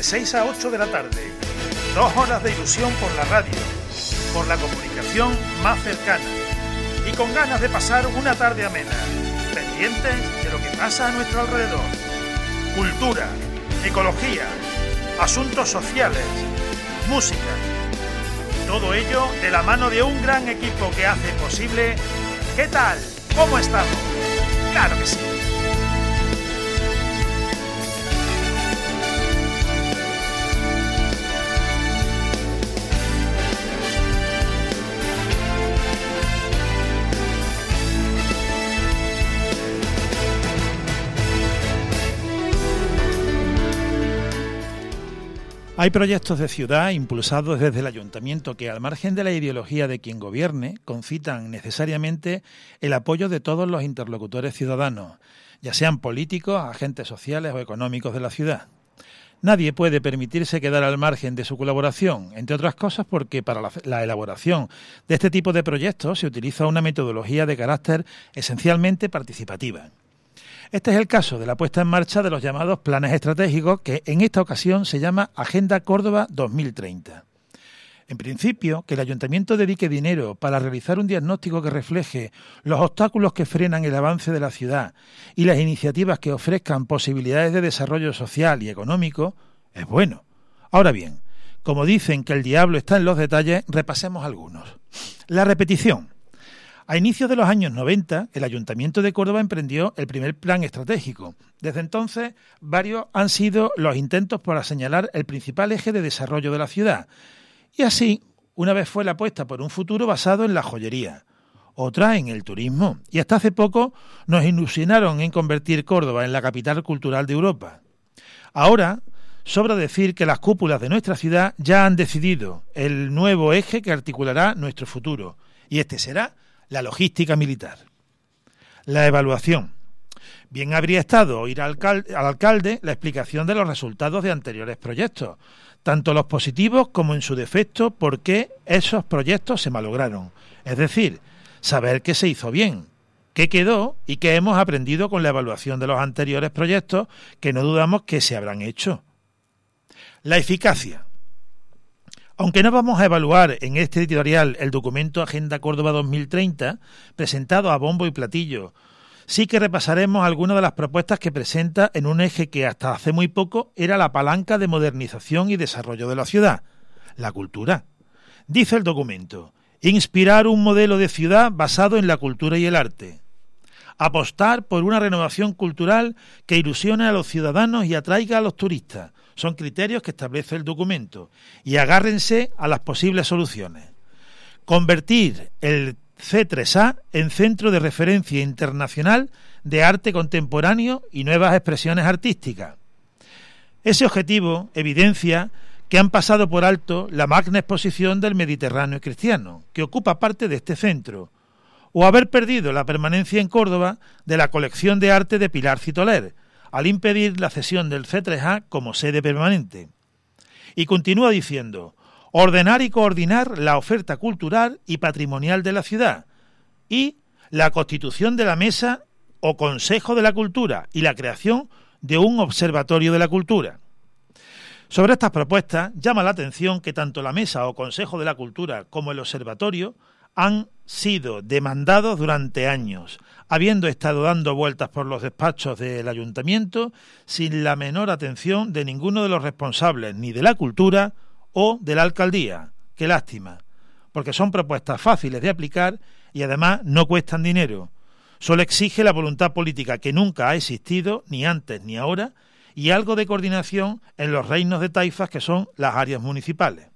6 a 8 de la tarde. 2 horas de ilusión por la radio, por la comunicación más cercana y con ganas de pasar una tarde amena, pendientes de lo que pasa a nuestro alrededor. Cultura, ecología, asuntos sociales, música. Todo ello de la mano de un gran equipo que hace posible... ¿Qué tal? ¿Cómo estamos? ¡Claro que sí! Hay proyectos de ciudad impulsados desde el ayuntamiento que, al margen de la ideología de quien gobierne, concitan necesariamente el apoyo de todos los interlocutores ciudadanos, ya sean políticos, agentes sociales o económicos de la ciudad. Nadie puede permitirse quedar al margen de su colaboración, entre otras cosas porque para la elaboración de este tipo de proyectos se utiliza una metodología de carácter esencialmente participativa. Este es el caso de la puesta en marcha de los llamados planes estratégicos, que en esta ocasión se llama Agenda Córdoba 2030. En principio, que el ayuntamiento dedique dinero para realizar un diagnóstico que refleje los obstáculos que frenan el avance de la ciudad y las iniciativas que ofrezcan posibilidades de desarrollo social y económico, es bueno. Ahora bien, como dicen que el diablo está en los detalles, repasemos algunos. La repetición. A inicios de los años 90, el Ayuntamiento de Córdoba emprendió el primer plan estratégico. Desde entonces, varios han sido los intentos para señalar el principal eje de desarrollo de la ciudad. Y así, una vez fue la apuesta por un futuro basado en la joyería, otra en el turismo, y hasta hace poco nos ilusionaron en convertir Córdoba en la capital cultural de Europa. Ahora, sobra decir que las cúpulas de nuestra ciudad ya han decidido el nuevo eje que articulará nuestro futuro, y este será la logística militar. La evaluación. Bien habría estado oír al alcalde la explicación de los resultados de anteriores proyectos, tanto los positivos como en su defecto por qué esos proyectos se malograron. Es decir, saber qué se hizo bien, qué quedó y qué hemos aprendido con la evaluación de los anteriores proyectos que no dudamos que se habrán hecho. La eficacia. Aunque no vamos a evaluar en este editorial el documento Agenda Córdoba 2030, presentado a bombo y platillo, sí que repasaremos algunas de las propuestas que presenta en un eje que hasta hace muy poco era la palanca de modernización y desarrollo de la ciudad, la cultura. Dice el documento: inspirar un modelo de ciudad basado en la cultura y el arte. Apostar por una renovación cultural que ilusione a los ciudadanos y atraiga a los turistas. Son criterios que establece el documento y agárrense a las posibles soluciones. Convertir el C3A en centro de referencia internacional de arte contemporáneo y nuevas expresiones artísticas. Ese objetivo evidencia que han pasado por alto la magna exposición del Mediterráneo cristiano, que ocupa parte de este centro, o haber perdido la permanencia en Córdoba de la colección de arte de Pilar Citoler, al impedir la cesión del C3A como sede permanente. Y continúa diciendo: ordenar y coordinar la oferta cultural y patrimonial de la ciudad, y la constitución de la Mesa o Consejo de la Cultura y la creación de un Observatorio de la Cultura. Sobre estas propuestas llama la atención que tanto la Mesa o Consejo de la Cultura como el Observatorio han sido demandados durante años, habiendo estado dando vueltas por los despachos del ayuntamiento sin la menor atención de ninguno de los responsables, ni de la cultura o de la alcaldía. Qué lástima, porque son propuestas fáciles de aplicar y además no cuestan dinero. Solo exige la voluntad política, que nunca ha existido, ni antes ni ahora, y algo de coordinación en los reinos de taifas que son las áreas municipales.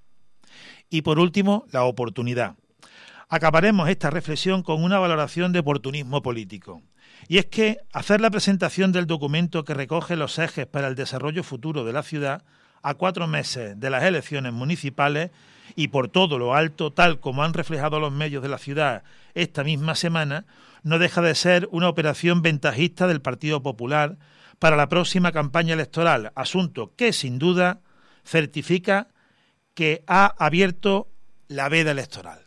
Y por último, la oportunidad. Acabaremos esta reflexión con una valoración de oportunismo político. Y es que hacer la presentación del documento que recoge los ejes para el desarrollo futuro de la ciudad a 4 meses de las elecciones municipales y por todo lo alto, tal como han reflejado los medios de la ciudad esta misma semana, no deja de ser una operación ventajista del Partido Popular para la próxima campaña electoral, asunto que sin duda certifica que ha abierto la veda electoral.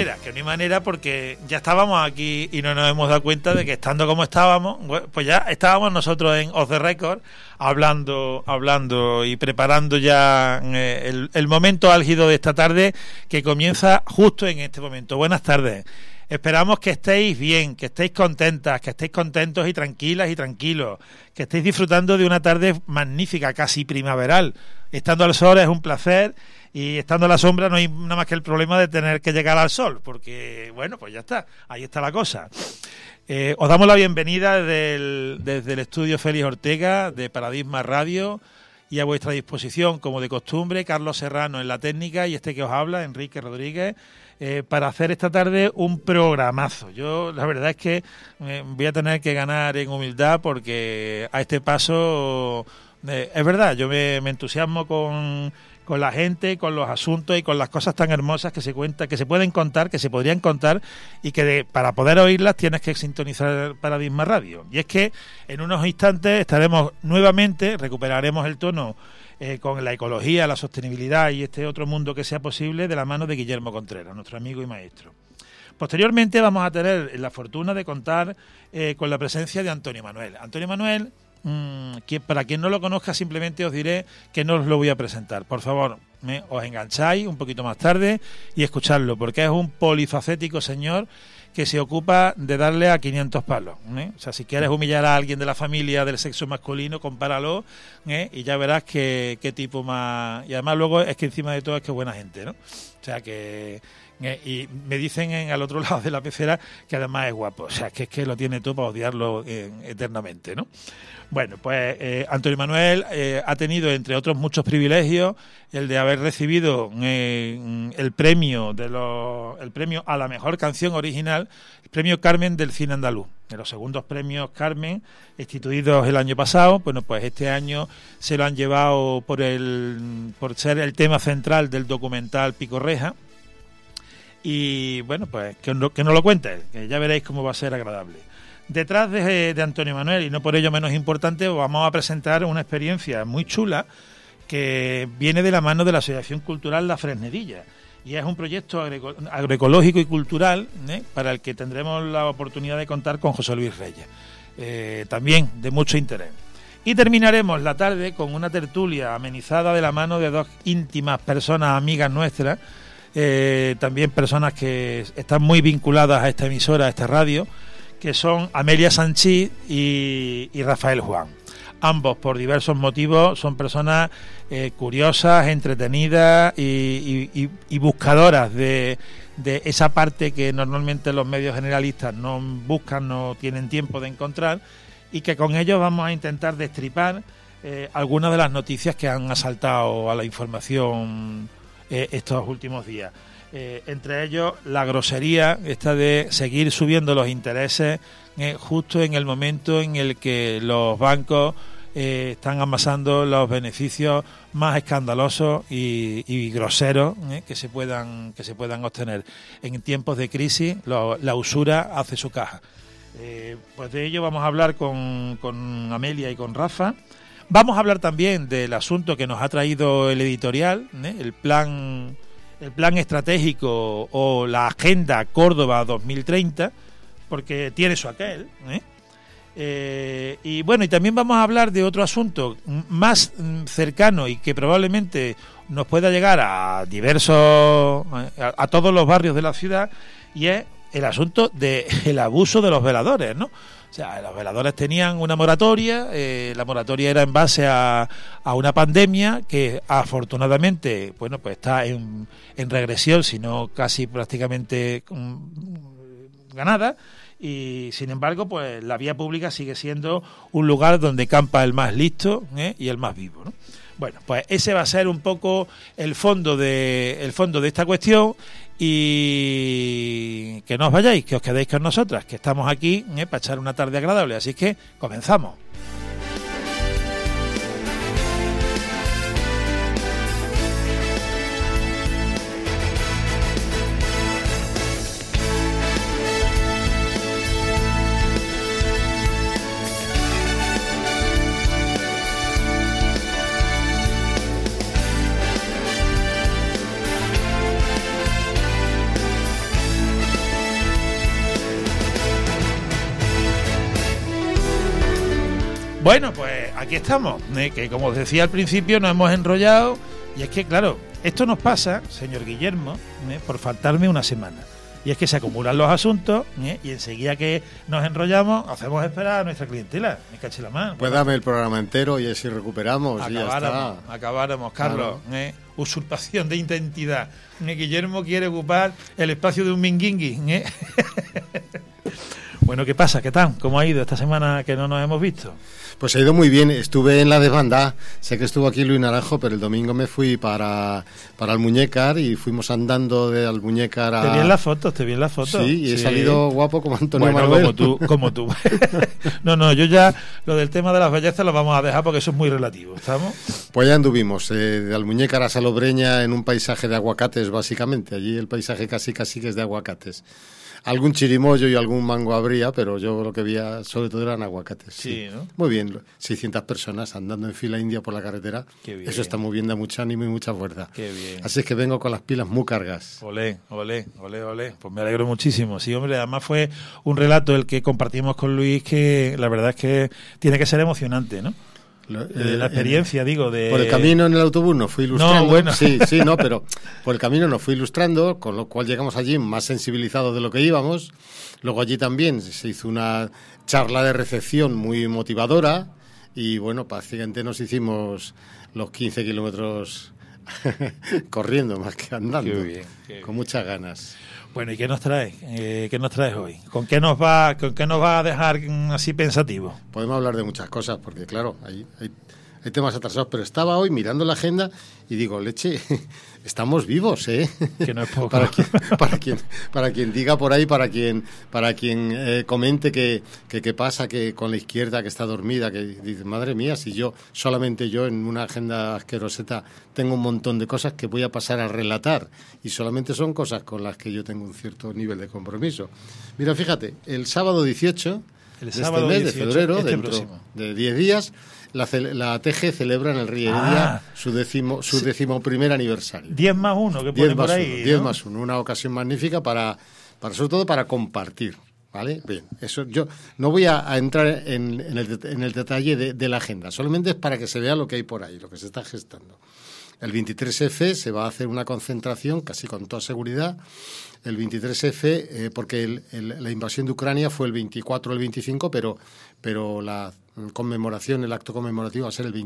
hay manera porque ya estábamos aquí y no nos hemos dado cuenta de que estando como estábamos, pues ya estábamos nosotros en Off the Record hablando y preparando ya el momento álgido de esta tarde que comienza justo en este momento. Buenas tardes. Esperamos que estéis bien, que estéis contentas, que estéis contentos y tranquilas y tranquilos, que estéis disfrutando de una tarde magnífica, casi primaveral. Estando al sol es un placer y estando a la sombra no hay nada más que el problema de tener que llegar al sol, porque, bueno, pues ya está, ahí está la cosa. Os damos la bienvenida desde el estudio Félix Ortega de Paradigma Radio y a vuestra disposición, como de costumbre, Carlos Serrano en la técnica y este que os habla, Enrique Rodríguez, para hacer esta tarde un programazo. Yo la verdad es que voy a tener que ganar en humildad porque a este paso, es verdad, yo me entusiasmo con la gente, con los asuntos y con las cosas tan hermosas que se cuentan, que se pueden contar, que se podrían contar y que para poder oírlas tienes que sintonizar Paradigma Radio. Y es que en unos instantes estaremos nuevamente, recuperaremos el tono con la ecología, la sostenibilidad y este otro mundo que sea posible de la mano de Guillermo Contreras, nuestro amigo y maestro. Posteriormente vamos a tener la fortuna de contar con la presencia de Antonio Manuel. Antonio Manuel, que para quien no lo conozca, simplemente os diré que no os lo voy a presentar. Por favor, os engancháis un poquito más tarde y escuchadlo, porque es un polifacético señor que se ocupa de darle a 500 palos. O sea, si quieres humillar a alguien de la familia del sexo masculino, compáralo y ya verás qué tipo más... Y además luego es que encima de todo es que es buena gente, ¿no? O sea que... Y me dicen al otro lado de la pecera que además es guapo. O sea, que es que lo tiene todo para odiarlo eternamente, ¿no? Bueno, pues Antonio Manuel ha tenido, entre otros muchos privilegios, el de haber recibido el premio el premio a la mejor canción original, el premio Carmen del cine andaluz. De los segundos premios Carmen, instituidos el año pasado, bueno, pues este año se lo han llevado por ser el tema central del documental Picorreja. Y bueno, pues que no lo cuente, que ya veréis cómo va a ser agradable. Detrás de Antonio Manuel, y no por ello menos importante, vamos a presentar una experiencia muy chula que viene de la mano de la Asociación Cultural La Fresnedilla. Y es un proyecto agroecológico y cultural para el que tendremos la oportunidad de contar con José Luis Reyes. También de mucho interés. Y terminaremos la tarde con una tertulia amenizada de la mano de dos íntimas personas, amigas nuestras, también personas que están muy vinculadas a esta emisora, a esta radio, que son Amelia Sanchís y Rafael Juan. Ambos, por diversos motivos, son personas curiosas, entretenidas y buscadoras de esa parte que normalmente los medios generalistas no buscan, no tienen tiempo de encontrar, y que con ellos vamos a intentar destripar algunas de las noticias que han asaltado a la información estos últimos días. Entre ellos la grosería esta de seguir subiendo los intereses justo en el momento en el que los bancos están amasando los beneficios más escandalosos y groseros que se puedan obtener. En tiempos de crisis la usura hace su caja. Pues de ello vamos a hablar con Amelia y con Rafa. Vamos a hablar también del asunto que nos ha traído el editorial, el plan estratégico o la Agenda Córdoba 2030, porque tiene su aquel. Y bueno, y también vamos a hablar de otro asunto más cercano y que probablemente nos pueda llegar a todos los barrios de la ciudad, y es el asunto del abuso de los veladores, ¿no? O sea, los veladores tenían una moratoria, la moratoria era en base a una pandemia que afortunadamente, bueno, pues está en regresión, sino casi prácticamente ganada, y sin embargo, pues la vía pública sigue siendo un lugar donde campa el más listo y el más vivo, ¿no? Bueno, pues ese va a ser un poco el fondo de esta cuestión. Y que no os vayáis, que os quedéis con nosotras, que estamos aquí para echar una tarde agradable. Así que comenzamos. Bueno, pues aquí estamos, que como os decía al principio nos hemos enrollado, y es que claro, esto nos pasa, señor Guillermo, por faltarme una semana. Y es que se acumulan los asuntos, y enseguida que nos enrollamos hacemos esperar a nuestra clientela. Me caché la mano. Pues dame el programa entero y así recuperamos. Acabáramos, Carlos. Claro. Usurpación de identidad. Guillermo quiere ocupar el espacio de un minguingui. Bueno, ¿qué pasa? ¿Qué tal? ¿Cómo ha ido esta semana que no nos hemos visto? Pues ha ido muy bien. Estuve en la desbandada. Sé que estuvo aquí Luis Naranjo, pero el domingo me fui para Almuñécar y fuimos andando de Almuñécar a... Te vi en las fotos. Sí, y he salido guapo como Antonio Manuel. Como tú. No, yo ya lo del tema de las bellezas lo vamos a dejar porque eso es muy relativo, ¿estamos? Pues ya anduvimos, de Almuñécar a Salobreña en un paisaje de aguacates, básicamente. Allí el paisaje casi que es de aguacates. Algún chirimoyo y algún mango habría, pero yo lo que vi sobre todo eran aguacates. Sí, ¿no? Muy bien, 600 personas andando en fila india por la carretera. Qué bien. Eso está muy bien, da mucho ánimo y mucha fuerza. Qué bien. Así es que vengo con las pilas muy cargas. Olé. Pues me alegro muchísimo. Sí, hombre, además fue un relato el que compartimos con Luis que la verdad es que tiene que ser emocionante, ¿no? La experiencia, Por el camino en el autobús nos fui ilustrando. No, bueno. Sí, no, pero por el camino nos fui ilustrando, con lo cual llegamos allí más sensibilizados de lo que íbamos. Luego allí también se hizo una charla de recepción muy motivadora y, bueno, prácticamente nos hicimos los 15 kilómetros corriendo más que andando. Qué bien. Con muchas ganas. Bueno, ¿y qué nos traes? ¿Qué nos traes hoy? ¿Con qué nos va a dejar así pensativo? Podemos hablar de muchas cosas, porque claro, hay temas atrasados, pero estaba hoy mirando la agenda y digo, leche, estamos vivos, ¿eh? Que no es poco. Para quien diga por ahí, para quien comente que pasa que con la izquierda que está dormida, que dice, madre mía, si solamente yo en una agenda asqueroseta tengo un montón de cosas que voy a pasar a relatar y solamente son cosas con las que yo tengo un cierto nivel de compromiso. Mira, fíjate, el sábado 18 de este mes de febrero, dentro de 10 días, la TG celebra en el Rillería su 11º aniversario. 10 más 1 que pone por ahí. 10 más 1, una ocasión magnífica para sobre todo para compartir, ¿vale? Bien, eso yo no voy a entrar en el detalle de la agenda, solamente es para que se vea lo que hay por ahí, lo que se está gestando. El 23F se va a hacer una concentración, casi con toda seguridad. El 23F, porque la invasión de Ucrania fue el 24 o el 25, pero la conmemoración, el acto conmemorativo va a ser el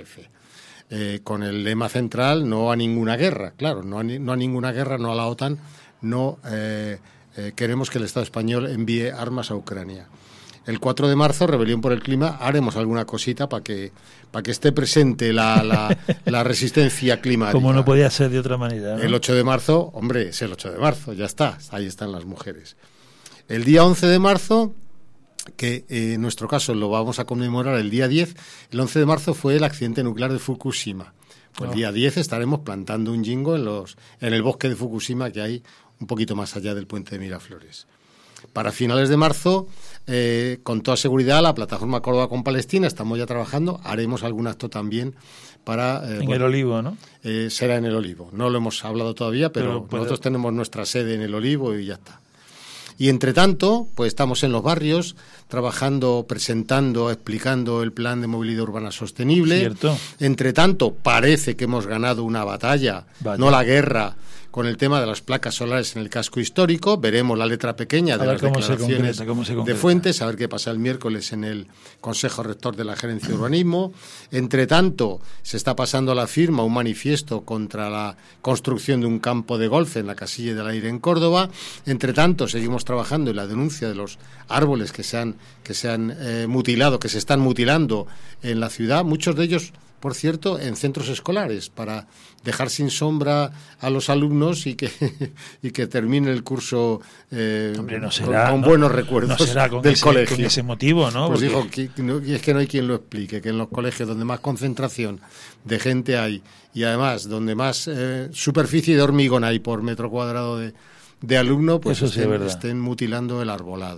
23F. Con el lema central, no a ninguna guerra, claro, no a ninguna guerra, no a la OTAN, no queremos que el Estado español envíe armas a Ucrania. El 4 de marzo, Rebelión por el Clima, haremos alguna cosita para que esté presente la resistencia climática. Como no podía ser de otra manera, ¿no? El 8 de marzo, hombre, es el 8 de marzo, ya está, ahí están las mujeres. El día 11 de marzo, que en nuestro caso lo vamos a conmemorar el día 10, el 11 de marzo fue el accidente nuclear de Fukushima. Pues el día 10 estaremos plantando un jingo en el bosque de Fukushima que hay un poquito más allá del puente de Miraflores. Para finales de marzo, con toda seguridad, la plataforma Córdoba con Palestina, estamos ya trabajando, haremos algún acto también para... el Olivo, ¿no? Será en el Olivo. No lo hemos hablado todavía, pero nosotros tenemos nuestra sede en el Olivo y ya está. Y entre tanto, pues estamos en los barrios trabajando, presentando, explicando el plan de movilidad urbana sostenible. Cierto. Entre tanto, parece que hemos ganado una batalla, no la guerra, con el tema de las placas solares en el casco histórico. Veremos la letra pequeña de las declaraciones de Fuentes, a ver qué pasa el miércoles en el Consejo Rector de la Gerencia de Urbanismo. Entre tanto, se está pasando a la firma un manifiesto contra la construcción de un campo de golf en la Casilla del Aire en Córdoba. Entre tanto, seguimos trabajando en la denuncia de los árboles que se han mutilado, que se están mutilando en la ciudad, muchos de ellos, por cierto, en centros escolares, para dejar sin sombra a los alumnos y que termine el curso Hombre, no será, con buenos recuerdos del colegio. Con ese motivo, ¿no? Pues digo, y es que no hay quien lo explique, que en los colegios donde más concentración de gente hay y además donde más superficie de hormigón hay por metro cuadrado de alumno, pues estén mutilando el arbolado, ¿no?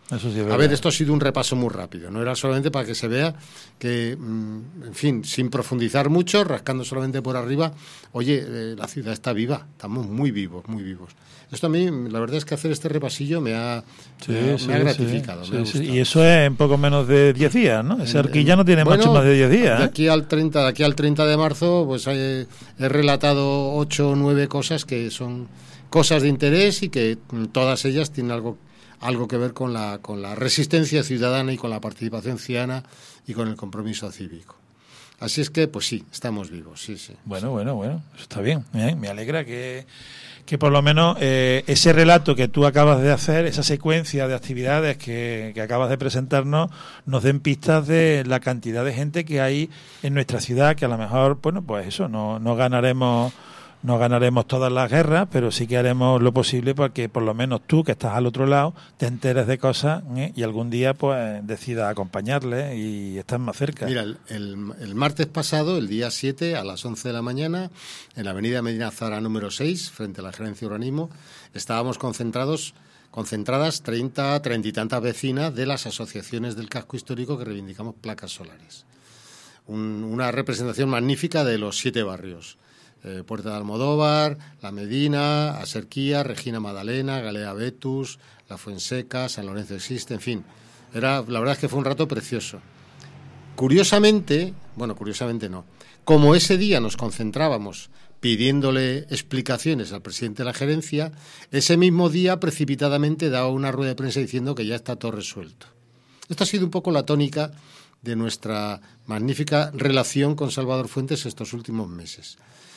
Eso sí es A verdad. ver, esto ha sido un repaso muy rápido, no era solamente para que se vea que, en fin, sin profundizar mucho, rascando solamente por arriba, oye, la ciudad está viva, estamos muy vivos, muy vivos. Esto a mí, la verdad es que hacer este repasillo me ha gratificado. Me ha gustado. Y eso es en poco menos de 10 días, ¿no? Ese Arquilla no tiene mucho más de 10 días. De aquí al 30 de marzo, pues he relatado 8 o 9 cosas que son cosas de interés y que todas ellas tienen algo que ver con la resistencia ciudadana y con la participación ciudadana y con el compromiso cívico. Así es que, pues sí, estamos vivos, sí. Bueno, eso está bien. Me alegra que por lo menos ese relato que tú acabas de hacer, esa secuencia de actividades que acabas de presentarnos, nos den pistas de la cantidad de gente que hay en nuestra ciudad, que a lo mejor, bueno, pues eso, no ganaremos todas las guerras, pero sí que haremos lo posible para que por lo menos tú, que estás al otro lado, te enteres de cosas y algún día pues decidas acompañarles y estar más cerca. Mira, el martes pasado, el día 7, a las 11 de la mañana, en la avenida Medina Zara número 6, frente a la Gerencia de Urbanismo, estábamos concentradas 30 y tantas vecinas de las asociaciones del casco histórico que reivindicamos placas solares. Una representación magnífica de los 7 barrios. Puerta de Almodóvar, La Medina, Aserquía, Regina Madalena, Galea Betus, La Fuenseca, San Lorenzo Existe, en fin. La verdad es que fue un rato precioso. Curiosamente no, como ese día nos concentrábamos pidiéndole explicaciones al presidente de la gerencia, ese mismo día precipitadamente daba una rueda de prensa diciendo que ya está todo resuelto. Esta ha sido un poco la tónica de nuestra magnífica relación con Salvador Fuentes estos últimos meses.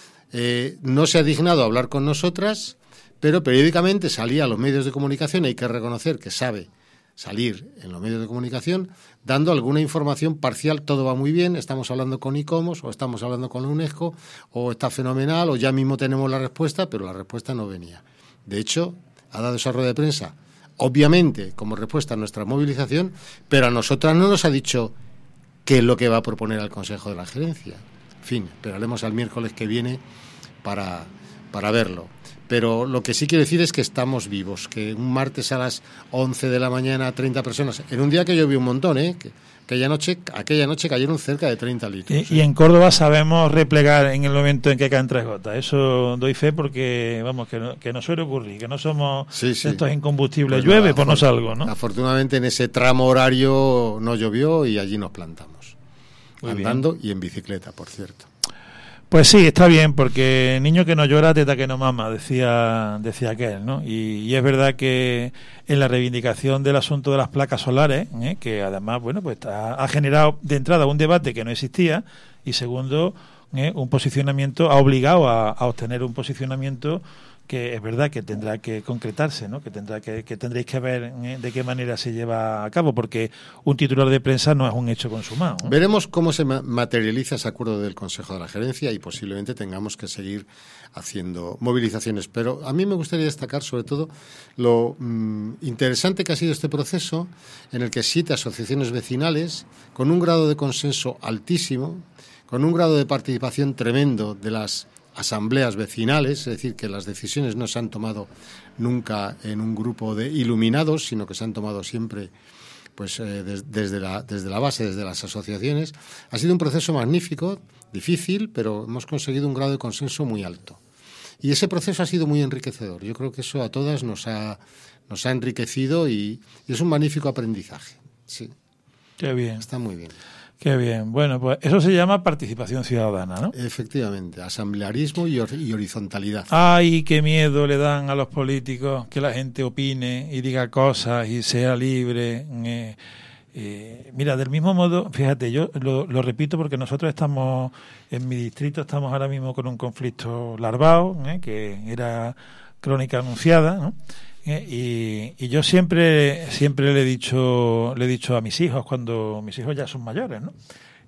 No se ha dignado a hablar con nosotras, pero periódicamente salía a los medios de comunicación, hay que reconocer que sabe salir en los medios de comunicación, dando alguna información parcial, todo va muy bien, estamos hablando con ICOMOS, o estamos hablando con la UNESCO, o está fenomenal, o ya mismo tenemos la respuesta, pero la respuesta no venía. De hecho, ha dado esa rueda de prensa, obviamente, como respuesta a nuestra movilización, pero a nosotras no nos ha dicho qué es lo que va a proponer al Consejo de la Gerencia. En fin, esperaremos al miércoles que viene para verlo. Pero lo que sí quiero decir es que estamos vivos, que un martes a las 11 de la mañana 30 personas, en un día que llovió un montón, que aquella noche cayeron cerca de 30 litros. Y en Córdoba sabemos replegar en el momento en que caen 3 gotas. Eso doy fe porque, vamos, que no suele ocurrir, que no somos estos incombustibles. Pues llueve, pues no salgo, ¿no? Afortunadamente en ese tramo horario no llovió y allí nos plantamos. Muy andando bien. Y en bicicleta, por cierto. Pues sí, está bien, porque niño que no llora, teta que no mama, decía aquel, ¿no? Y es verdad que en la reivindicación del asunto de las placas solares, que además, bueno, pues ha generado de entrada un debate que no existía y segundo, un posicionamiento, ha obligado a obtener un posicionamiento que es verdad que tendrá que concretarse, ¿no? Que tendréis que ver de qué manera se lleva a cabo, porque un titular de prensa no es un hecho consumado, ¿no? Veremos cómo se materializa ese acuerdo del Consejo de la Gerencia y posiblemente tengamos que seguir haciendo movilizaciones. Pero a mí me gustaría destacar sobre todo lo interesante que ha sido este proceso en el que 7 asociaciones vecinales, con un grado de consenso altísimo, con un grado de participación tremendo de las asambleas vecinales, es decir, que las decisiones no se han tomado nunca en un grupo de iluminados, sino que se han tomado siempre pues desde la base, desde las asociaciones. Ha sido un proceso magnífico, difícil, pero hemos conseguido un grado de consenso muy alto. Y ese proceso ha sido muy enriquecedor. Yo creo que eso a todas nos ha enriquecido y es un magnífico aprendizaje. Sí. Qué bien. Está muy bien. Qué bien. Bueno, pues eso se llama participación ciudadana, ¿no? Efectivamente, asamblearismo y horizontalidad. Ay, qué miedo le dan a los políticos que la gente opine y diga cosas y sea libre. Mira, del mismo modo, fíjate, yo lo repito porque nosotros estamos, en mi distrito, estamos ahora mismo con un conflicto larvado, que era crónica anunciada, ¿no? Y yo siempre le he dicho a mis hijos, cuando mis hijos ya son mayores, ¿no?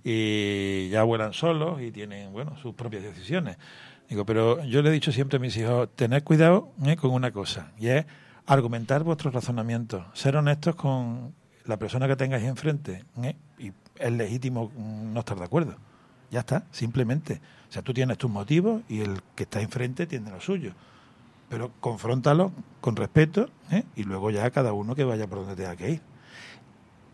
Y ya vuelan solos y tienen, bueno, sus propias decisiones. Digo, pero yo le he dicho siempre a mis hijos, tened cuidado con una cosa, y es argumentar vuestros razonamientos, ser honestos con la persona que tengáis enfrente, y es legítimo no estar de acuerdo. Ya está, simplemente. O sea, tú tienes tus motivos y el que está enfrente tiene los suyos. Pero confróntalo con respeto, y luego ya cada uno que vaya por donde tenga que ir.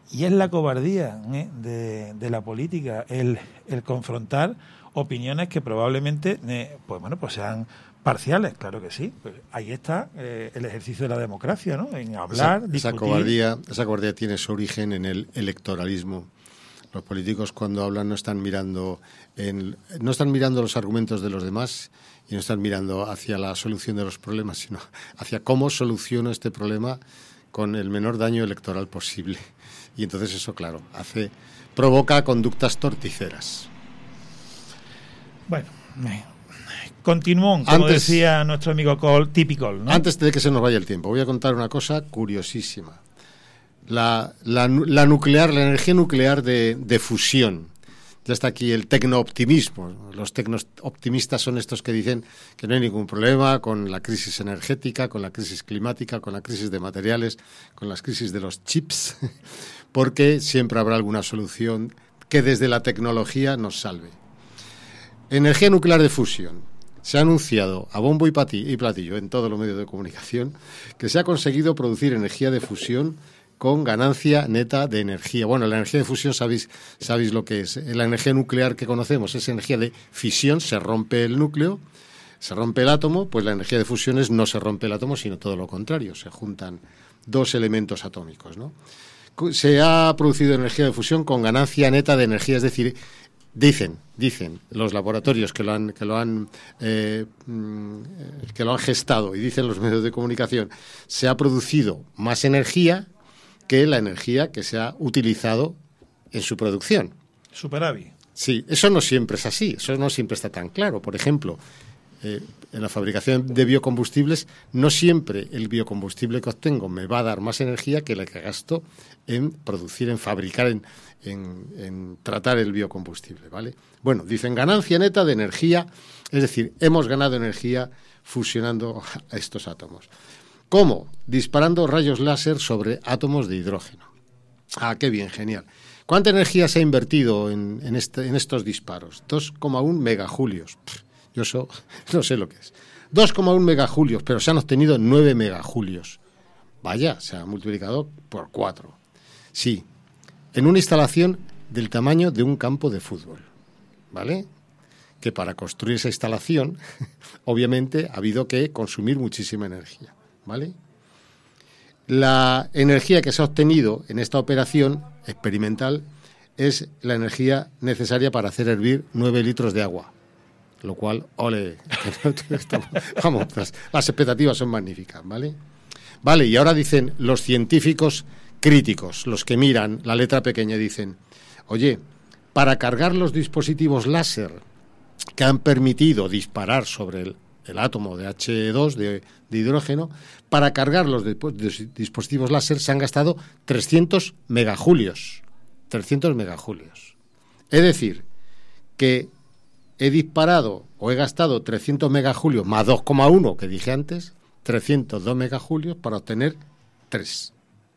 Y es la cobardía de la política el confrontar opiniones que probablemente pues sean parciales, claro que sí. Pues ahí está el ejercicio de la democracia, ¿no? En hablar, discutir. Esa cobardía tiene su origen en el electoralismo. Los políticos cuando hablan no están mirando los argumentos de los demás y no están mirando hacia la solución de los problemas, sino hacia cómo soluciono este problema con el menor daño electoral posible. Y entonces eso, claro, provoca conductas torticeras. Bueno, continuón, como decía nuestro amigo típico, ¿no? Antes de que se nos vaya el tiempo, voy a contar una cosa curiosísima. La energía nuclear de fusión. Ya está aquí el tecnooptimismo. Los tecnooptimistas son estos que dicen que no hay ningún problema con la crisis energética, con la crisis climática, con la crisis de materiales, con las crisis de los chips, porque siempre habrá alguna solución que desde la tecnología nos salve. Energía nuclear de fusión. Se ha anunciado a bombo y platillo en todos los medios de comunicación que se ha conseguido producir energía de fusión con ganancia neta de energía. Bueno, la energía de fusión sabéis lo que es. La energía nuclear que conocemos es energía de fisión, se rompe el núcleo, se rompe el átomo, pues la energía de fusión no se rompe el átomo, sino todo lo contrario, se juntan dos elementos atómicos, ¿no? Se ha producido energía de fusión con ganancia neta de energía, es decir, dicen los laboratorios que lo han gestado y dicen los medios de comunicación, se ha producido más energía que la energía que se ha utilizado en su producción. Superávit. Sí, eso no siempre es así, eso no siempre está tan claro. Por ejemplo, en la fabricación de biocombustibles, no siempre el biocombustible que obtengo me va a dar más energía que la que gasto en producir, en fabricar, en tratar el biocombustible, ¿vale? Bueno, dicen ganancia neta de energía, es decir, hemos ganado energía fusionando a estos átomos. ¿Cómo? Disparando rayos láser sobre átomos de hidrógeno. Ah, qué bien, genial. ¿Cuánta energía se ha invertido en estos disparos? 2,1 megajulios. Yo eso no sé lo que es. 2,1 megajulios, pero se han obtenido 9 megajulios. Vaya, se ha multiplicado por 4. Sí, en una instalación del tamaño de un campo de fútbol, ¿vale? Que para construir esa instalación, obviamente, ha habido que consumir muchísima energía, ¿vale? La energía que se ha obtenido en esta operación experimental es la energía necesaria para hacer hervir 9 litros de agua, lo cual, vamos, las expectativas son magníficas, ¿vale? Vale, y ahora dicen los científicos críticos, los que miran la letra pequeña, dicen, oye, para cargar los dispositivos láser que han permitido disparar sobre el átomo de H2 de hidrógeno, para cargar los dispositivos láser se han gastado 300 megajulios. 300 megajulios. Es decir, que he disparado o he gastado 300 megajulios más 2,1 que dije antes, 302 megajulios para obtener 3.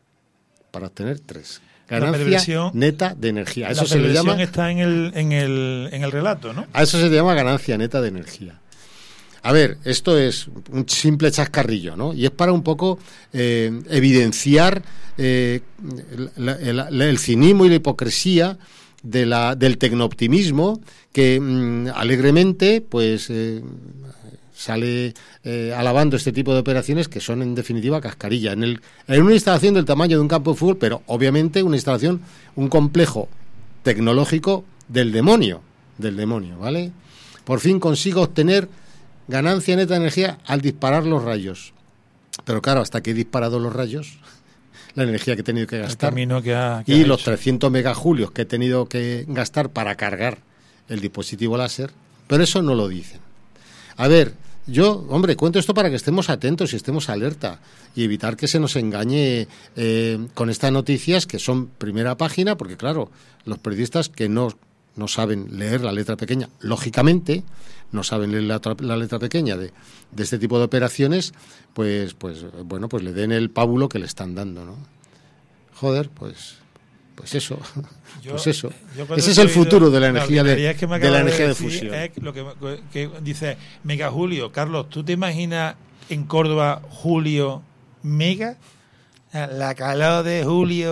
Ganancia neta de energía. Eso se le llama. Está en el relato, ¿no? A eso se le llama ganancia neta de energía. A ver, esto es un simple chascarrillo, ¿no? Y es para un poco evidenciar el cinismo y la hipocresía del tecnooptimismo que alegremente pues sale alabando este tipo de operaciones que son en definitiva cascarilla. En una instalación del tamaño de un campo de fútbol, pero obviamente una instalación, un complejo tecnológico del demonio, ¿vale? Por fin consigo obtener ganancia neta de energía al disparar los rayos. Pero claro, hasta que he disparado los rayos, la energía que he tenido que gastar y los 300 megajulios que he tenido que gastar para cargar el dispositivo láser, pero eso no lo dicen. A ver, yo, cuento esto para que estemos atentos y estemos alerta y evitar que se nos engañe con estas noticias que son primera página, porque claro, los periodistas que no saben leer la letra pequeña, lógicamente, no saben leer la letra pequeña de este tipo de operaciones, pues le den el pábulo que le están dando, ¿no? Joder, pues eso. Ese es el futuro de la energía de fusión. Lo que dice megajulio. Carlos, ¿tú te imaginas en Córdoba julio mega? La calor de julio,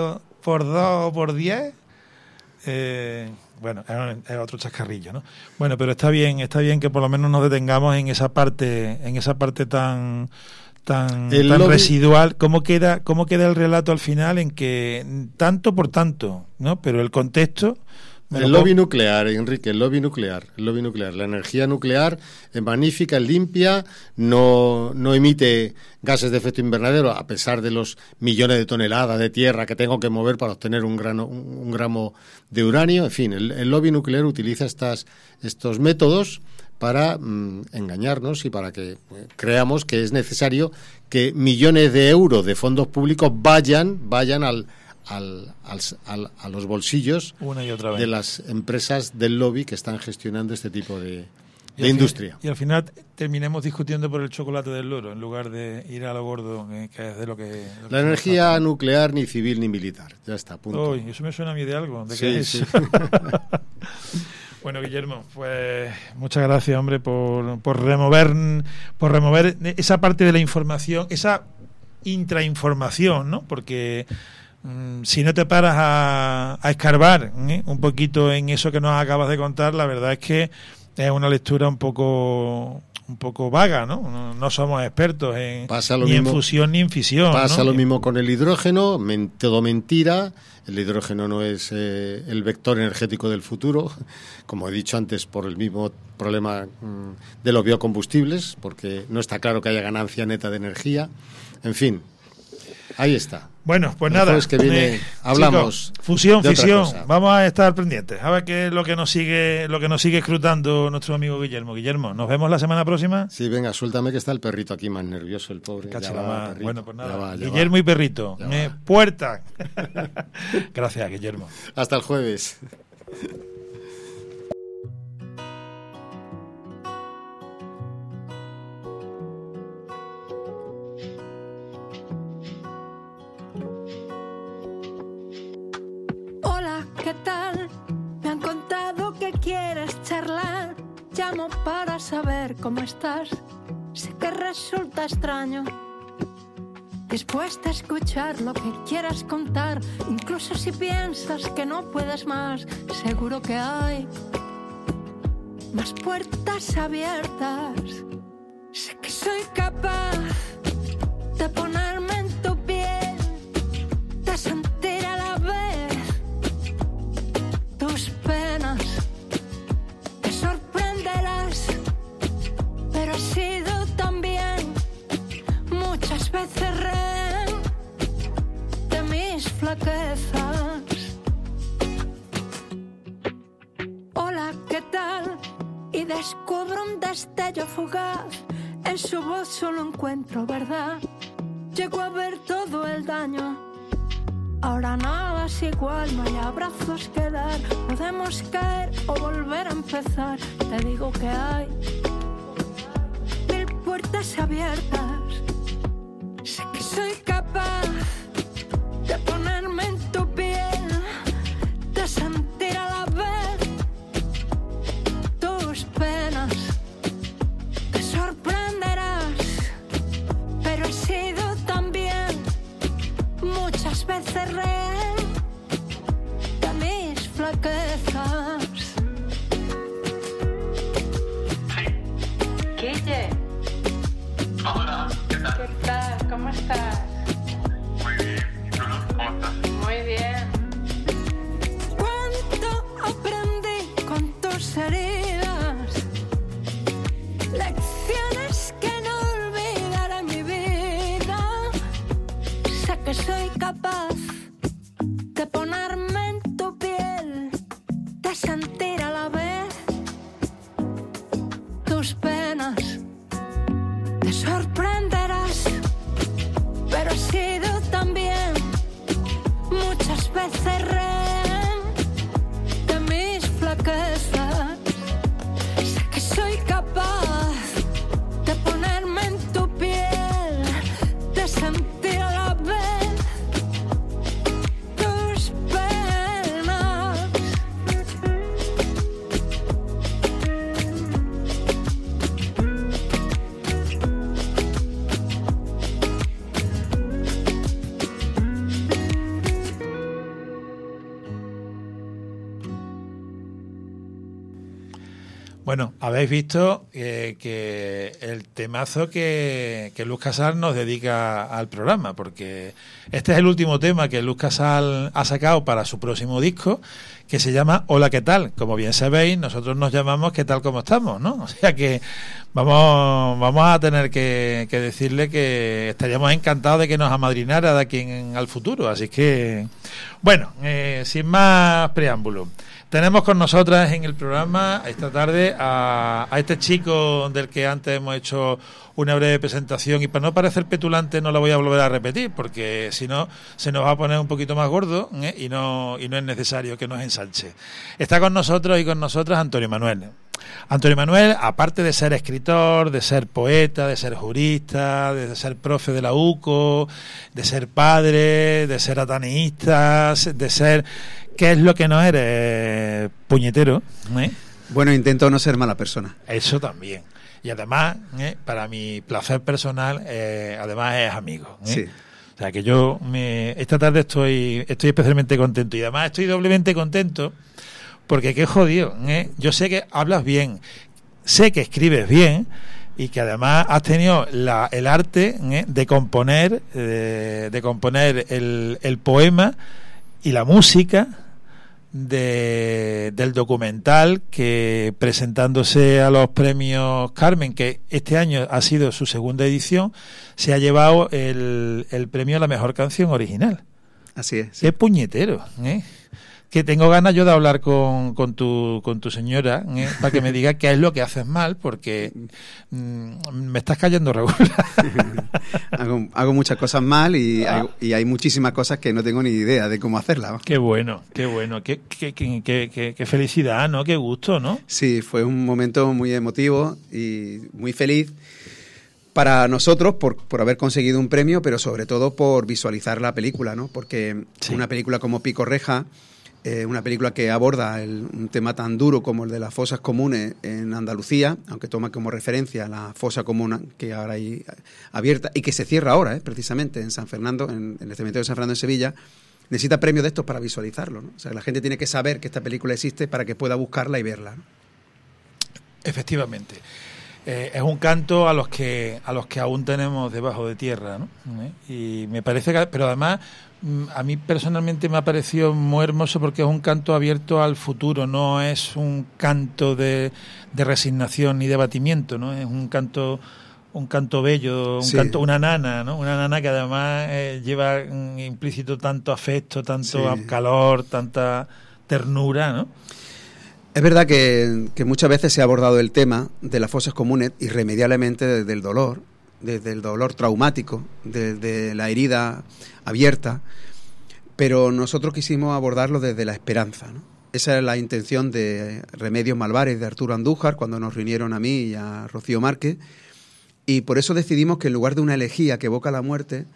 por 2 o por 10, bueno, es otro chascarrillo, ¿no? Bueno, pero está bien que por lo menos nos detengamos en esa parte tan residual. ¿Cómo queda el relato al final en que tanto por tanto, ¿no? Pero el contexto... El lobby nuclear, Enrique, el lobby nuclear. La energía nuclear es magnífica, es limpia, no emite gases de efecto invernadero, a pesar de los millones de toneladas de tierra que tengo que mover para obtener un gramo de uranio. En fin, el lobby nuclear utiliza estos métodos para engañarnos y para que creamos que es necesario que millones de euros de fondos públicos vayan a los bolsillos una y otra vez de las empresas del lobby que están gestionando este tipo de industria. Y al final terminemos discutiendo por el chocolate del loro en lugar de ir a lo gordo, que es de lo que... La energía nuclear ni civil ni militar. Ya está, punto. Uy, eso me suena a mí de algo. ¿De sí, qué es? Sí. Bueno, Guillermo, pues muchas gracias, hombre, por remover esa parte de la información, esa intrainformación, ¿no? Porque si no te paras a escarbar un poquito en eso que nos acabas de contar, la verdad es que es una lectura un poco vaga, ¿no? No somos expertos ni en fusión ni en fisión. Pasa ¿no? lo mismo con el hidrógeno, todo mentira. El hidrógeno no es el vector energético del futuro, como he dicho antes, por el mismo problema de los biocombustibles, porque no está claro que haya ganancia neta de energía. En fin, ahí está. Bueno, pues nada. Que viene, hablamos. Chicos, fusión, fisión. Vamos a estar pendientes. A ver qué es lo que nos sigue escrutando nuestro amigo Guillermo. Guillermo, ¿nos vemos la semana próxima? Sí, venga, suéltame que está el perrito aquí más nervioso, el pobre. Bueno, pues nada. Guillermo y perrito. Puerta. Gracias, Guillermo. Hasta el jueves. ¿Qué tal? Me han contado que quieres charlar. Llamo para saber cómo estás. Sé que resulta extraño. Dispuesta a escuchar lo que quieras contar. Incluso si piensas que no puedes más. Seguro que hay más puertas abiertas. Sé que soy capaz de ponerme en tu piel, de sentir a la vez tus penas. Te sorprenderás, pero he sido también muchas veces rehén de mis flaquezas. Hola, ¿qué tal? Y descubro un destello fugaz. En su voz solo encuentro verdad. Llego a ver todo el daño. Ahora nada es igual, no hay abrazos que dar. Podemos caer o volver a empezar. Te digo que hay 1000 puertas abiertas. Sé que soy capaz de ponerme en tu piel, de sentir a la vez tus penas. Te sorprenderás, pero he sido también muchas veces rehén de mis flaquezas. Guille. Hola, ¿qué tal? ¿Qué tal? ¿Cómo estás? Muy bien. ¿Y tú, Luz, cómo estás? Muy bien. Cuánto aprendí con tus heridas, lecciones que no olvidaré en mi vida. Sé que soy capaz de ponerme en tu piel, de sentir a la vez tus penas. Te sorprenderás, pero he sido también muchas veces rehén de mis flaquezas. Sé que soy capaz de ponerme en tu piel, de sentir a la vez tus penas. Bueno, habéis visto que el temazo que Luz Casal nos dedica al programa, porque este es el último tema que Luz Casal ha sacado para su próximo disco, que se llama Hola, ¿qué tal? Como bien sabéis, nosotros nos llamamos ¿Qué tal, cómo estamos? ¿No? O sea que vamos a tener que decirle que estaríamos encantados de que nos amadrinara de aquí al futuro. Así que, bueno, sin más preámbulo, tenemos con nosotras en el programa esta tarde a este chico del que antes hemos hecho una breve presentación, y para no parecer petulante no la voy a volver a repetir, porque si no se nos va a poner un poquito más gordo, y no es necesario que nos ensanche. Está con nosotros y con nosotras Antonio Manuel. Antonio Manuel, aparte de ser escritor, de ser poeta, de ser jurista, de ser profe de la UCO, de ser padre, de ser ateneísta, de ser... ¿Qué es lo que no eres? Puñetero, ¿eh? Bueno, intento no ser mala persona. Eso también. Y además, para mi placer personal, además es amigo. Sí. O sea que yo esta tarde estoy especialmente contento. Y además estoy doblemente contento porque qué jodido. Yo sé que hablas bien, sé que escribes bien y que además has tenido el arte de componer el poema y la música del documental que, presentándose a los premios Carmen, que este año ha sido su segunda edición, se ha llevado el premio a la mejor canción original. Así es. Qué puñetero, que tengo ganas yo de hablar con tu señora, para que me diga qué es lo que haces mal, porque me estás cayendo regular. hago muchas cosas mal y hay muchísimas cosas que no tengo ni idea de cómo hacerlas. Qué bueno, qué felicidad, ¿no? Qué gusto, ¿no? Sí, fue un momento muy emotivo y muy feliz para nosotros por haber conseguido un premio, pero sobre todo por visualizar la película, ¿no? Porque sí, una película como Pico Reja, una película que aborda un tema tan duro como el de las fosas comunes en Andalucía, aunque toma como referencia la fosa común que ahora hay abierta y que se cierra ahora, precisamente en San Fernando, en el cementerio de San Fernando en Sevilla, necesita premios de estos para visualizarlo, ¿no? O sea, la gente tiene que saber que esta película existe para que pueda buscarla y verla, ¿no? Efectivamente. Es un canto a los que aún tenemos debajo de tierra, ¿no? Y me parece que, pero además a mí personalmente me ha parecido muy hermoso porque es un canto abierto al futuro, no es un canto de resignación ni de abatimiento, ¿no? Es un canto bello, sí, canto, una nana, ¿no? Una nana que además lleva implícito tanto afecto, tanto sí, calor, tanta ternura, ¿no? Es verdad que muchas veces se ha abordado el tema de las fosas comunes irremediablemente desde el dolor traumático, desde la herida abierta, pero nosotros quisimos abordarlo desde la esperanza, ¿no? Esa es la intención de Remedios Malvares, de Arturo Andújar, cuando nos reunieron a mí y a Rocío Márquez, y por eso decidimos que en lugar de una elegía que evoca la muerte,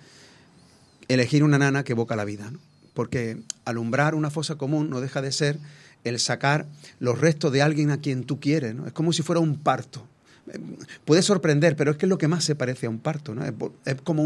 elegir una nana que evoca la vida, ¿no? Porque alumbrar una fosa común no deja de ser el sacar los restos de alguien a quien tú quieres, ¿no? Es como si fuera un parto. Puede sorprender, pero es que es lo que más se parece a un parto, ¿no? Es como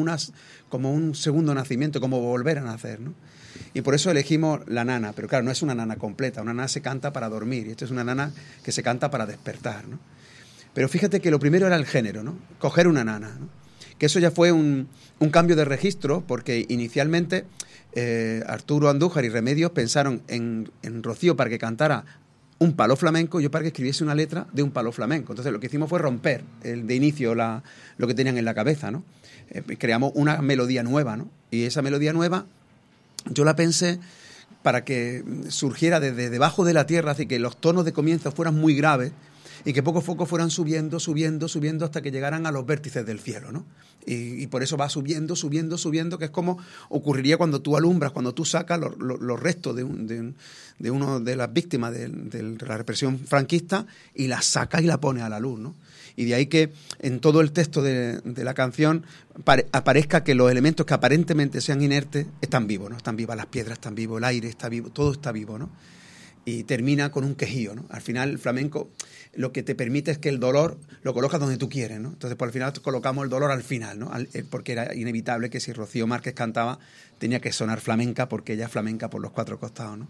un segundo nacimiento, como volver a nacer, ¿no? Y por eso elegimos la nana, pero claro, no es una nana completa, una nana se canta para dormir, y esto es una nana que se canta para despertar, ¿no? Pero fíjate que lo primero era el género, ¿no? Coger una nana, ¿no? Que eso ya fue un cambio de registro, porque inicialmente Arturo Andújar y Remedios pensaron en Rocío para que cantara un palo flamenco, yo para que escribiese una letra de un palo flamenco. Entonces lo que hicimos fue romper de inicio lo que tenían en la cabeza, ¿no? Creamos una melodía nueva, ¿no? Y esa melodía nueva yo la pensé para que surgiera desde debajo de la tierra, así que los tonos de comienzo fueran muy graves y que poco a poco fueran subiendo hasta que llegaran a los vértices del cielo, ¿no? Y por eso va subiendo, que es como ocurriría cuando tú alumbras, cuando tú sacas los restos de una de las víctimas de la represión franquista y la sacas y la pones a la luz, ¿no? Y de ahí que en todo el texto de la canción aparezca que los elementos que aparentemente sean inertes están vivos, ¿no? Están vivas las piedras, están vivos, el aire está vivo, todo está vivo, ¿no? Y termina con un quejío, ¿no? Al final el flamenco lo que te permite es que el dolor lo colocas donde tú quieres, ¿no? Entonces, por al final colocamos el dolor al final, ¿no? Porque era inevitable que si Rocío Márquez cantaba tenía que sonar flamenca porque ella es flamenca por los cuatro costados, ¿no?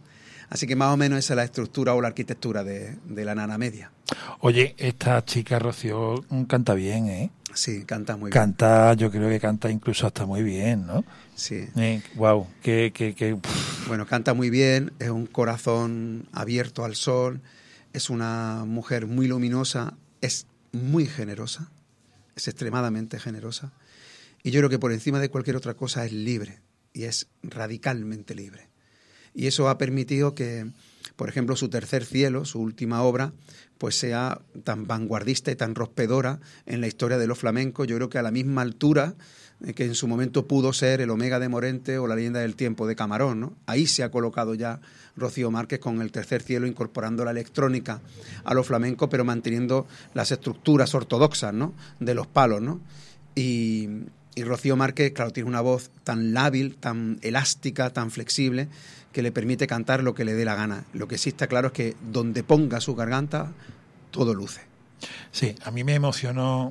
Así que más o menos esa es la estructura o la arquitectura de la nana media. Oye, esta chica Rocío canta bien, ¿eh? Sí, canta muy bien. Canta, yo creo que canta incluso hasta muy bien, ¿no? Sí. Wow, Bueno, canta muy bien, es un corazón abierto al sol, es una mujer muy luminosa, es muy generosa, es extremadamente generosa. Y yo creo que por encima de cualquier otra cosa es libre, y es radicalmente libre. Y eso ha permitido que, por ejemplo, su Tercer cielo, su última obra, pues sea tan vanguardista y tan rompedora en la historia de los flamencos, yo creo que a la misma altura que en su momento pudo ser el Omega de Morente o la Leyenda del Tiempo de Camarón, ¿no? Ahí se ha colocado ya Rocío Márquez con el Tercer cielo, incorporando la electrónica a los flamencos, pero manteniendo las estructuras ortodoxas, ¿no?, de los palos, ¿no? Y Rocío Márquez, claro, tiene una voz tan lábil, tan elástica, tan flexible, que le permite cantar lo que le dé la gana. Lo que sí está claro es que donde ponga su garganta, todo luce. Sí, a mí me emocionó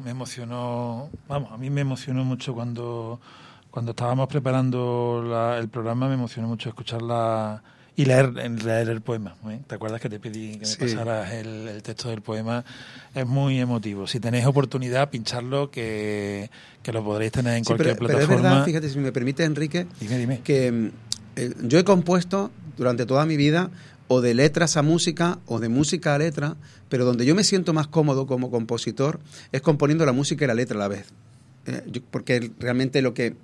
mucho cuando estábamos preparando el programa, me emocionó mucho escucharla y leer el poema, ¿eh? ¿Te acuerdas que te pedí que me pasaras el texto del poema? Es muy emotivo. Si tenéis oportunidad, pincharlo, que lo podréis tener en cualquier plataforma. Pero es verdad, fíjate, si me permite, Enrique, dime. Que yo he compuesto durante toda mi vida o de letras a música o de música a letra, pero donde yo me siento más cómodo como compositor es componiendo la música y la letra a la vez. Porque realmente es lo que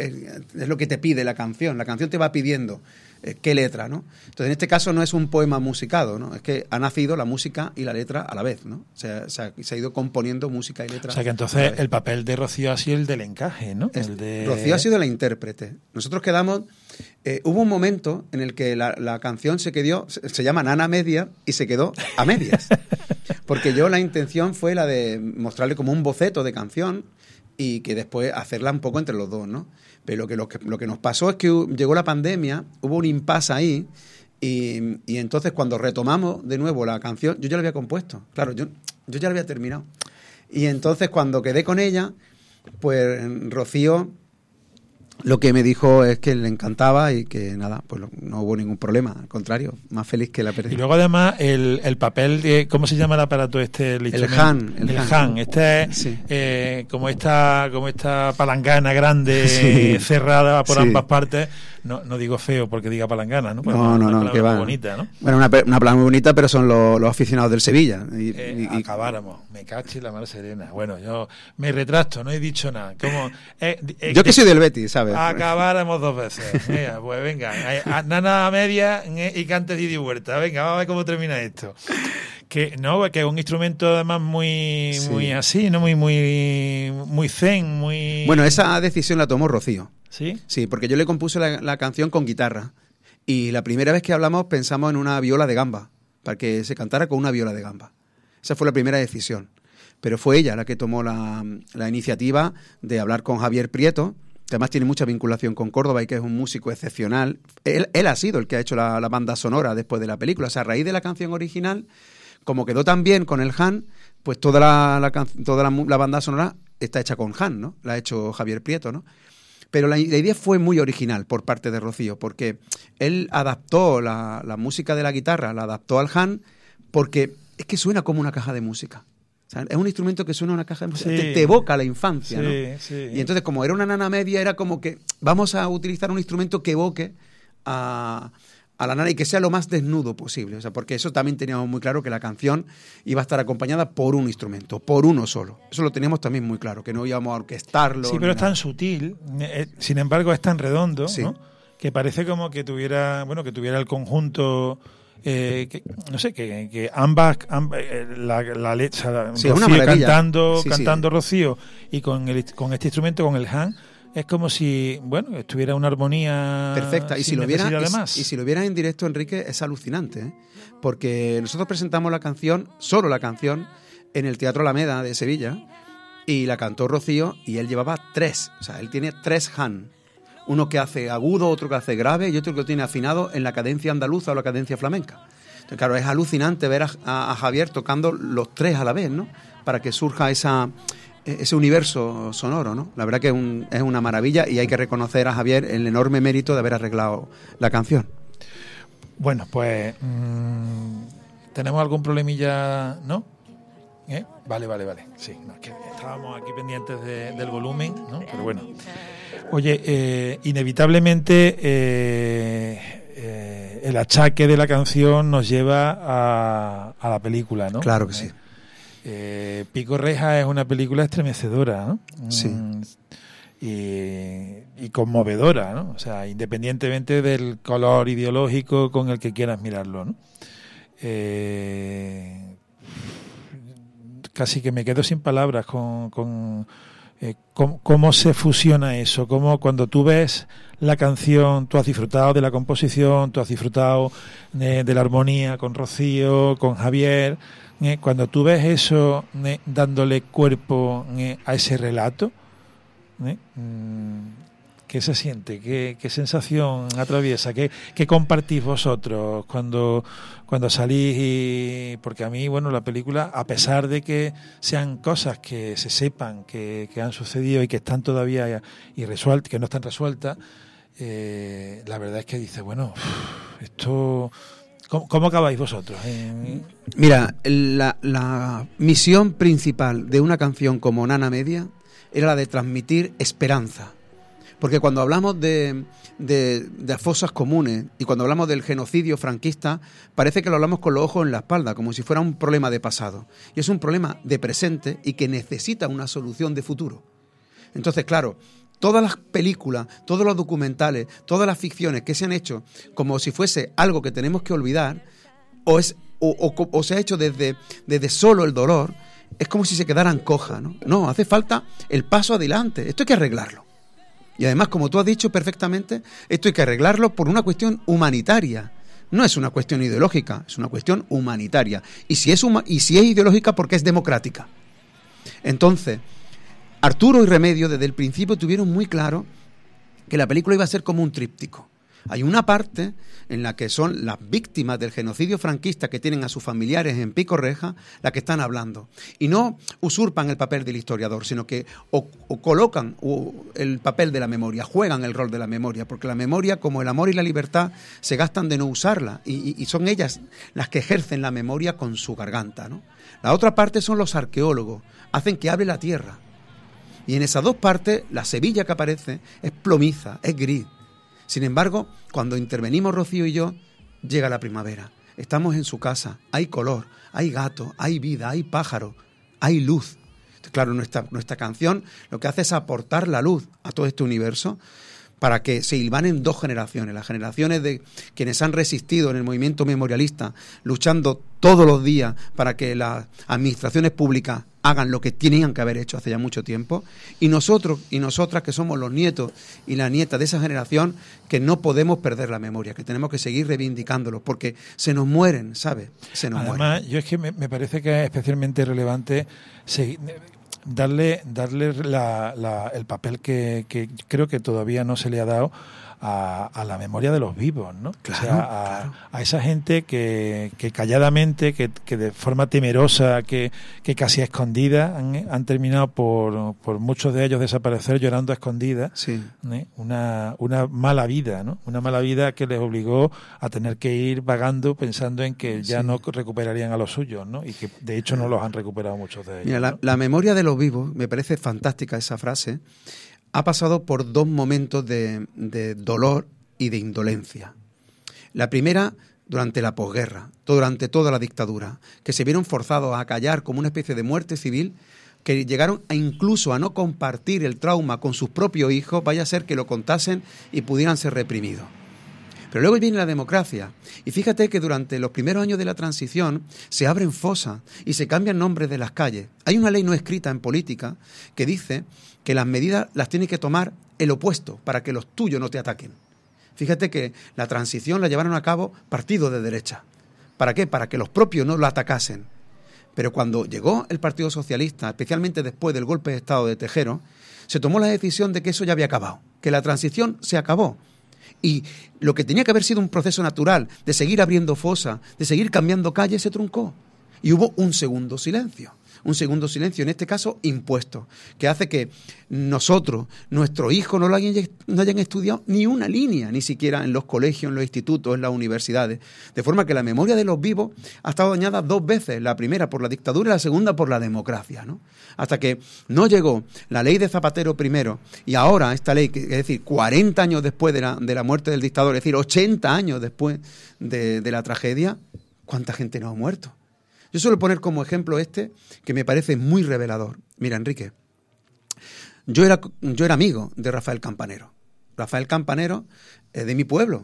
te pide la canción. La canción te va pidiendo qué letra, ¿no? Entonces, en este caso no es un poema musicado, ¿no? Es que ha nacido la música y la letra a la vez, ¿no? Se ha ido componiendo música y letra. O sea que entonces el papel de Rocío ha sido el del encaje, ¿no? Rocío ha sido la intérprete. Nosotros quedamos... hubo un momento en el que la canción se llama Nana Media y se quedó a medias. Porque la intención fue la de mostrarle como un boceto de canción y que después hacerla un poco entre los dos, ¿no? Pero lo que nos pasó es que llegó la pandemia, hubo un impasse ahí y entonces cuando retomamos de nuevo la canción, yo ya la había compuesto, claro, yo ya la había terminado. Y entonces cuando quedé con ella, pues Rocío lo que me dijo es que le encantaba y que nada, pues no hubo ningún problema, al contrario, más feliz que la perdí. Y luego además el papel de, ¿cómo se llama el aparato este? El Han. Este es sí. como esta palangana grande, cerrada por ambas partes. No digo feo porque diga palangana, ¿no? Pues no, que va. Bonita, ¿no? Bueno, una palabra muy bonita, pero son los aficionados del Sevilla. Acabáramos, me cacho en la mar serena. Bueno, yo me retracto, no he dicho nada. Yo que soy del Betis, ¿sabes? Acabáramos 2 veces. Mira, pues venga, nana media y cante de ida y vuelta. Venga, vamos a ver cómo termina esto. Que es un instrumento además muy así, ¿no? Muy zen, muy... Bueno, esa decisión la tomó Rocío. ¿Sí? Sí, porque yo le compuse la canción con guitarra. Y la primera vez que hablamos pensamos en una viola de gamba, para que se cantara con una viola de gamba. Esa fue la primera decisión. Pero fue ella la que tomó la iniciativa de hablar con Javier Prieto, que además tiene mucha vinculación con Córdoba y que es un músico excepcional. Él ha sido el que ha hecho la banda sonora después de la película. O sea, a raíz de la canción original, como quedó tan bien con el Han, pues toda la banda sonora está hecha con Han, ¿no? La ha hecho Javier Prieto, ¿no? Pero la idea fue muy original por parte de Rocío, porque él adaptó la música de la guitarra, la adaptó al Han, porque es que suena como una caja de música. O sea, es un instrumento que suena a una caja de música, te evoca la infancia, ¿no? Sí. Y entonces, como era una nana media, era como que vamos a utilizar un instrumento que evoque a la nana y que sea lo más desnudo posible. O sea, porque eso también teníamos muy claro, que la canción iba a estar acompañada por un instrumento, por uno solo. Eso lo teníamos también muy claro, que no íbamos a orquestarlo. Sí, pero es tan sutil, sin embargo es tan redondo, sí, ¿no? Que parece como que tuviera el conjunto... que ambas la letra, sí, Rocío cantando sí. Rocío y con este instrumento, con el Han, es como si, estuviera una armonía perfecta. Y si lo vieras en directo, Enrique, es alucinante, ¿eh? Porque nosotros presentamos la canción, en el Teatro Alameda de Sevilla, y la cantó Rocío, y él llevaba 3, o sea, él tiene 3 Han. Uno que hace agudo, otro que hace grave y otro que lo tiene afinado en la cadencia andaluza o la cadencia flamenca. Entonces, claro, es alucinante ver a Javier tocando los 3 a la vez, ¿no? Para que surja ese universo sonoro, ¿no? La verdad que es una maravilla y hay que reconocer a Javier el enorme mérito de haber arreglado la canción. Bueno, pues tenemos algún problemilla, ¿no? Vale. Sí, no, es que estábamos aquí pendientes del volumen, ¿no? Pero bueno. Oye, inevitablemente el achaque de la canción nos lleva a la película, ¿no? Claro que sí. Pico Reja es una película estremecedora, ¿no? Sí. Y conmovedora, ¿no? O sea, independientemente del color ideológico con el que quieras mirarlo, ¿no? Casi que me quedo sin palabras con cómo se fusiona eso, cómo cuando tú ves la canción, tú has disfrutado de la composición, tú has disfrutado de la armonía con Rocío, con Javier, cuando tú ves eso dándole cuerpo a ese relato, ¿qué se siente? ¿Qué sensación atraviesa? ¿Qué compartís vosotros cuando salís? Porque a mí, bueno, la película, a pesar de que sean cosas que se sepan que han sucedido y que están todavía irresueltas, que no están resueltas, la verdad es que dice, bueno, esto... ¿Cómo acabáis vosotros? Mira, la misión principal de una canción como Nana Media era la de transmitir esperanza. Porque cuando hablamos de fosas comunes y cuando hablamos del genocidio franquista, parece que lo hablamos con los ojos en la espalda, como si fuera un problema de pasado. Y es un problema de presente y que necesita una solución de futuro. Entonces, claro, todas las películas, todos los documentales, todas las ficciones que se han hecho como si fuese algo que tenemos que olvidar, o se ha hecho desde solo el dolor, es como si se quedaran cojas, ¿no? No, hace falta el paso adelante. Esto hay que arreglarlo. Y además, como tú has dicho perfectamente, esto hay que arreglarlo por una cuestión humanitaria. No es una cuestión ideológica, es una cuestión humanitaria. Y si es ideológica, porque es democrática. Entonces, Arturo y Remedios desde el principio tuvieron muy claro que la película iba a ser como un tríptico. Hay una parte en la que son las víctimas del genocidio franquista que tienen a sus familiares en Pico Reja las que están hablando. Y no usurpan el papel del historiador, sino que o colocan el papel de la memoria, juegan el rol de la memoria, porque la memoria, como el amor y la libertad, se gastan de no usarla. Y son ellas las que ejercen la memoria con su garganta, ¿no? La otra parte son los arqueólogos, hacen que hable la tierra. Y en esas dos partes, la Sevilla que aparece es plomiza, es gris. Sin embargo, cuando intervenimos Rocío y yo, llega la primavera. Estamos en su casa, hay color, hay gato, hay vida, hay pájaro, hay luz. Claro, nuestra canción lo que hace es aportar la luz a todo este universo para que se hilvanen dos generaciones, las generaciones de quienes han resistido en el movimiento memorialista, luchando todos los días para que las administraciones públicas hagan lo que tenían que haber hecho hace ya mucho tiempo, y nosotros y nosotras que somos los nietos y las nietas de esa generación, que no podemos perder la memoria, que tenemos que seguir reivindicándolo, porque se nos mueren, ¿sabes? Se nos mueren. Además, yo es que me parece que es especialmente relevante darle el papel que creo que todavía no se le ha dado a la memoria de los vivos, ¿no? Claro, o sea, a esa gente que calladamente, que de forma temerosa, que casi a escondida han terminado por muchos de ellos desaparecer llorando a escondidas. Sí. Una mala vida, ¿no? Una mala vida que les obligó a tener que ir vagando pensando en que ya no recuperarían a los suyos, ¿no? Y que de hecho no los han recuperado muchos de ellos. Mira, ¿no? la memoria de los vivos, me parece fantástica esa frase, ha pasado por dos momentos de dolor y de indolencia. La primera, durante la posguerra, durante toda la dictadura, que se vieron forzados a callar como una especie de muerte civil, que llegaron incluso a no compartir el trauma con sus propios hijos, vaya a ser que lo contasen y pudieran ser reprimidos. Pero luego viene la democracia, y fíjate que durante los primeros años de la transición se abren fosas y se cambian nombres de las calles. Hay una ley no escrita en política que dice que las medidas las tiene que tomar el opuesto para que los tuyos no te ataquen. Fíjate que la transición la llevaron a cabo partidos de derecha. ¿Para qué? Para que los propios no lo atacasen. Pero cuando llegó el Partido Socialista, especialmente después del golpe de Estado de Tejero, se tomó la decisión de que eso ya había acabado, que la transición se acabó. Y lo que tenía que haber sido un proceso natural de seguir abriendo fosas, de seguir cambiando calles, se truncó. Y hubo un segundo silencio en este caso impuesto, que hace que nosotros, nuestros hijos no hayan estudiado ni una línea, ni siquiera en los colegios, en los institutos, en las universidades. De forma que la memoria de los vivos ha estado dañada 2 veces, la primera por la dictadura y la segunda por la democracia, ¿no? Hasta que no llegó la ley de Zapatero primero y ahora esta ley, es decir, 40 años después de la muerte del dictador, es decir, 80 años después de la tragedia, ¿cuánta gente no ha muerto? Yo suelo poner como ejemplo que me parece muy revelador. Mira, Enrique, yo era amigo de Rafael Campanero. Rafael Campanero era de mi pueblo.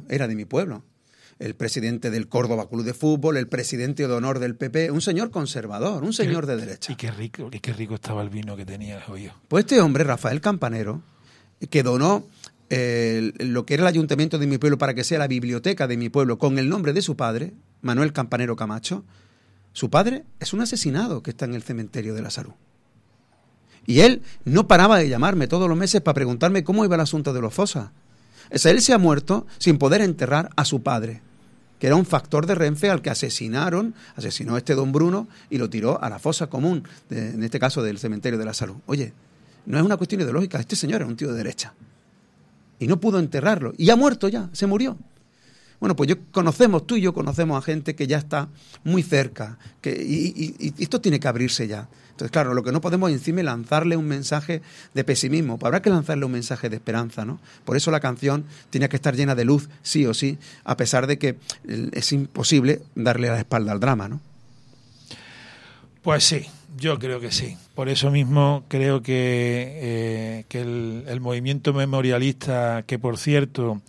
El presidente del Córdoba Club de Fútbol, el presidente de honor del PP, un señor conservador, un señor de derecha. Y qué rico estaba el vino que tenía, oye. Pues este hombre, Rafael Campanero, que donó lo que era el ayuntamiento de mi pueblo para que sea la biblioteca de mi pueblo, con el nombre de su padre, Manuel Campanero Camacho. Su padre es un asesinado que está en el cementerio de la Salud. Y él no paraba de llamarme todos los meses para preguntarme cómo iba el asunto de los Fosas. Él se ha muerto sin poder enterrar a su padre, que era un factor de Renfe al que asesinó este don Bruno y lo tiró a la fosa común, en este caso del cementerio de la Salud. Oye, no es una cuestión ideológica, este señor era un tío de derecha. Y no pudo enterrarlo. Y ha muerto ya, se murió. Bueno, pues tú y yo conocemos a gente que ya está muy cerca, y esto tiene que abrirse ya. Entonces, claro, lo que no podemos encima es lanzarle un mensaje de pesimismo, pues habrá que lanzarle un mensaje de esperanza, ¿no? Por eso la canción tiene que estar llena de luz, sí o sí, a pesar de que es imposible darle la espalda al drama, ¿no? Pues sí, yo creo que sí. Por eso mismo creo que el movimiento memorialista, que por cierto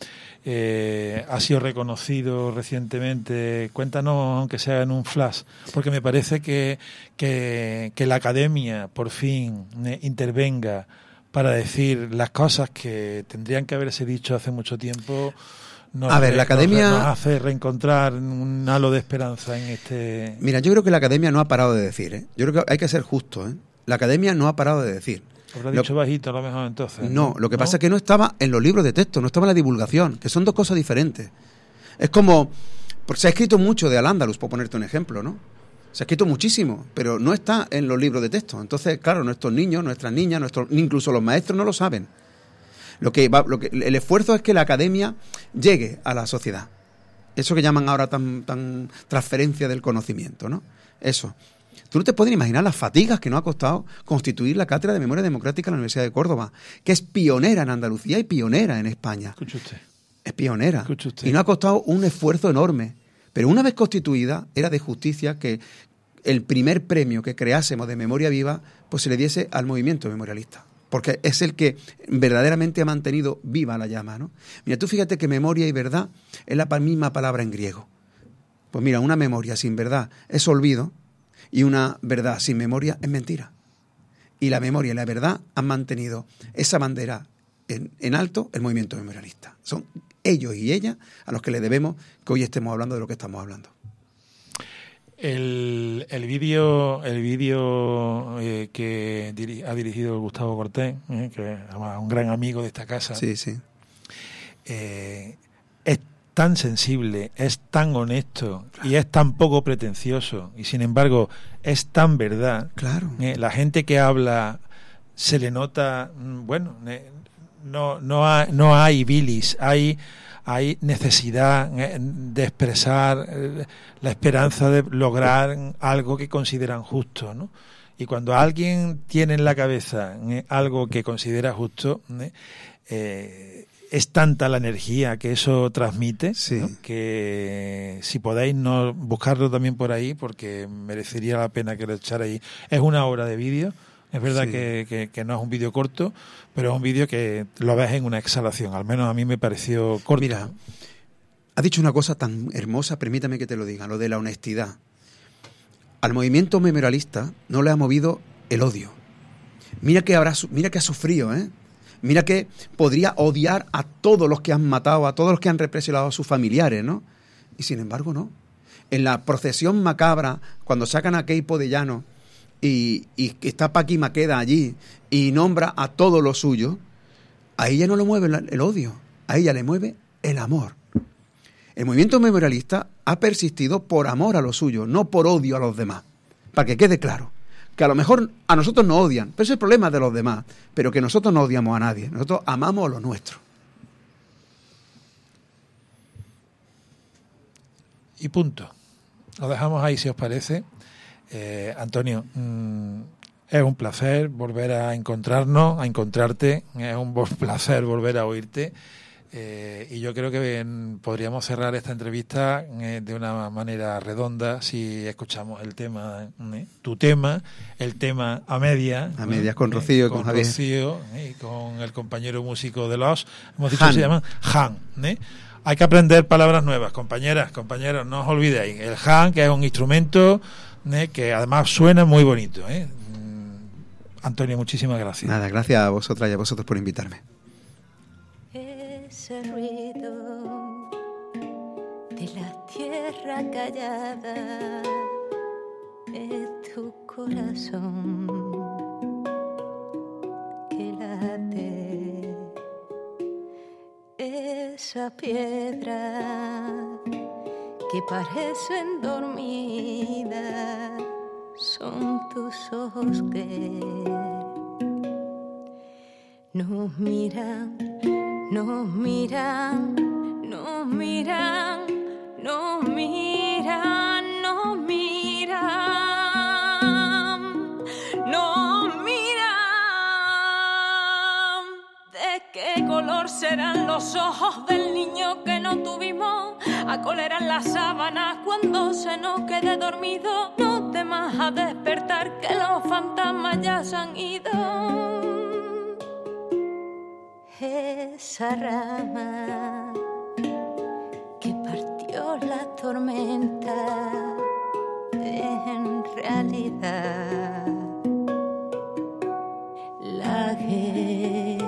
ha sido reconocido recientemente, cuéntanos aunque sea en un flash, porque me parece que la academia por fin intervenga para decir las cosas que tendrían que haberse dicho hace mucho tiempo. La academia nos hace reencontrar un halo de esperanza en este... Mira, yo creo que la academia no ha parado de decir, ¿eh? Yo creo que hay que ser justo, ¿eh? La academia no ha parado de decir. Habrá dicho bajito a lo mejor entonces. No, lo que pasa es que no estaba en los libros de texto, no estaba en la divulgación, que son 2 cosas diferentes. Es como... Porque se ha escrito mucho de Al-Ándalus, por ponerte un ejemplo, ¿no? Se ha escrito muchísimo, pero no está en los libros de texto. Entonces, claro, nuestros niños, nuestras niñas, incluso los maestros no lo saben. El esfuerzo es que la academia llegue a la sociedad. Eso que llaman ahora tan transferencia del conocimiento, ¿no? Eso. Tú no te puedes imaginar las fatigas que nos ha costado constituir la Cátedra de Memoria Democrática en la Universidad de Córdoba, que es pionera en Andalucía y pionera en España. Escuche usted. Es pionera. Escuche usted. Y nos ha costado un esfuerzo enorme. Pero una vez constituida, era de justicia que el primer premio que creásemos de memoria viva, pues se le diese al movimiento memorialista. Porque es el que verdaderamente ha mantenido viva la llama, ¿no? Mira, tú fíjate que memoria y verdad es la misma palabra en griego. Pues mira, una memoria sin verdad es olvido y una verdad sin memoria es mentira. Y la memoria y la verdad han mantenido esa bandera en alto el movimiento memorialista. Son ellos y ellas a los que le debemos que hoy estemos hablando de lo que estamos hablando. El vídeo que ha dirigido Gustavo Cortés, que es un gran amigo de esta casa, sí. Es tan sensible, es tan honesto y es tan poco pretencioso y sin embargo es tan verdad. Claro. La gente que habla se le nota, no hay bilis, hay necesidad de expresar la esperanza de lograr algo que consideran justo, ¿no? Y cuando alguien tiene en la cabeza algo que considera justo, es tanta la energía que eso transmite, sí, ¿no? Que si podéis no buscarlo también por ahí, porque merecería la pena que lo echarais. Es 1 hora de vídeo. Es verdad sí, que no es un vídeo corto, pero es un vídeo que lo ves en una exhalación. Al menos a mí me pareció corto. Mira, has dicho una cosa tan hermosa, permítame que te lo diga, lo de la honestidad. Al movimiento memorialista no le ha movido el odio. Mira que ha sufrido, ¿eh? Mira que podría odiar a todos los que han matado, a todos los que han represionado a sus familiares, ¿no? Y sin embargo, no. En la procesión macabra, cuando sacan a Queipo de Llano y está Paqui Maqueda allí y nombra a todos los suyos, a ella no le mueve el odio, a ella le mueve el amor. El movimiento memorialista ha persistido por amor a los suyos, no por odio a los demás. para que quede claro. Que a lo mejor a nosotros nos odian, pero ese es el problema de los demás, pero que nosotros no odiamos a nadie, nosotros amamos lo nuestro. Y punto. Lo dejamos ahí si os parece. Antonio, es un placer volver a encontrarnos, a encontrarte, es un placer volver a oírte. Y yo creo que podríamos cerrar esta entrevista de una manera redonda si escuchamos el tema, tu tema, el tema a medias. A medias con Rocío y con Javier. Rocío, y con el compañero músico de los, hemos dicho Han. que se llama Han. Hay que aprender palabras nuevas, compañeras, compañeros, no os olvidéis. El Han, que es un instrumento que además suena muy bonito. Antonio, muchísimas gracias. Nada, gracias a vosotras y a vosotros por invitarme. Ese ruido de la tierra callada es tu corazón que late, esa piedra que parecen dormidas son tus ojos que nos miran. Nos miran, nos miran, nos miran, nos miran, nos miran. ¿De qué color serán los ojos del niño que no tuvimos? ¿A cuál eran las sábanas cuando se nos quede dormido? No temas a despertar que los fantasmas ya se han ido. Esa rama que partió la tormenta en realidad la guerra.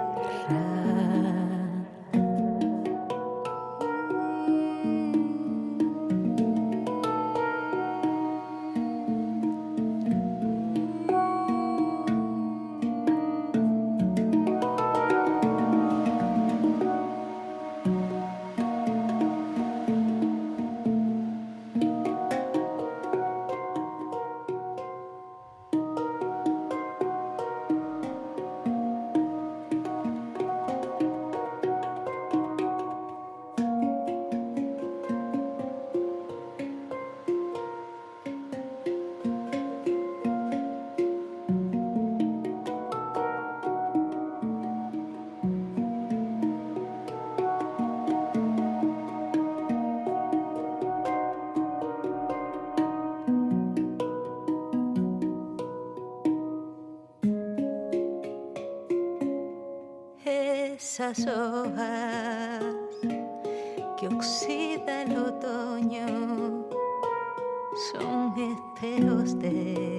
Esas hojas que oxida el otoño son espejos de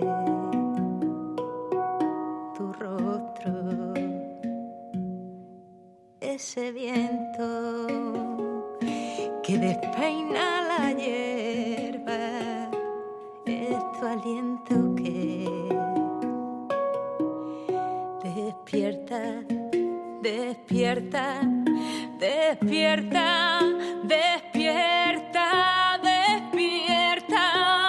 tu rostro. Ese viento que despeina la hierba es tu aliento que despierta. Despierta, despierta, despierta, despierta,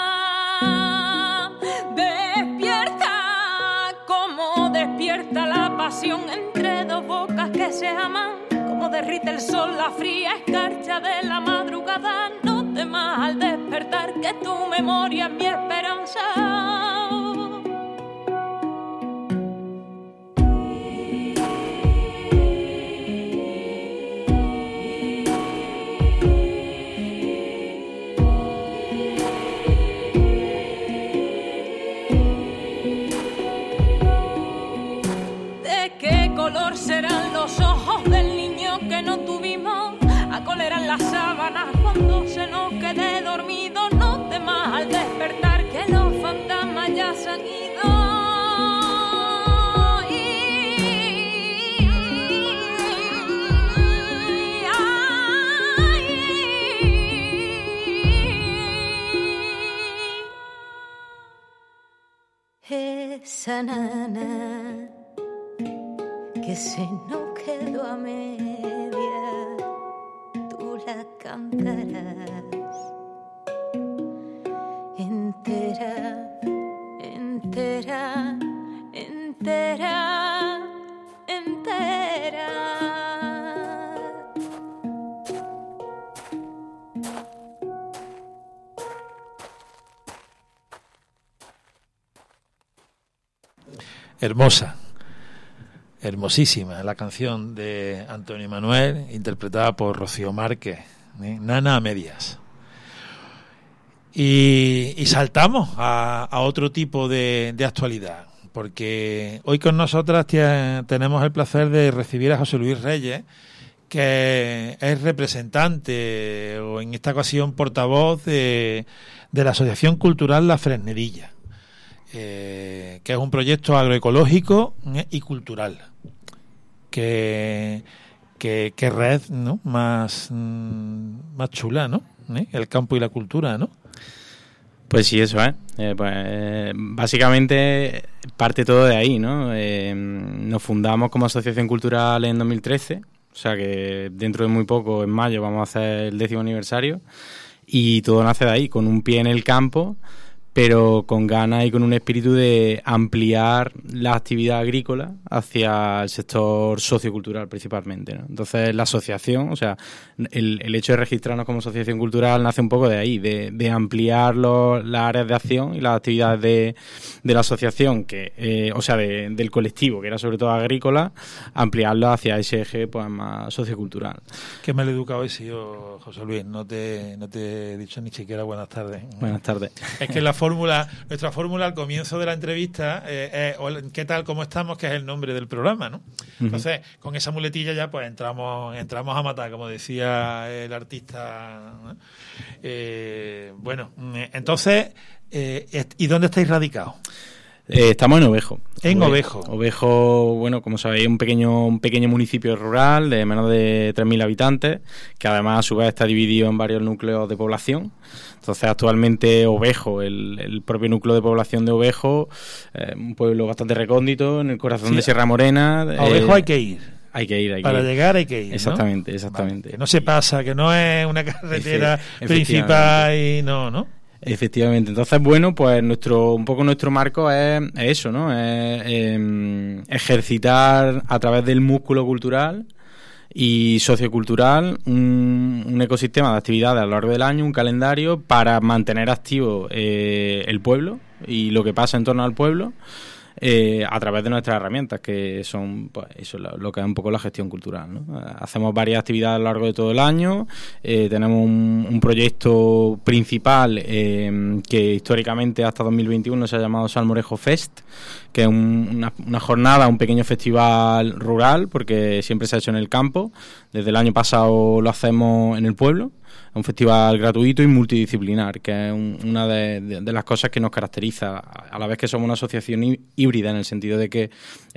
despierta, como despierta la pasión entre dos bocas que se aman, como derrite el sol la fría escarcha de la madrugada. No temas al despertar que tu memoria es mi esperanza. Serán los ojos del niño que no tuvimos, a cuál eran las sábanas cuando se nos quede dormido. No temas al despertar que los fantasmas ya se han ido. Esa nana que se nos quedó a media, tú la cantarás entera hermosa, hermosísima, la canción de Antonio Manuel, interpretada por Rocío Márquez, Nana a medias. Y saltamos a otro tipo de actualidad, porque hoy con nosotras tenemos el placer de recibir a José Luis Reyes, que es representante, o en esta ocasión portavoz, de la Asociación Cultural La Fresnerilla, que es un proyecto agroecológico y cultural. Que red, ¿no? más chula, ¿no? El campo y la cultura, ¿no? Pues sí, eso es. Básicamente parte todo de ahí, ¿no? Nos fundamos como asociación cultural en 2013, o sea que dentro de muy poco, en mayo, vamos a hacer el 10º aniversario, y todo nace de ahí, con un pie en el campo, pero con ganas y con un espíritu de ampliar la actividad agrícola hacia el sector sociocultural principalmente, ¿no? Entonces la asociación, o sea, el hecho de registrarnos como asociación cultural nace un poco de ahí, de ampliar las áreas de acción y las actividades de la asociación, del colectivo, que era sobre todo agrícola, ampliarlo hacia ese eje pues más sociocultural. Qué mal educado he sido, José Luis, no te he dicho ni siquiera buenas tardes. Buenas tardes. Es que nuestra fórmula al comienzo de la entrevista, ¿qué tal, cómo estamos?, que es el nombre del programa, ¿no? Entonces, con esa muletilla ya pues entramos a matar, como decía el artista, ¿no? Entonces, ¿y dónde estáis radicados? Estamos en Ovejo. Ovejo, bueno, como sabéis, un pequeño municipio rural de menos de 3.000 habitantes, que además a su vez está dividido en varios núcleos de población. Entonces, actualmente Ovejo, el propio núcleo de población de Ovejo, un pueblo bastante recóndito en el corazón de Sierra Morena. A Ovejo hay que ir. Para llegar hay que ir, exactamente, ¿no? Exactamente. Que no se pasa, que no es una carretera principal y no. Efectivamente. Entonces, bueno, pues nuestro marco es eso, ¿no? Es ejercitar a través del músculo cultural y sociocultural un ecosistema de actividades a lo largo del año, un calendario para mantener activo el pueblo y lo que pasa en torno al pueblo, a través de nuestras herramientas, que son pues eso, lo que es un poco la gestión cultural, ¿no? Hacemos varias actividades a lo largo de todo el año. Tenemos un proyecto principal que históricamente hasta 2021 se ha llamado Salmorejo Fest, que es una jornada, un pequeño festival rural, porque siempre se ha hecho en el campo. Desde el año pasado lo hacemos en el pueblo. Es un festival gratuito y multidisciplinar, que es una de las cosas que nos caracteriza, a la vez que somos una asociación híbrida, en el sentido de que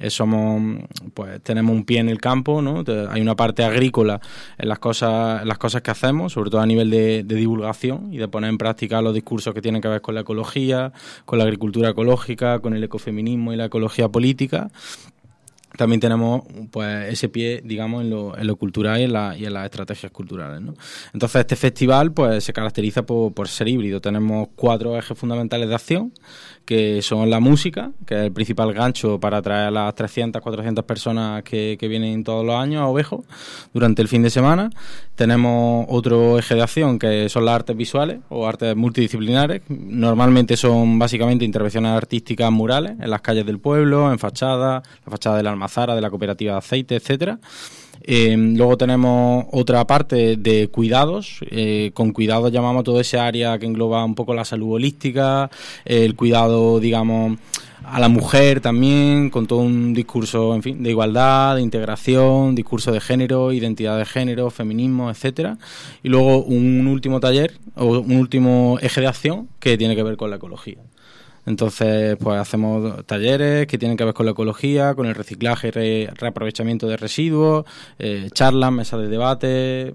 tenemos un pie en el campo, ¿no? Hay una parte agrícola en las cosas que hacemos, sobre todo a nivel de divulgación y de poner en práctica los discursos que tienen que ver con la ecología, con la agricultura ecológica, con el ecofeminismo y la ecología política. También tenemos pues ese pie, digamos, en lo cultural y en las estrategias culturales, ¿no? Entonces este festival pues se caracteriza por ser híbrido. Tenemos 4 ejes fundamentales de acción, que son la música, que es el principal gancho para atraer a las 300, 400 personas que vienen todos los años a Ovejo durante el fin de semana. Tenemos otro eje de acción, que son las artes visuales o artes multidisciplinares. Normalmente son básicamente intervenciones artísticas murales en las calles del pueblo, en fachadas, la fachada de la Almazara, de la cooperativa de aceite, etcétera. Luego tenemos otra parte de cuidados. Con cuidados llamamos todo ese área que engloba un poco la salud holística, el cuidado, digamos, a la mujer también, con todo un discurso, en fin, de igualdad, de integración, discurso de género, identidad de género, feminismo, etcétera. Y luego un último taller o un último eje de acción que tiene que ver con la ecología. Entonces, pues hacemos talleres que tienen que ver con la ecología, con el reciclaje y reaprovechamiento de residuos, charlas, mesas de debate,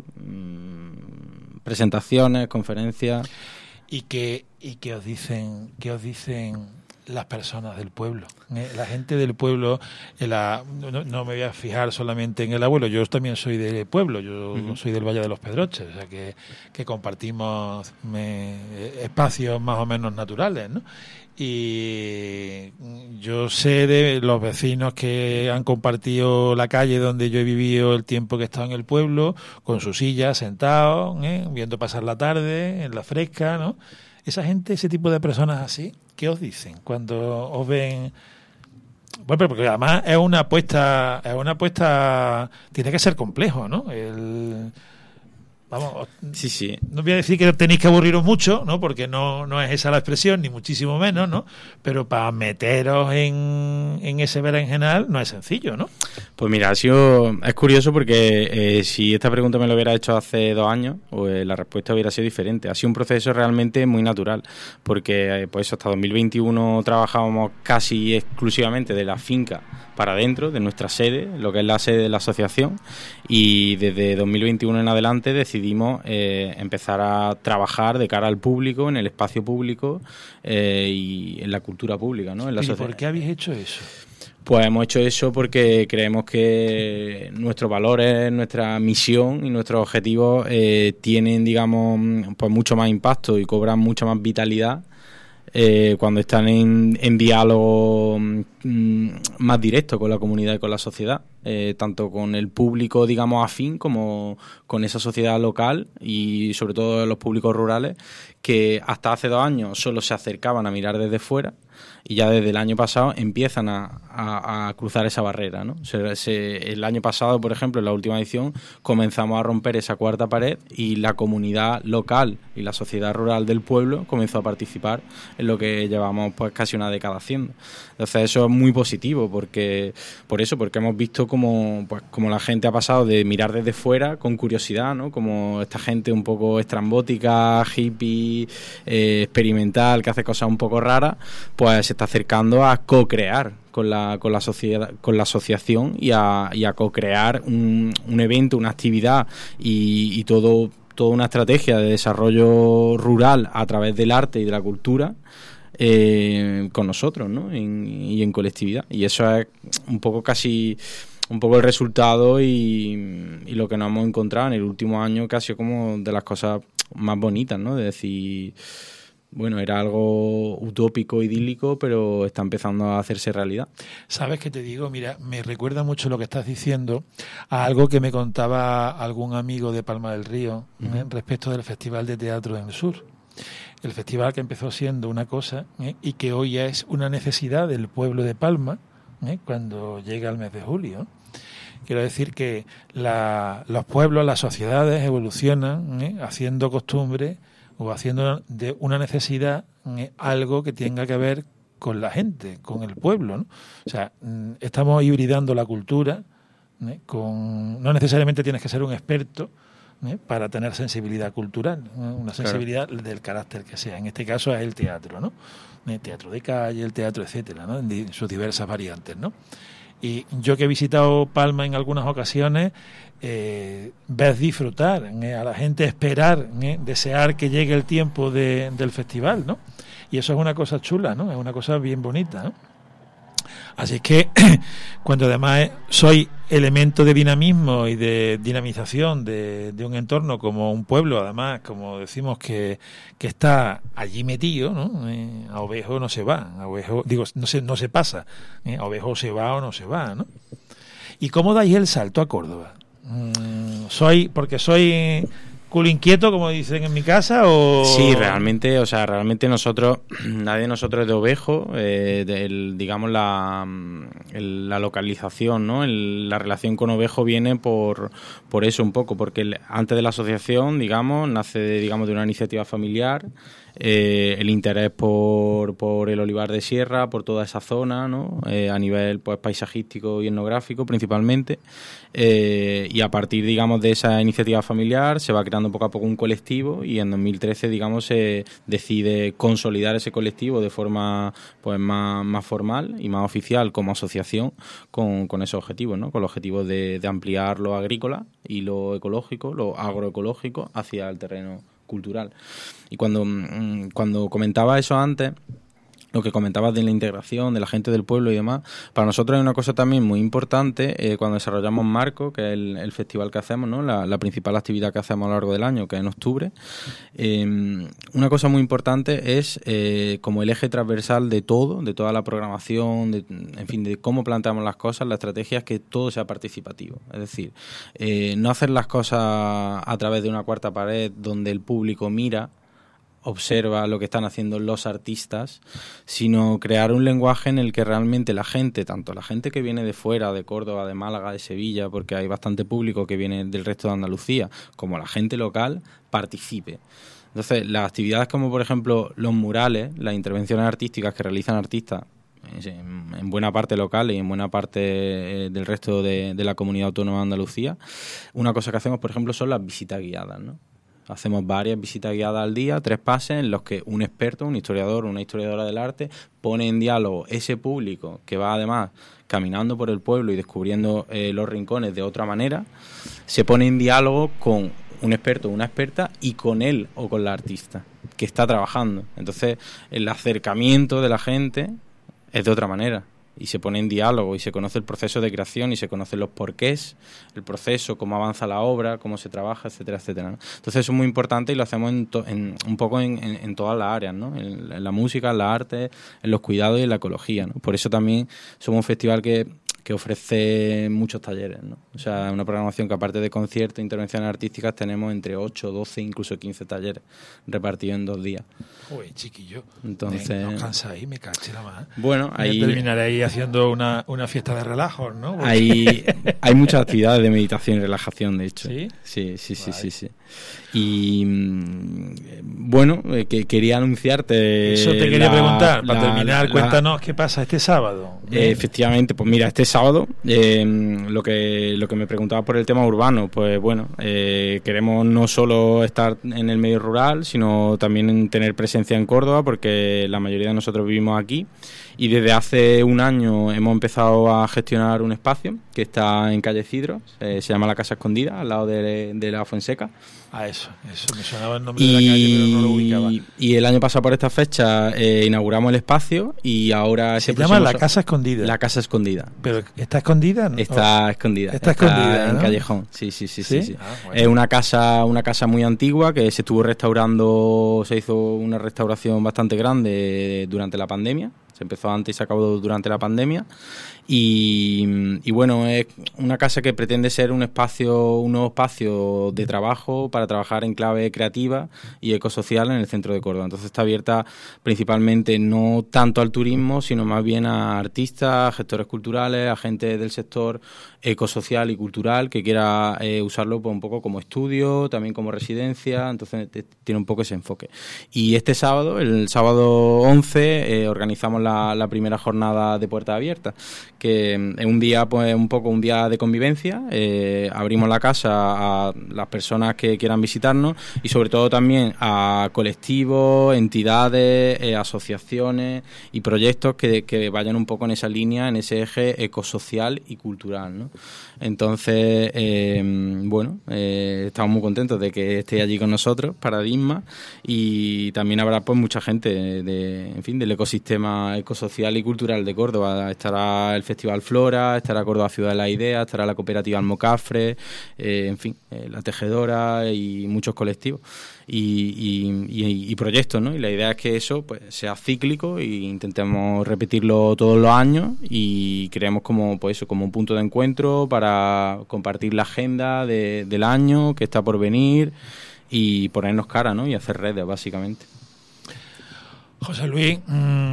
presentaciones, conferencias. ¿Y qué os dicen las personas del pueblo? La gente del pueblo, no me voy a fijar solamente en el abuelo, yo también soy del pueblo, yo soy del Valle de los Pedroches, o sea que compartimos espacios más o menos naturales, ¿no? Y yo sé de los vecinos que han compartido la calle donde yo he vivido el tiempo que he estado en el pueblo, con sus sillas, sentados, viendo pasar la tarde en la fresca, ¿no? Esa gente, ese tipo de personas así, ¿qué os dicen cuando os ven Bueno, porque además es una apuesta, tiene que ser complejo, ¿no? Vamos, Sí. no voy a decir que tenéis que aburriros mucho, ¿no? Porque no es esa la expresión, ni muchísimo menos, ¿no? Pero para meteros en ese berenjenal no es sencillo, ¿no? Pues mira, es curioso porque si esta pregunta me lo hubiera hecho hace 2 años, pues la respuesta hubiera sido diferente. Ha sido un proceso realmente muy natural, porque pues hasta 2021 trabajábamos casi exclusivamente de la finca para adentro, de nuestra sede, lo que es la sede de la asociación, y desde 2021 en adelante decidimos empezar a trabajar de cara al público, en el espacio público y en la cultura pública, ¿no? En la ¿Y por qué habéis hecho eso? Pues hemos hecho eso porque creemos que nuestros valores, nuestra misión y nuestros objetivos tienen, digamos, pues mucho más impacto y cobran mucha más vitalidad cuando están en diálogo más directo con la comunidad y con la sociedad, tanto con el público, digamos, afín, como con esa sociedad local y sobre todo los públicos rurales, que hasta hace 2 años solo se acercaban a mirar desde fuera y ya desde el año pasado empiezan a cruzar esa barrera, ¿no? El año pasado, por ejemplo, en la última edición, comenzamos a romper esa cuarta pared y la comunidad local y la sociedad rural del pueblo comenzó a participar en lo que llevamos pues casi una década haciendo. Entonces eso es muy positivo porque hemos visto como la gente ha pasado de mirar desde fuera con curiosidad, ¿no? Como esta gente un poco estrambótica, hippie, experimental, que hace cosas un poco raras, pues se está acercando a co-crear con la sociedad, con la asociación y a co-crear un evento, una actividad y toda una estrategia de desarrollo rural a través del arte y de la cultura con nosotros, ¿no? Y en colectividad. Y eso es un poco el resultado y lo que nos hemos encontrado en el último año, que ha sido como de las cosas más bonitas, ¿no? De decir, bueno, era algo utópico, idílico, pero está empezando a hacerse realidad. ¿Sabes qué te digo? Mira, me recuerda mucho lo que estás diciendo a algo que me contaba algún amigo de Palma del Río respecto del Festival de Teatro en el Sur. El festival que empezó siendo una cosa y que hoy es una necesidad del pueblo de Palma cuando llega el mes de julio. Quiero decir que los pueblos, las sociedades evolucionan haciendo costumbre o haciendo de una necesidad algo que tenga que ver con la gente, con el pueblo, ¿no? O sea, estamos hibridando la cultura no necesariamente tienes que ser un experto para tener sensibilidad cultural, una sensibilidad del carácter que sea. En este caso es el teatro, ¿no? El teatro de calle, el teatro, etcétera, ¿no? En sus diversas variantes, ¿no? Y yo que he visitado Palma en algunas ocasiones, ves disfrutar, a la gente esperar, desear que llegue el tiempo del festival, ¿no? Y eso es una cosa chula, ¿no? Es una cosa bien bonita, ¿no? Así que cuando además soy elemento de dinamismo y de dinamización de un entorno como un pueblo, además, como decimos que está allí metido, ¿no? A Ovejo no se va, a Ovejo, digo, no se pasa, a Ovejo se va o no se va, ¿no? ¿Y cómo dais el salto a Córdoba? Porque soy culo inquieto, como dicen en mi casa, o... Sí, realmente nosotros, nadie de nosotros es de Ovejo, digamos la localización, ¿no? La relación con Ovejo viene por eso un poco, porque antes de la asociación, digamos, nace de una iniciativa familiar, el interés por el olivar de sierra, por toda esa zona, ¿no? A nivel pues paisajístico y etnográfico principalmente, y a partir, digamos, de esa iniciativa familiar se va creando poco a poco un colectivo y en 2013, digamos, se decide consolidar ese colectivo de forma pues más formal y más oficial como asociación con ese objetivo, ¿no? Con el objetivo de ampliar lo agrícola y lo ecológico, lo agroecológico hacia el terreno cultural. Y cuando comentaba eso antes, lo que comentabas de la integración de la gente del pueblo y demás, para nosotros hay una cosa también muy importante cuando desarrollamos Marco, que es el festival que hacemos, ¿no? La principal actividad que hacemos a lo largo del año, que es en octubre. Una cosa muy importante es como el eje transversal de todo, de toda la programación, de cómo planteamos las cosas, la estrategia es que todo sea participativo. Es decir, no hacer las cosas a través de una cuarta pared donde el público mira observa lo que están haciendo los artistas, sino crear un lenguaje en el que realmente la gente, tanto la gente que viene de fuera, de Córdoba, de Málaga, de Sevilla, porque hay bastante público que viene del resto de Andalucía, como la gente local, participe. Entonces, las actividades como, por ejemplo, los murales, las intervenciones artísticas que realizan artistas, en buena parte locales y en buena parte del resto de la comunidad autónoma de Andalucía, una cosa que hacemos, por ejemplo, son las visitas guiadas, ¿no? Hacemos varias visitas guiadas al día, 3 pases, en los que un experto, un historiador, una historiadora del arte, pone en diálogo ese público que va además caminando por el pueblo y descubriendo los rincones de otra manera, se pone en diálogo con un experto o una experta y con él o con la artista que está trabajando. Entonces, el acercamiento de la gente es de otra manera y se pone en diálogo y se conoce el proceso de creación y se conocen los porqués, el proceso, cómo avanza la obra, cómo se trabaja, etcétera, etcétera, ¿no? Entonces eso es muy importante y lo hacemos un poco en todas las áreas, ¿no? En la música, en la arte, en los cuidados y en la ecología, ¿no? Por eso también somos un festival que ofrece muchos talleres, ¿no? O sea, una programación que aparte de conciertos e intervenciones artísticas tenemos entre 8, 12, incluso 15 talleres repartidos en 2 días. Uy, chiquillo. Entonces, no cansáis, me caché la más. Bueno, ahí terminaréis haciendo una fiesta de relajos, ¿no? Porque... Hay muchas actividades de meditación y relajación, de hecho. ¿Sí? Sí. Y bueno, que quería anunciarte. Eso te quería preguntar, para terminar, cuéntanos qué pasa este sábado. Efectivamente, pues mira, este sábado, lo que me preguntaba por el tema urbano, pues bueno, queremos no solo estar en el medio rural, sino también tener presencia en Córdoba, porque la mayoría de nosotros vivimos aquí. Y desde hace un año hemos empezado a gestionar un espacio que está en calle Cidro, se llama La Casa Escondida, al lado de la Fuenseca. Ah, eso me sonaba el nombre de la calle, pero no lo ubicaba. Y el año pasado por esta fecha inauguramos el espacio y ahora... Se llama La Casa Escondida. La Casa Escondida. ¿Pero está escondida? ¿No? Está escondida. Está escondida, en ¿no? Callejón, sí. Ah, bueno. Es una casa muy antigua que se estuvo restaurando, se hizo una restauración bastante grande durante la pandemia. Se empezó antes y se acabó durante la pandemia. Y bueno, es una casa que pretende ser un nuevo espacio de trabajo para trabajar en clave creativa y ecosocial en el centro de Córdoba. Entonces está abierta principalmente no tanto al turismo, sino más bien a artistas, a gestores culturales, a gente del sector ecosocial y cultural que quiera usarlo pues, un poco como estudio, también como residencia. Entonces tiene un poco ese enfoque. Y este sábado, el sábado 11, organizamos la primera jornada de puertas abiertas, que es un día, pues un poco un día de convivencia. Abrimos la casa a las personas que quieran visitarnos y sobre todo también a colectivos, entidades, asociaciones y proyectos que vayan un poco en esa línea, en ese eje ecosocial y cultural, ¿no? Entonces, estamos muy contentos de que esté allí con nosotros, Paradigma, y también habrá pues mucha gente del ecosistema ecosocial y cultural de Córdoba. Estará el Festival Flora, estará Córdoba Ciudad de la Idea, estará la cooperativa Almocafre, la Tejedora y muchos colectivos y proyectos, ¿no? Y la idea es que eso pues sea cíclico e intentemos repetirlo todos los años y creemos como un punto de encuentro para compartir la agenda del año que está por venir y ponernos cara, ¿no? Y hacer redes, básicamente. José Luis,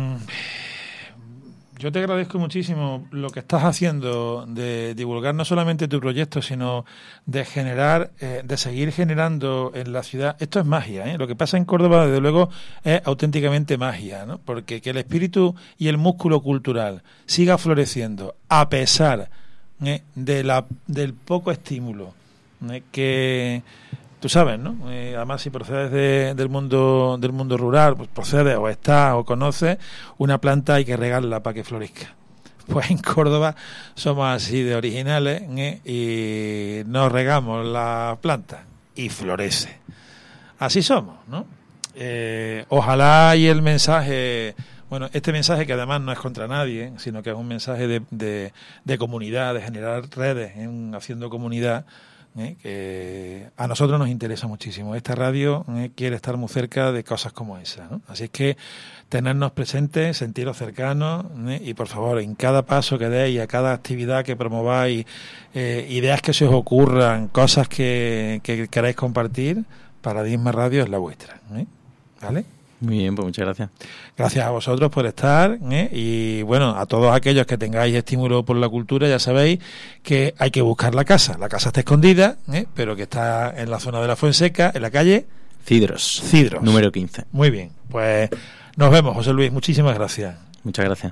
yo te agradezco muchísimo lo que estás haciendo de divulgar no solamente tu proyecto, sino de generar, de seguir generando en la ciudad. Esto es magia, ¿eh? Lo que pasa en Córdoba, desde luego, es auténticamente magia, ¿no? Porque que el espíritu y el músculo cultural siga floreciendo a pesar del poco estímulo que... Tú sabes, ¿no? Además, si procedes del mundo rural, pues procedes o estás o conoces una planta, hay que regarla para que florezca. Pues en Córdoba somos así de originales y nos regamos la planta y florece. Así somos, ¿no? Ojalá y el mensaje... Bueno, este mensaje que además no es contra nadie, sino que es un mensaje de comunidad, de generar redes haciendo comunidad, que a nosotros nos interesa muchísimo. Esta radio quiere estar muy cerca de cosas como esa, ¿no? Así es que tenernos presentes, sentiros cercanos, y por favor, en cada paso que deis, a cada actividad que promováis, ideas que se os ocurran, cosas que queráis compartir, Paradigma Radio es la vuestra, ¿vale? Muy bien, pues muchas gracias. Gracias a vosotros por estar, y bueno, a todos aquellos que tengáis estímulo por la cultura, ya sabéis que hay que buscar la casa. La casa está escondida, pero que está en la zona de la Fuenseca, en la calle Cidros. Número 15. Muy bien, pues nos vemos, José Luis, muchísimas gracias. Muchas gracias.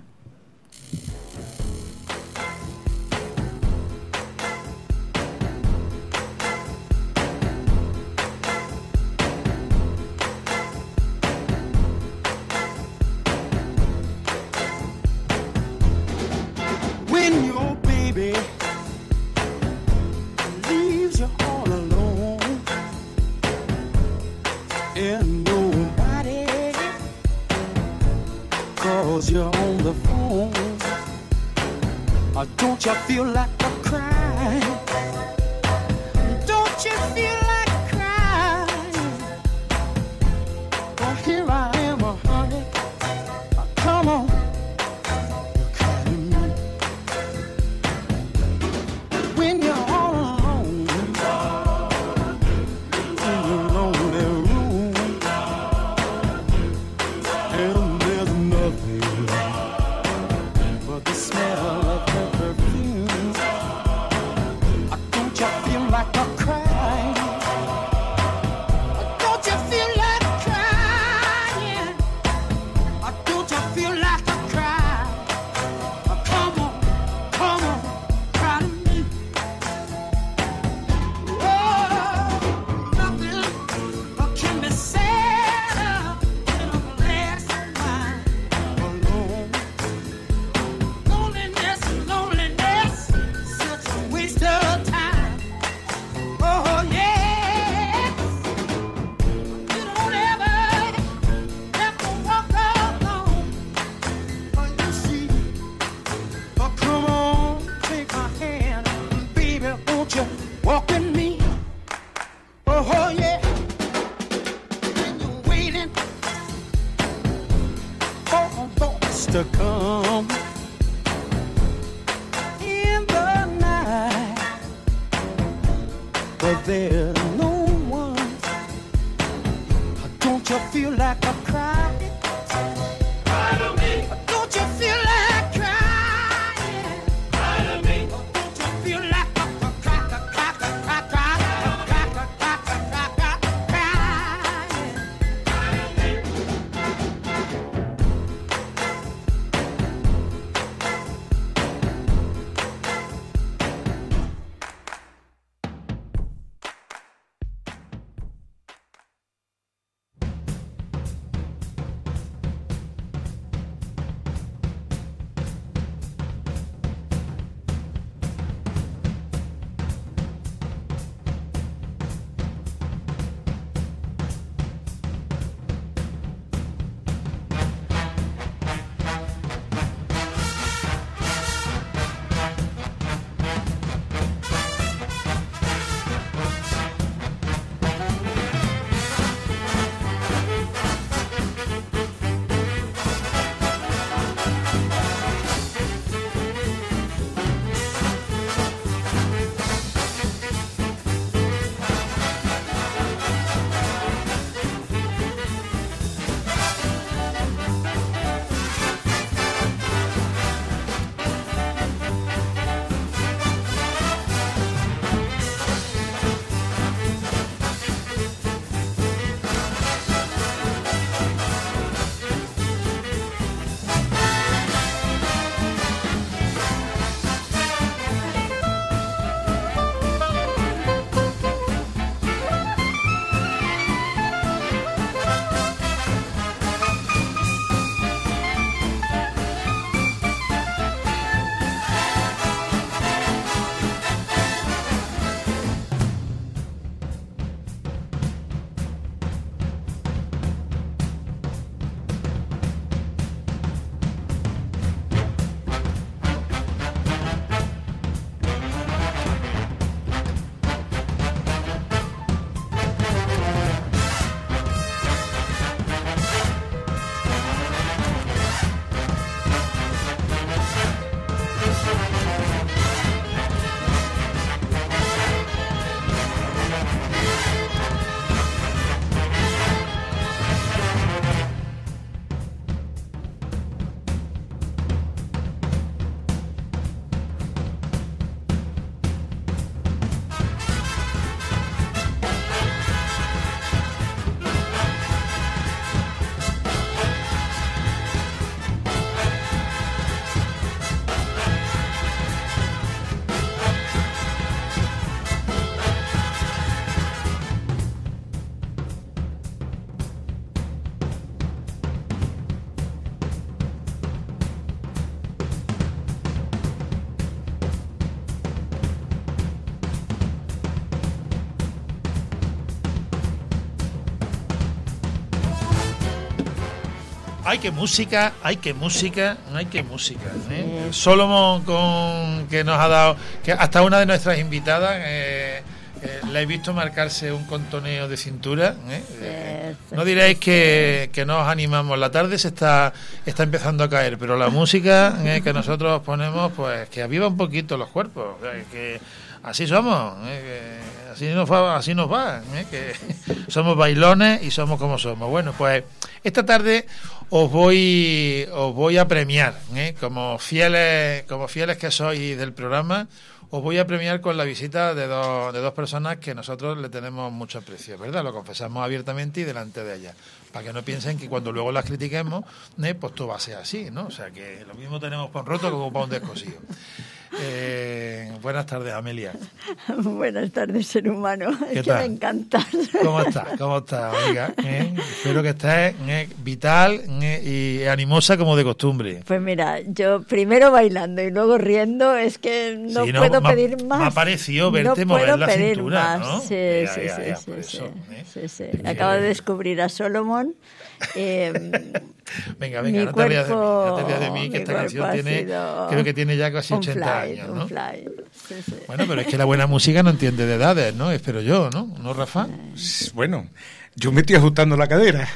You're on the phone. Don't you feel like a crying? Don't you feel like crying? Well, here I am, honey. Come on, you're crying me. When you're all alone in your lonely room, and there's nothing the smell of her perfume. Don't you feel like a crying? Don't you feel like crying? Don't you feel like a cry? Come on, cry to me. Oh, nothing can be said in a place of mine alone. Loneliness, such a waste of time. Oh, yes. You don't ever have to walk alone. Oh, you see. Oh, come on, take my hand. Baby, won't you walk with me? Oh, yeah. And you're waiting for thoughts to come. But there's no one. Don't you feel like a cry? Cry to me. Don't you feel like crying? Cry to me. Don't you feel like a Hay que música, hay que música, hay que música. Solomon que nos ha dado, que hasta una de nuestras invitadas la he visto marcarse un contoneo de cintura. No diréis que nos animamos, la tarde se está empezando a caer, pero la música que nosotros ponemos, pues que aviva un poquito los cuerpos, que así somos, así nos va, que somos bailones y somos como somos. Bueno, pues esta tarde os voy a premiar, como fieles que sois del programa. Os voy a premiar con la visita de dos personas que nosotros le tenemos mucho aprecio, ¿verdad? Lo confesamos abiertamente y delante de ellas, para que no piensen que cuando luego las critiquemos, pues todo va a ser así, ¿no? O sea, que lo mismo tenemos para un roto como para un descosido. Buenas tardes, Amelia. Buenas tardes, ser humano. ¿Qué es tal? Que me encanta. ¿Cómo estás, amiga? Espero que estés vital y animosa como de costumbre. Pues mira, yo primero bailando y luego riendo, es que no Sí, puedo pedir más. Me ha parecido verte mover la cintura, ¿no? Sí. Sí. Acabo de descubrir a Solomon. Venga, Mi no te rías de mí, cuerpo- no te rías de mí, que mi esta canción cuerpo ha tiene, sido creo que tiene ya casi un 80 fly, años, un ¿no? fly. Sí. Bueno, pero es que la buena música no entiende de edades, ¿no? Espero yo, ¿no? ¿No, Rafa? Bueno, yo me estoy ajustando la cadera.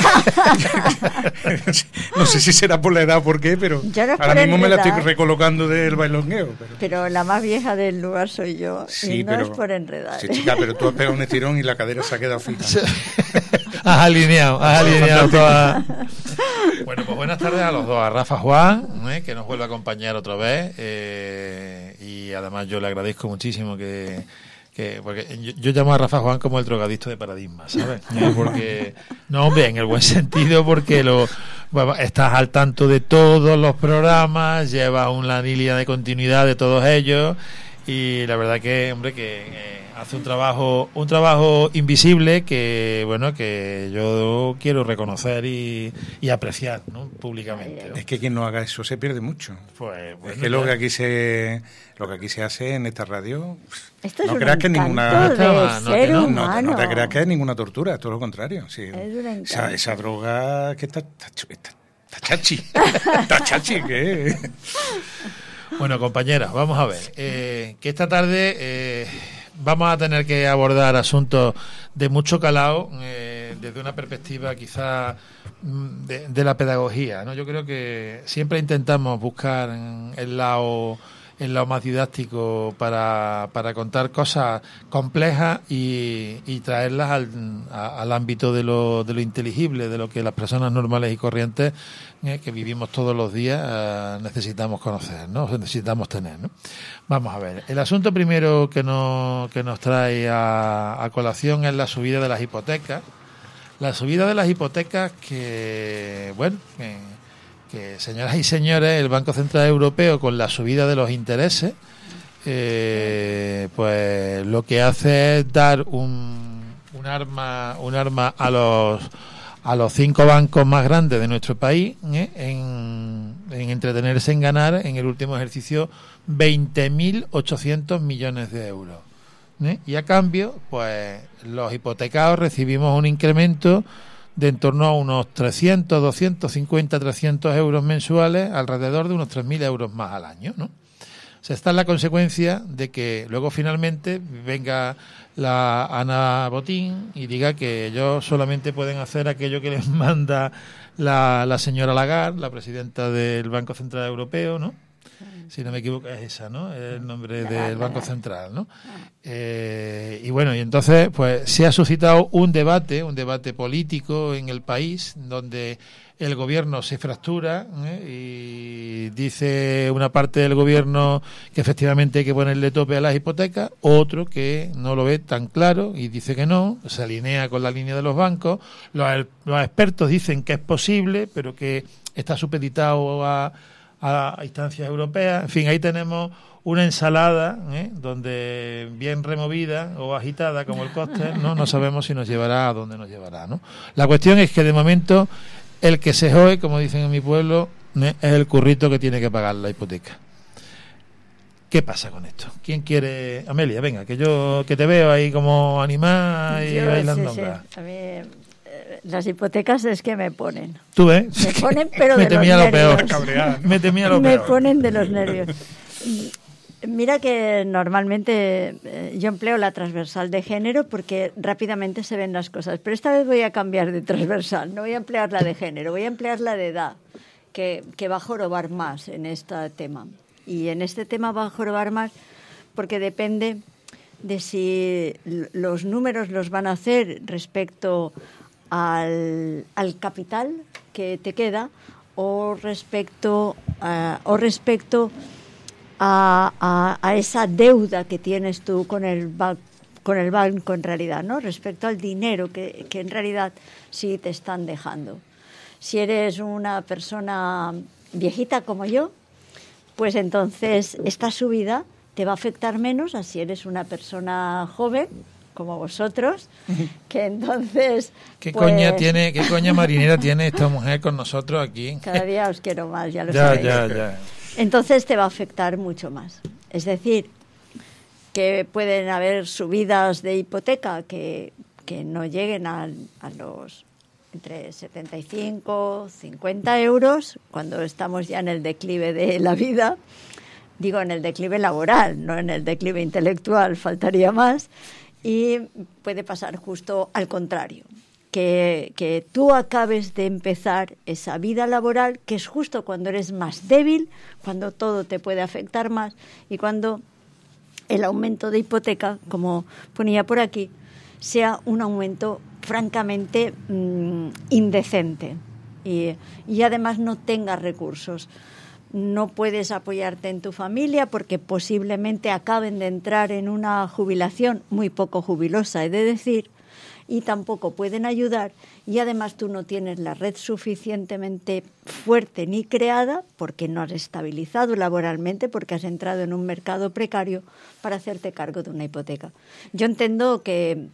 No sé si será por la edad o por qué, pero Ya no es ahora por mismo me la estoy enredar. recolocando del bailongueo. Pero la más vieja del lugar soy yo. Sí, y no pero, es por enredar. Sí, chica, pero tú has pegado un estirón y la cadera se ha quedado fija. Has alineado toda. Bueno, pues buenas tardes a los dos, a Rafa Juan, que nos vuelve a acompañar otra vez, y además yo le agradezco muchísimo porque yo llamo a Rafa Juan como el drogadicto de Paradigma, ¿sabes? Porque no, hombre, en el buen sentido, porque estás al tanto de todos los programas, llevas una línea de continuidad de todos ellos, y la verdad que, hombre, que hace un trabajo invisible que yo quiero reconocer y apreciar, ¿no? Públicamente, ¿no? Es que quien no haga eso se pierde mucho. Pues, bueno, Es que lo que aquí se hace en esta radio, Esto es no un creas que es ninguna encanto de ser humano. no te creas que es ninguna tortura, todo lo contrario. Sí. Es un encanto. Esa droga que está chachi. Está chachi, ¿qué? Bueno, compañeras, vamos a ver. Que esta tarde vamos a tener que abordar asuntos de mucho calado desde una perspectiva quizá de la pedagogía, ¿no? Yo creo que siempre intentamos buscar el lado más didáctico para contar cosas complejas y traerlas al ámbito de lo inteligible, de lo que las personas normales y corrientes que vivimos todos los días necesitamos conocer, ¿no? Necesitamos tener, ¿no? Vamos a ver. El asunto primero que nos trae a colación es la subida de las hipotecas. La subida de las hipotecas que señoras y señores, el Banco Central Europeo, con la subida de los intereses, pues lo que hace es dar un arma a los 5 bancos más grandes de nuestro país en entretenerse en ganar en el último ejercicio 20.800 millones de euros. Y a cambio, pues los hipotecados recibimos un incremento de en torno a unos 300, 250, 300 euros mensuales, alrededor de unos 3.000 euros más al año, ¿no? O sea, esta es la consecuencia de que luego finalmente venga la Ana Botín y diga que ellos solamente pueden hacer aquello que les manda la señora Lagarde, la presidenta del Banco Central Europeo, ¿no? Si no me equivoco es esa, ¿no? Es el nombre del Banco Central, ¿no? Y bueno, y entonces pues se ha suscitado un debate político en el país donde el gobierno se fractura y dice una parte del gobierno que efectivamente hay que ponerle tope a las hipotecas, otro que no lo ve tan claro y dice que no, se alinea con la línea de los bancos, los expertos dicen que es posible, pero que está supeditado a instancias europeas. En fin, ahí tenemos una ensalada donde bien removida o agitada como el cóctel, no sabemos si nos llevará a dónde nos llevará, ¿no? La cuestión es que de momento el que se joe, como dicen en mi pueblo, es el currito que tiene que pagar la hipoteca. ¿Qué pasa con esto? ¿Quién quiere? Amelia, venga, que te veo ahí como animada y bailando. Sí. A mí las hipotecas es que me ponen. ¿Tú ves? Me ponen, pero Me de los temía lo nervios. peor. Cabreada. Me temía lo Me peor. ponen de los nervios. Mira que normalmente yo empleo la transversal de género porque rápidamente se ven las cosas, pero esta vez voy a cambiar de transversal, no voy a emplear la de género, voy a emplear la de edad, que va a jorobar más en este tema. Y en este tema va a jorobar más porque depende de si los números los van a hacer respecto al capital que te queda o respecto a esa deuda que tienes tú con el banco en realidad, ¿no? Respecto al dinero que en realidad sí te están dejando. Si eres una persona viejita como yo, pues entonces esta subida te va a afectar menos a si eres una persona joven como vosotros, que entonces... ¿Qué pues, coña marinera tiene esta mujer con nosotros aquí? Cada día os quiero más, ya lo Ya, sabéis. ya. Entonces te va a afectar mucho más. Es decir, que pueden haber subidas de hipoteca que no lleguen a los entre 75, 50 euros, cuando estamos ya en el declive de la vida. Digo, en el declive laboral, no en el declive intelectual, faltaría más. Y puede pasar justo al contrario, que tú acabes de empezar esa vida laboral, que es justo cuando eres más débil, cuando todo te puede afectar más y cuando el aumento de hipoteca, como ponía por aquí, sea un aumento francamente indecente y además no tengas recursos. No puedes apoyarte en tu familia porque posiblemente acaben de entrar en una jubilación muy poco jubilosa, he de decir, y tampoco pueden ayudar, y además tú no tienes la red suficientemente fuerte ni creada porque no has estabilizado laboralmente, porque has entrado en un mercado precario para hacerte cargo de una hipoteca. Yo entiendo que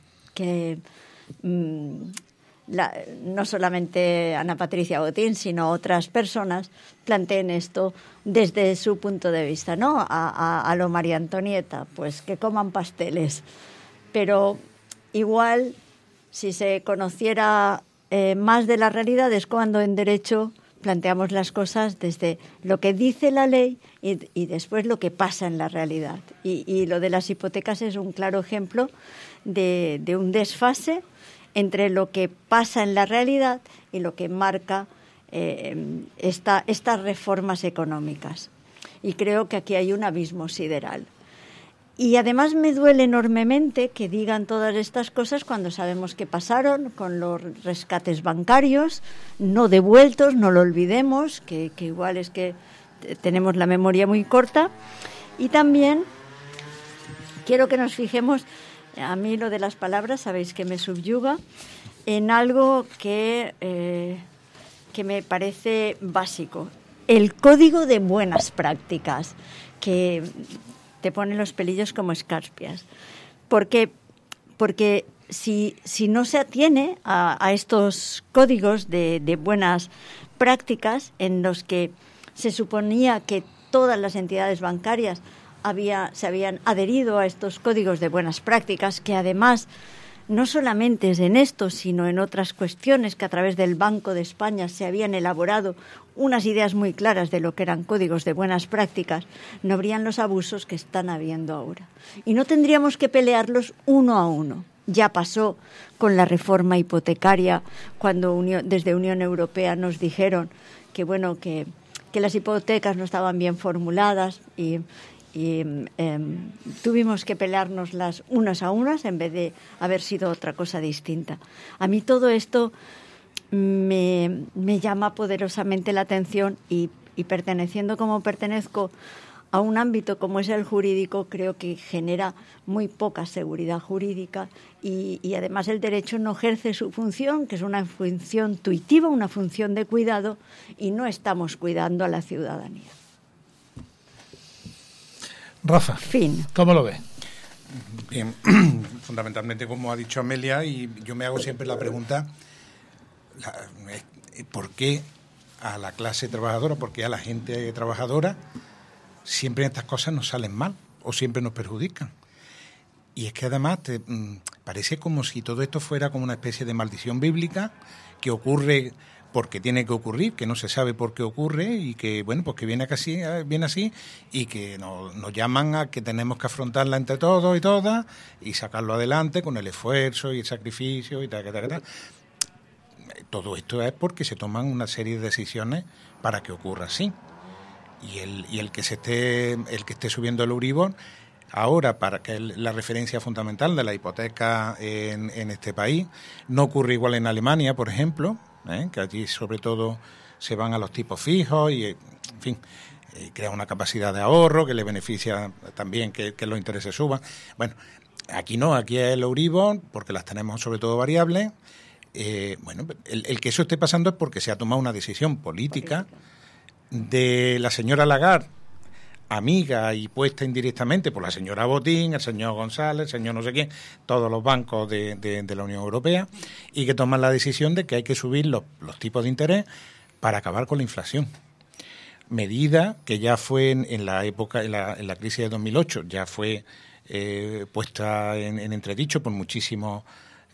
no solamente Ana Patricia Botín, sino otras personas planteen esto desde su punto de vista, ¿no? A lo María Antonieta, pues que coman pasteles. Pero igual, si se conociera más de la realidad, es cuando en derecho planteamos las cosas desde lo que dice la ley y después lo que pasa en la realidad. Y lo de las hipotecas es un claro ejemplo de un desfase entre lo que pasa en la realidad y lo que marca estas reformas económicas. Y creo que aquí hay un abismo sideral. Y además me duele enormemente que digan todas estas cosas cuando sabemos que pasaron con los rescates bancarios, no devueltos, no lo olvidemos, que igual es que tenemos la memoria muy corta. Y también quiero que nos fijemos, a mí lo de las palabras, sabéis que me subyuga, en algo que me parece básico. El código de buenas prácticas, que te pone los pelillos como escarpias. Porque si no se atiene a estos códigos de buenas prácticas en los que se suponía que todas las entidades bancarias se habían adherido a estos códigos de buenas prácticas, que además no solamente es en esto, sino en otras cuestiones que a través del Banco de España se habían elaborado unas ideas muy claras de lo que eran códigos de buenas prácticas, no habrían los abusos que están habiendo ahora. Y no tendríamos que pelearlos uno a uno. Ya pasó con la reforma hipotecaria, cuando desde Unión Europea nos dijeron que, bueno, que las hipotecas no estaban bien formuladas y tuvimos que peleárnoslas unas a unas en vez de haber sido otra cosa distinta. A mí todo esto me llama poderosamente la atención y perteneciendo como pertenezco a un ámbito como es el jurídico, creo que genera muy poca seguridad jurídica y además el derecho no ejerce su función, que es una función tuitiva, una función de cuidado, y no estamos cuidando a la ciudadanía. Rafa, Fin. ¿Cómo lo ves? Bien, fundamentalmente como ha dicho Amelia, y yo me hago siempre la pregunta, ¿por qué a la clase trabajadora, por qué a la gente trabajadora siempre estas cosas nos salen mal o siempre nos perjudican? Y es que además Parece como si todo esto fuera como una especie de maldición bíblica que ocurre porque tiene que ocurrir, que no se sabe por qué ocurre y que, bueno, pues que viene así y que nos llaman a que tenemos que afrontarla entre todos y todas y sacarlo adelante con el esfuerzo y el sacrificio y tal. Todo esto es porque se toman una serie de decisiones para que ocurra así. Y el que esté subiendo el Euribor ahora, para que es la referencia fundamental de la hipoteca en este país, no ocurre igual en Alemania, por ejemplo, que allí sobre todo se van a los tipos fijos y, en fin, crea una capacidad de ahorro que le beneficia también que los intereses suban. Bueno, aquí no, aquí es el Euribor, porque las tenemos sobre todo variables. Bueno, el que eso esté pasando es porque se ha tomado una decisión política de la señora Lagarde, amiga y puesta indirectamente por la señora Botín, el señor González, el señor no sé quién, todos los bancos de la Unión Europea, y que toman la decisión de que hay que subir los tipos de interés para acabar con la inflación. Medida que ya fue en la época, en la crisis de 2008, ya fue puesta en entredicho por muchísimos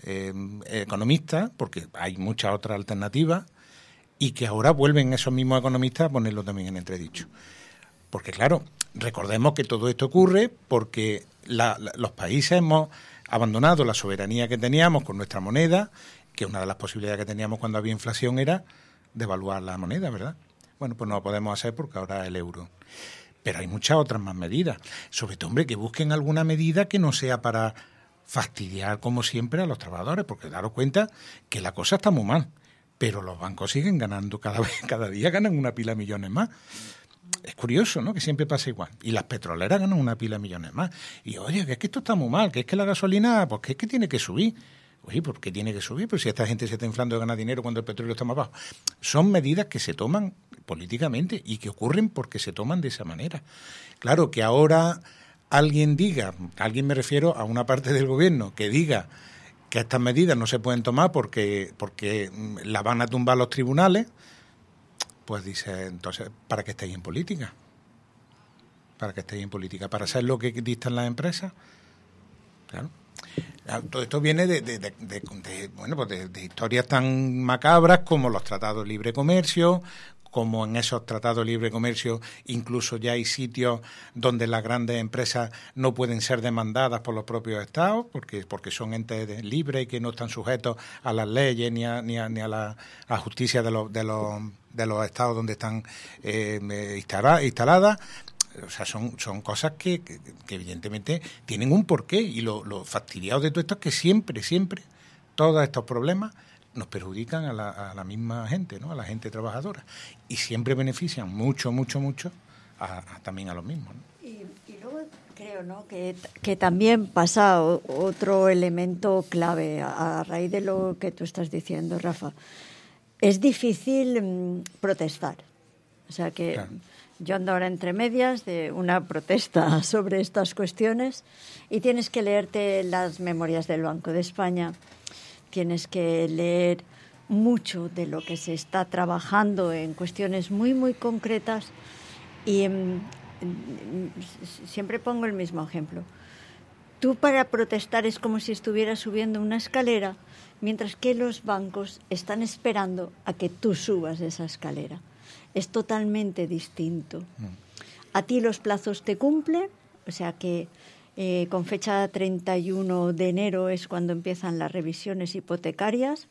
economistas, porque hay muchas otras alternativas, y que ahora vuelven esos mismos economistas a ponerlo también en entredicho. Porque claro, recordemos que todo esto ocurre porque los países hemos abandonado la soberanía que teníamos con nuestra moneda, que una de las posibilidades que teníamos cuando había inflación era devaluar la moneda, ¿verdad? Bueno, pues no lo podemos hacer porque ahora es el euro. Pero hay muchas otras más medidas. Sobre todo, hombre, que busquen alguna medida que no sea para fastidiar, como siempre, a los trabajadores, porque daros cuenta que la cosa está muy mal, pero los bancos siguen ganando cada día ganan una pila de millones más. Es curioso, ¿no?, que siempre pasa igual. Y las petroleras ganan una pila de millones más. Y oye, que es que esto está muy mal, que es que la gasolina, pues que es que tiene que subir. Oye, ¿por qué tiene que subir? Pues si esta gente se está inflando de ganar dinero cuando el petróleo está más bajo. Son medidas que se toman políticamente y que ocurren porque se toman de esa manera. Claro, que ahora alguien me refiero a una parte del gobierno, que diga que estas medidas no se pueden tomar porque las van a tumbar los tribunales, pues dice, entonces, ¿para qué estáis en política? ¿Para qué estáis en política? ¿Para hacer lo que dictan las empresas? Claro. Todo esto viene de historias tan macabras como los tratados de libre comercio, como en esos tratados de libre comercio incluso ya hay sitios donde las grandes empresas no pueden ser demandadas por los propios estados porque son entes libres y que no están sujetos a las leyes ni a la justicia de los estados donde están instaladas. O sea, son cosas que evidentemente tienen un porqué, y lo fastidiado de todo esto es que siempre todos estos problemas nos perjudican a la misma gente, ¿no?, a la gente trabajadora, y siempre benefician mucho también a los mismos, ¿no? Y luego creo, ¿no?, que también pasa otro elemento clave a raíz de lo que tú estás diciendo, Rafa. Es difícil protestar. O sea que claro. Yo ando ahora entre medias de una protesta sobre estas cuestiones y tienes que leerte las memorias del Banco de España, tienes que leer mucho de lo que se está trabajando en cuestiones muy, muy concretas y siempre pongo el mismo ejemplo. Tú para protestar es como si estuvieras subiendo una escalera, mientras que los bancos están esperando a que tú subas esa escalera. Es totalmente distinto. A ti los plazos te cumplen, o sea que con fecha 31 de enero es cuando empiezan las revisiones hipotecarias,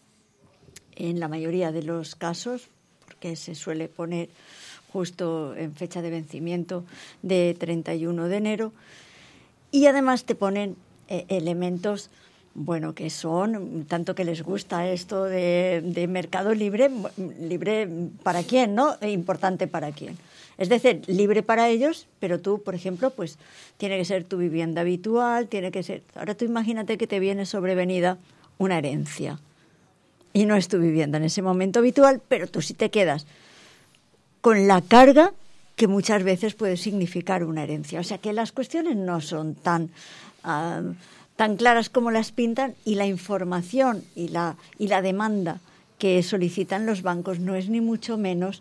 en la mayoría de los casos, porque se suele poner justo en fecha de vencimiento de 31 de enero, y además te ponen elementos, bueno, que son, tanto que les gusta esto de mercado libre para quién, ¿no? E importante para quién. Es decir, libre para ellos, pero tú, por ejemplo, pues tiene que ser tu vivienda habitual, tiene que ser... Ahora tú imagínate que te viene sobrevenida una herencia y no es tu vivienda en ese momento habitual, pero tú sí te quedas con la carga que muchas veces puede significar una herencia. O sea que las cuestiones no son tan claras como las pintan, y la información y la demanda que solicitan los bancos no es ni mucho menos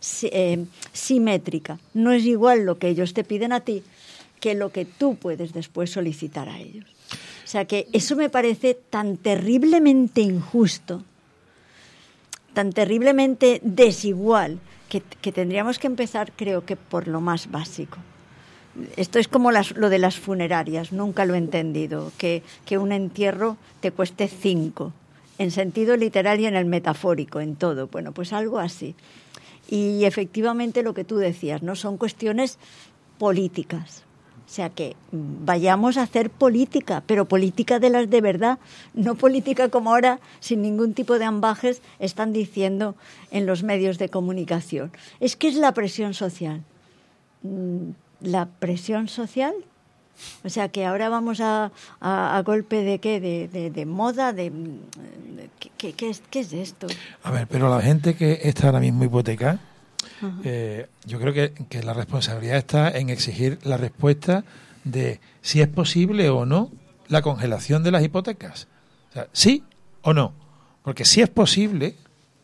simétrica. No es igual lo que ellos te piden a ti que lo que tú puedes después solicitar a ellos. O sea que eso me parece tan terriblemente injusto, tan terriblemente desigual, que tendríamos que empezar, creo que por lo más básico. Esto es como lo de las funerarias, nunca lo he entendido, que un entierro te cueste 5, en sentido literal y en el metafórico, en todo. Bueno, pues algo así. Y efectivamente lo que tú decías, ¿no? Son cuestiones políticas. O sea que vayamos a hacer política, pero política de las de verdad, no política como ahora, sin ningún tipo de ambajes, están diciendo en los medios de comunicación. Es que es la presión social. ¿La presión social? O sea que ahora vamos a golpe de qué, de moda, ¿qué es esto? A ver, pero la gente que está ahora mismo hipotecada, yo creo que la responsabilidad está en exigir la respuesta de si es posible o no la congelación de las hipotecas. O sea, sí o no. Porque si es posible,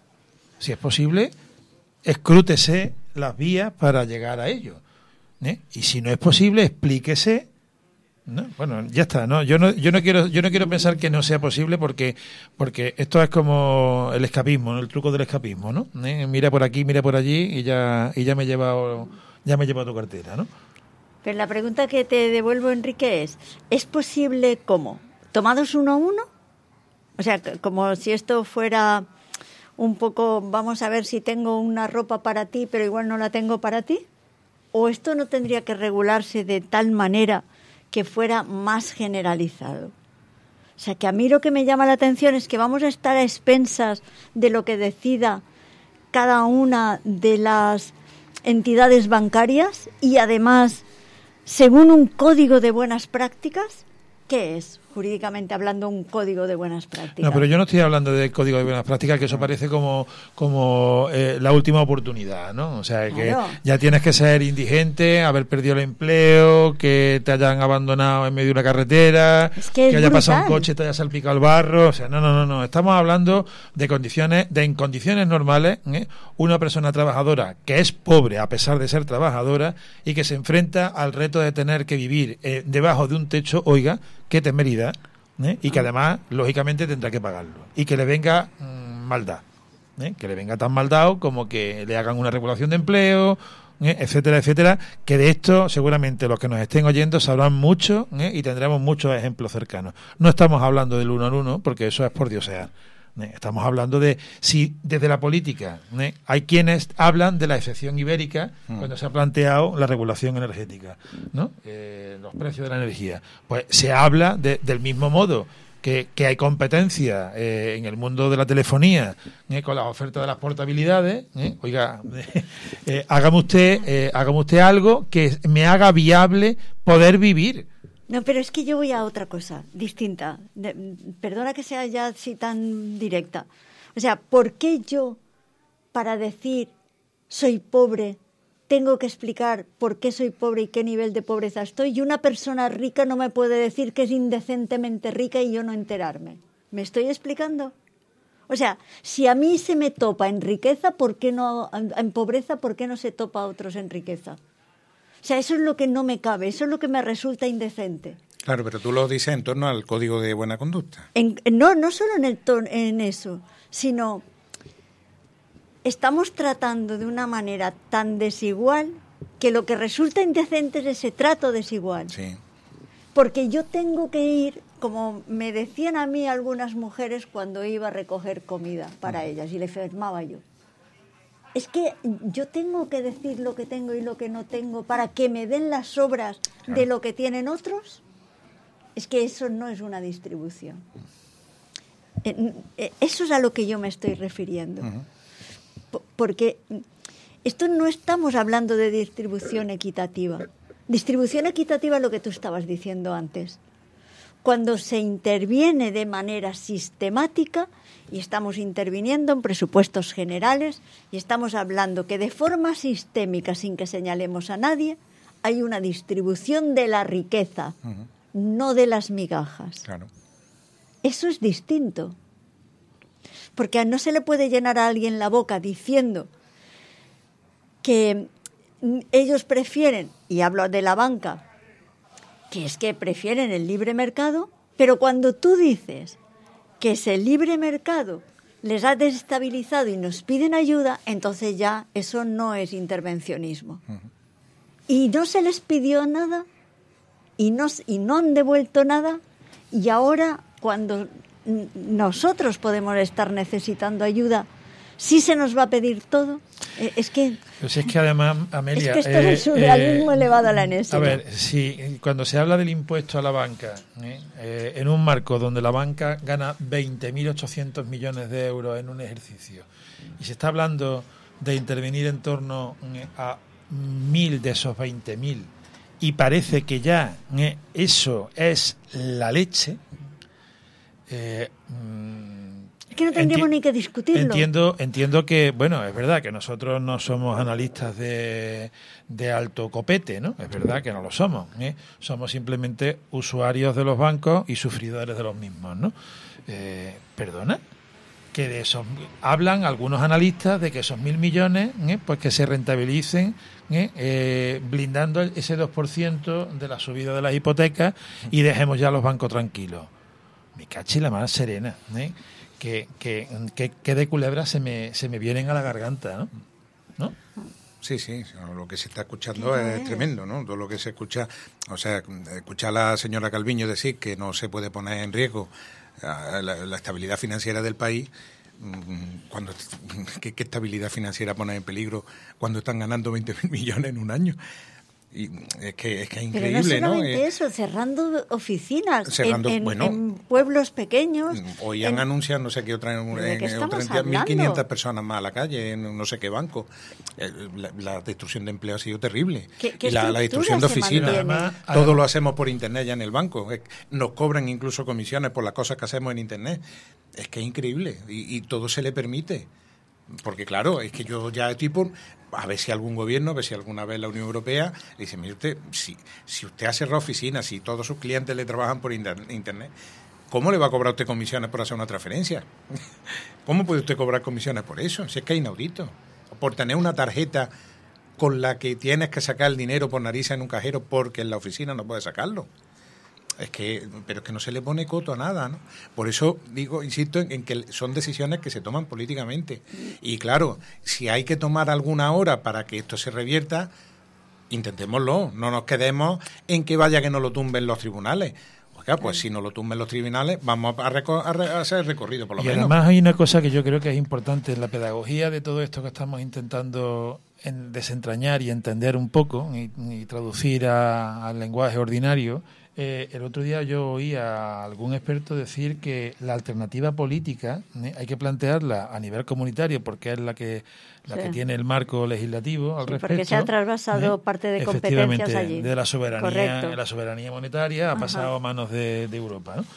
escrútese las vías para llegar a ello. Y si no es posible, explíquese. ¿No? Bueno, ya está, ¿no? Yo no quiero pensar que no sea posible porque esto es como el escapismo, ¿no? El truco del escapismo, ¿no? Mira por aquí, mira por allí y ya me he llevado tu cartera, ¿no? Pero la pregunta que te devuelvo, Enrique, ¿es posible cómo? ¿Tomados uno a uno? O sea, como si esto fuera un poco, vamos a ver si tengo una ropa para ti, pero igual no la tengo para ti. ¿O esto no tendría que regularse de tal manera que fuera más generalizado? O sea, que a mí lo que me llama la atención es que vamos a estar a expensas de lo que decida cada una de las entidades bancarias y además, según un código de buenas prácticas. ¿Qué es, jurídicamente hablando, un código de buenas prácticas? No, pero yo no estoy hablando de código de buenas prácticas, que eso parece como la última oportunidad, ¿no? O sea, que ya tienes que ser indigente, haber perdido el empleo, que te hayan abandonado en medio de una carretera, que haya pasado un coche, te haya salpicado el barro. O sea, no. Estamos hablando de en condiciones normales, una persona trabajadora que es pobre a pesar de ser trabajadora y que se enfrenta al reto de tener que vivir debajo de un techo, oiga, qué temeridad, y que además, lógicamente, tendrá que pagarlo. Y que le venga maldad, que le venga tan maldado como que le hagan una regulación de empleo, etcétera, etcétera, que de esto seguramente los que nos estén oyendo sabrán mucho, y tendremos muchos ejemplos cercanos. No estamos hablando del uno al uno, porque eso es por diosear. Estamos hablando de si desde la política hay quienes hablan de la excepción ibérica cuando se ha planteado la regulación energética, ¿no? Los precios de la energía. Pues se habla del mismo modo que hay competencia en el mundo de la telefonía con las ofertas de las portabilidades. Oiga, hágame usted algo que me haga viable poder vivir. No, pero es que yo voy a otra cosa, distinta. Perdona que sea ya así tan directa. O sea, ¿por qué yo, para decir soy pobre, tengo que explicar por qué soy pobre y qué nivel de pobreza estoy? Y una persona rica no me puede decir que es indecentemente rica y yo no enterarme. ¿Me estoy explicando? O sea, si a mí se me topa en riqueza, ¿por qué no en pobreza? ¿Por qué no se topa a otros en riqueza? O sea, eso es lo que no me cabe, eso es lo que me resulta indecente. Claro, pero tú lo dices en torno al código de buena conducta. No solo en eso, sino estamos tratando de una manera tan desigual que lo que resulta indecente es ese trato desigual. Sí. Porque yo tengo que ir, como me decían a mí algunas mujeres cuando iba a recoger comida para ellas y le firmaba yo. Es que yo tengo que decir lo que tengo y lo que no tengo para que me den las sobras de lo que tienen otros. Es que eso no es una distribución. Eso es a lo que yo me estoy refiriendo. Porque esto no estamos hablando de distribución equitativa. Distribución equitativa es lo que tú estabas diciendo antes. Cuando se interviene de manera sistemática, y estamos interviniendo en presupuestos generales, y estamos hablando que de forma sistémica, sin que señalemos a nadie, hay una distribución de la riqueza, no de las migajas. Claro. Eso es distinto. Porque no se le puede llenar a alguien la boca diciendo que ellos prefieren, y hablo de la banca, que es que prefieren el libre mercado, Pero cuando tú dices que ese libre mercado les ha desestabilizado y nos piden ayuda, entonces ya eso no es intervencionismo. Y no se les pidió nada y no han devuelto nada, y ahora cuando nosotros podemos estar necesitando ayuda, sí se nos va a pedir todo. Es que... Pues es que además, Amelia... Es que esto es el surrealismo elevado a la enésima. A ver, si cuando se habla del impuesto a la banca, en un marco donde la banca gana 20.800 millones de euros en un ejercicio, y se está hablando de intervenir en torno a 1.000 de esos 20.000, y parece que ya eso es la leche... Es que no tendríamos ni que discutirlo. Entiendo que, bueno, es verdad que nosotros no somos analistas de alto copete, ¿no? Es verdad que no lo somos, ¿eh? Somos simplemente usuarios de los bancos y sufridores de los mismos, ¿no? ¿Perdona? Que de esos hablan algunos analistas de que esos 1.000 millones, pues que se rentabilicen, blindando ese 2% de la subida de las hipotecas y dejemos ya los bancos tranquilos. Me cachi la más serena, que de culebras se me vienen a la garganta, ¿no? Sí, lo que se está escuchando es tremendo, ¿no? Todo lo que se escucha, o sea, escuchar a la señora Calviño decir que no se puede poner en riesgo la estabilidad financiera del país. ¿Qué estabilidad financiera pone en peligro cuando están ganando 20.000 millones en un año? Y es que es increíble, pero no solamente eso, cerrando oficinas en pueblos pequeños. Hoy han anunciado no sé qué otra, en 1.500 personas más a la calle, en no sé qué banco. La destrucción de empleo ha sido terrible. ¿Qué y la destrucción de oficinas. Todo lo hacemos por internet ya en el banco. Nos cobran incluso comisiones por las cosas que hacemos en internet. Es que es increíble y todo se le permite. Porque claro, es que yo ya tipo, a ver si algún gobierno, a ver si alguna vez la Unión Europea le dice, mire usted, si usted ha cerrado oficinas, si todos sus clientes le trabajan por internet, ¿cómo le va a cobrar usted comisiones por hacer una transferencia? ¿Cómo puede usted cobrar comisiones por eso? Si es que es inaudito. Por tener una tarjeta con la que tienes que sacar el dinero por narices en un cajero porque en la oficina no puedes sacarlo. Pero es que no se le pone coto a nada, ¿no? Por eso insisto en que son decisiones que se toman políticamente. Y claro, si hay que tomar alguna hora para que esto se revierta, intentémoslo. No nos quedemos en que vaya que no lo tumben los tribunales. Oiga, pues si no lo tumben los tribunales, vamos a hacer el recorrido, por lo menos. Y además hay una cosa que yo creo que es importante en la pedagogía de todo esto que estamos intentando desentrañar y entender un poco y traducir al lenguaje ordinario. El otro día yo oí a algún experto decir que la alternativa política hay que plantearla a nivel comunitario porque es la que tiene el marco legislativo al respecto. Porque se ha trasvasado parte de competencias allí. De la soberanía, correcto. La soberanía monetaria ha pasado a manos de Europa, ¿no?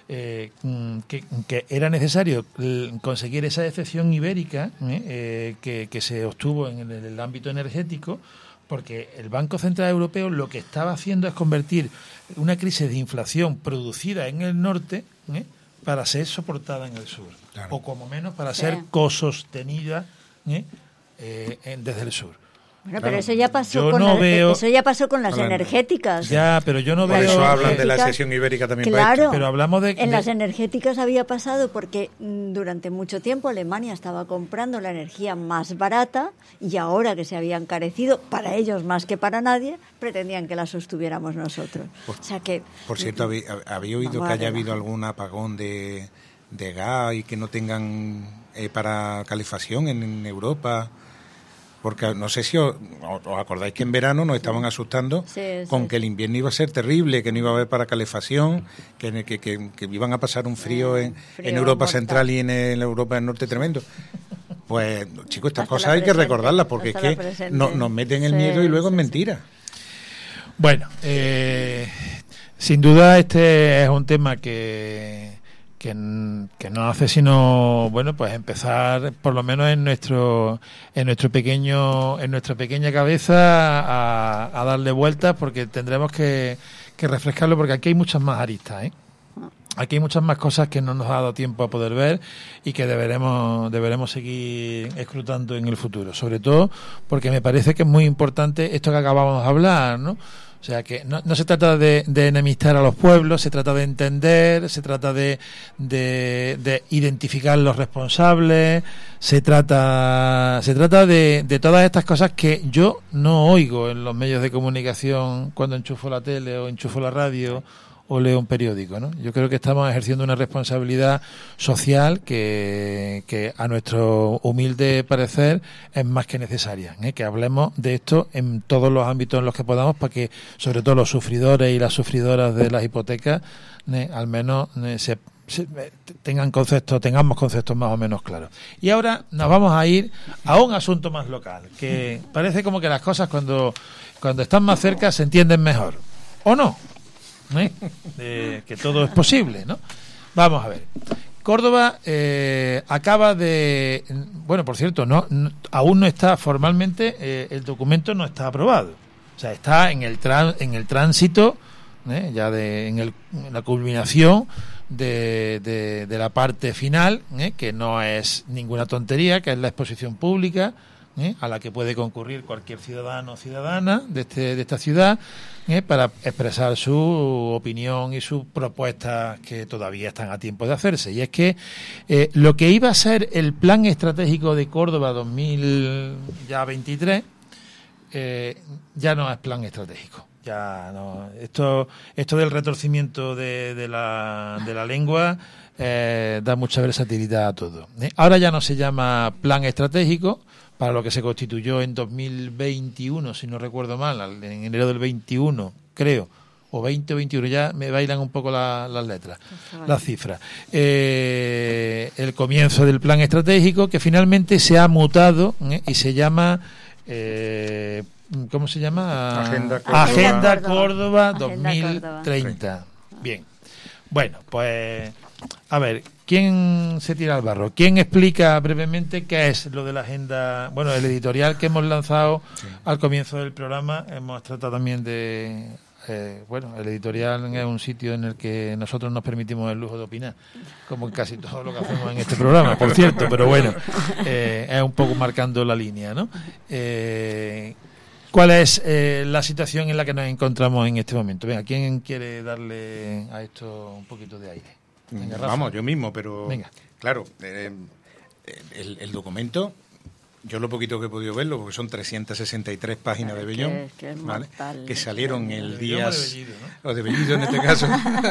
Que era necesario conseguir esa excepción ibérica que se obtuvo en el ámbito energético, porque el Banco Central Europeo lo que estaba haciendo es convertir una crisis de inflación producida en el norte para ser soportada en el sur, claro. O como menos para ser cosostenida desde el sur. Bueno, pero eso ya pasó con las energéticas. Ya, pero yo no veo... Por eso hablan de la secesión ibérica también. Claro, pero hablamos en las energéticas había pasado porque durante mucho tiempo Alemania estaba comprando la energía más barata y ahora que se había encarecido, para ellos más que para nadie, pretendían que la sostuviéramos nosotros. O sea que... Por cierto, ¿había oído que haya habido algún apagón de gas y que no tengan para calefacción en Europa? Porque no sé si os acordáis que en verano nos estaban asustando con que el invierno iba a ser terrible, que no iba a haber para calefacción, que iban a pasar un frío en Europa mortal. Central y en Europa del Norte tremendo. Pues, chicos, estas cosas hay que recordarlas porque es que nos meten el miedo y luego es mentira. Bueno, sin duda este es un tema que no hace sino pues empezar por lo menos en nuestra pequeña cabeza a darle vueltas, porque tendremos que refrescarlo, porque aquí hay muchas más aristas, Aquí hay muchas más cosas que no nos ha dado tiempo a poder ver y que deberemos seguir escrutando en el futuro, sobre todo porque me parece que es muy importante esto que acabamos de hablar, ¿no? O sea que no se trata de enemistar a los pueblos, se trata de entender, se trata de identificar los responsables, se trata de todas estas cosas que yo no oigo en los medios de comunicación cuando enchufo la tele o enchufo la radio o leo un periódico, ¿no? Yo creo que estamos ejerciendo una responsabilidad social que a nuestro humilde parecer es más que necesaria, ¿eh? Que hablemos de esto en todos los ámbitos en los que podamos para que, sobre todo los sufridores y las sufridoras de las hipotecas, al menos tengamos conceptos más o menos claros. Y ahora nos vamos a ir a un asunto más local, que parece como que las cosas cuando están más cerca se entienden mejor, ¿o no? Que todo es posible, ¿no? Vamos a ver. Córdoba acaba de... Bueno, por cierto, aún no está formalmente, el documento no está aprobado. O sea, está en el tránsito, ya en la culminación de la parte final, que no es ninguna tontería, que es la exposición pública, a la que puede concurrir cualquier ciudadano o ciudadana de esta ciudad, para expresar su opinión y sus propuestas que todavía están a tiempo de hacerse. Y es que lo que iba a ser el plan estratégico de Córdoba 2023 ya no es plan estratégico. Ya no. Esto del retorcimiento de la lengua da mucha versatilidad a todo. Ahora ya no se llama plan estratégico, para lo que se constituyó en 2021, si no recuerdo mal, en enero del 21, creo, o 20 o 21, ya me bailan un poco las letras, las cifras. El comienzo del plan estratégico, que finalmente se ha mutado y se llama... ¿cómo se llama? Agenda Córdoba 2030. Bien. Bueno, pues... A ver, ¿quién se tira al barro? ¿Quién explica brevemente qué es lo de la agenda? Bueno, el editorial que hemos lanzado al comienzo del programa, hemos tratado también de... el editorial es un sitio en el que nosotros nos permitimos el lujo de opinar, como en casi todo lo que hacemos en este programa, por cierto, pero bueno, es un poco marcando la línea, ¿no? ¿Cuál es la situación en la que nos encontramos en este momento? Venga, ¿quién quiere darle a esto un poquito de aire? Venga, Rafa. Vamos, yo mismo, pero venga. Claro, el documento, yo lo poquito que he podido verlo, porque son 363 páginas de Bellón, ¿vale? Que salieron el día... O de Bellido en este caso.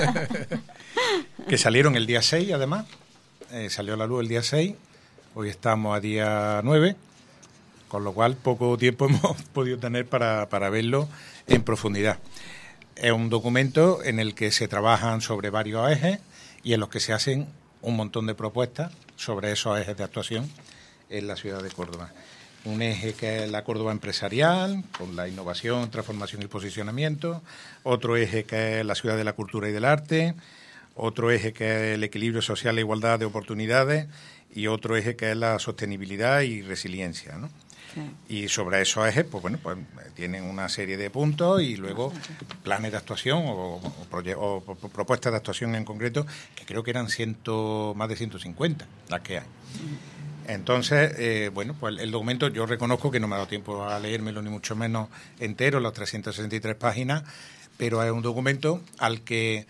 Que salieron el día 6, además. Salió a la luz el día 6, hoy estamos a día 9, con lo cual poco tiempo hemos podido tener para verlo en profundidad. Es un documento en el que se trabajan sobre varios ejes y en los que se hacen un montón de propuestas sobre esos ejes de actuación en la ciudad de Córdoba. Un eje que es la Córdoba empresarial, con la innovación, transformación y posicionamiento. Otro eje que es la ciudad de la cultura y del arte. Otro eje que es el equilibrio social e igualdad de oportunidades. Y otro eje que es la sostenibilidad y resiliencia, ¿no? Y sobre esos ejes, pues tienen una serie de puntos y luego planes de actuación o propuestas de actuación en concreto, que creo que eran más de 150 las que hay. Entonces, pues el documento, yo reconozco que no me ha dado tiempo a leérmelo, ni mucho menos entero, las 363 páginas, pero es un documento al que...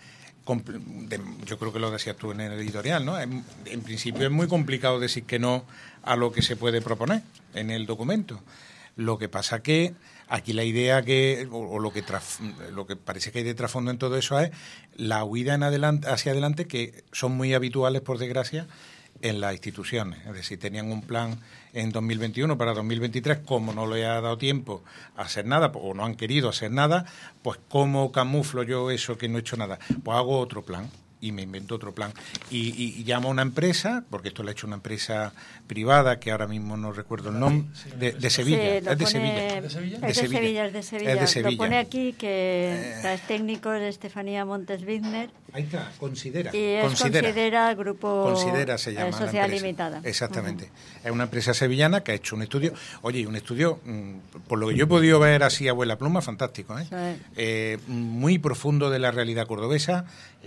yo creo que lo decías tú en el editorial, ¿no? En principio es muy complicado decir que no a lo que se puede proponer en el documento. Lo que pasa que aquí la idea lo que parece que hay de trasfondo en todo eso es la huida hacia adelante, que son muy habituales, por desgracia, en las instituciones. Es decir, tenían un plan en 2021 para 2023, como no le ha dado tiempo a hacer nada, o no han querido hacer nada, pues ¿cómo camuflo yo eso que no he hecho nada? Pues hago otro plan. Y me invento otro plan. Y llamo a una empresa, porque esto lo ha hecho una empresa privada, que ahora mismo no recuerdo el nombre, de Sevilla. Sí, es de Sevilla. Lo pone aquí que es técnico de Estefanía Montes Wigner. Ahí está, Considera. Y es Considera Grupo Considera se llama Sociedad Limitada. Exactamente. Es una empresa sevillana que ha hecho un estudio. Oye, un estudio, por lo que yo he podido ver así a vuela pluma, fantástico, ¿eh? Muy profundo de la realidad cordobesa.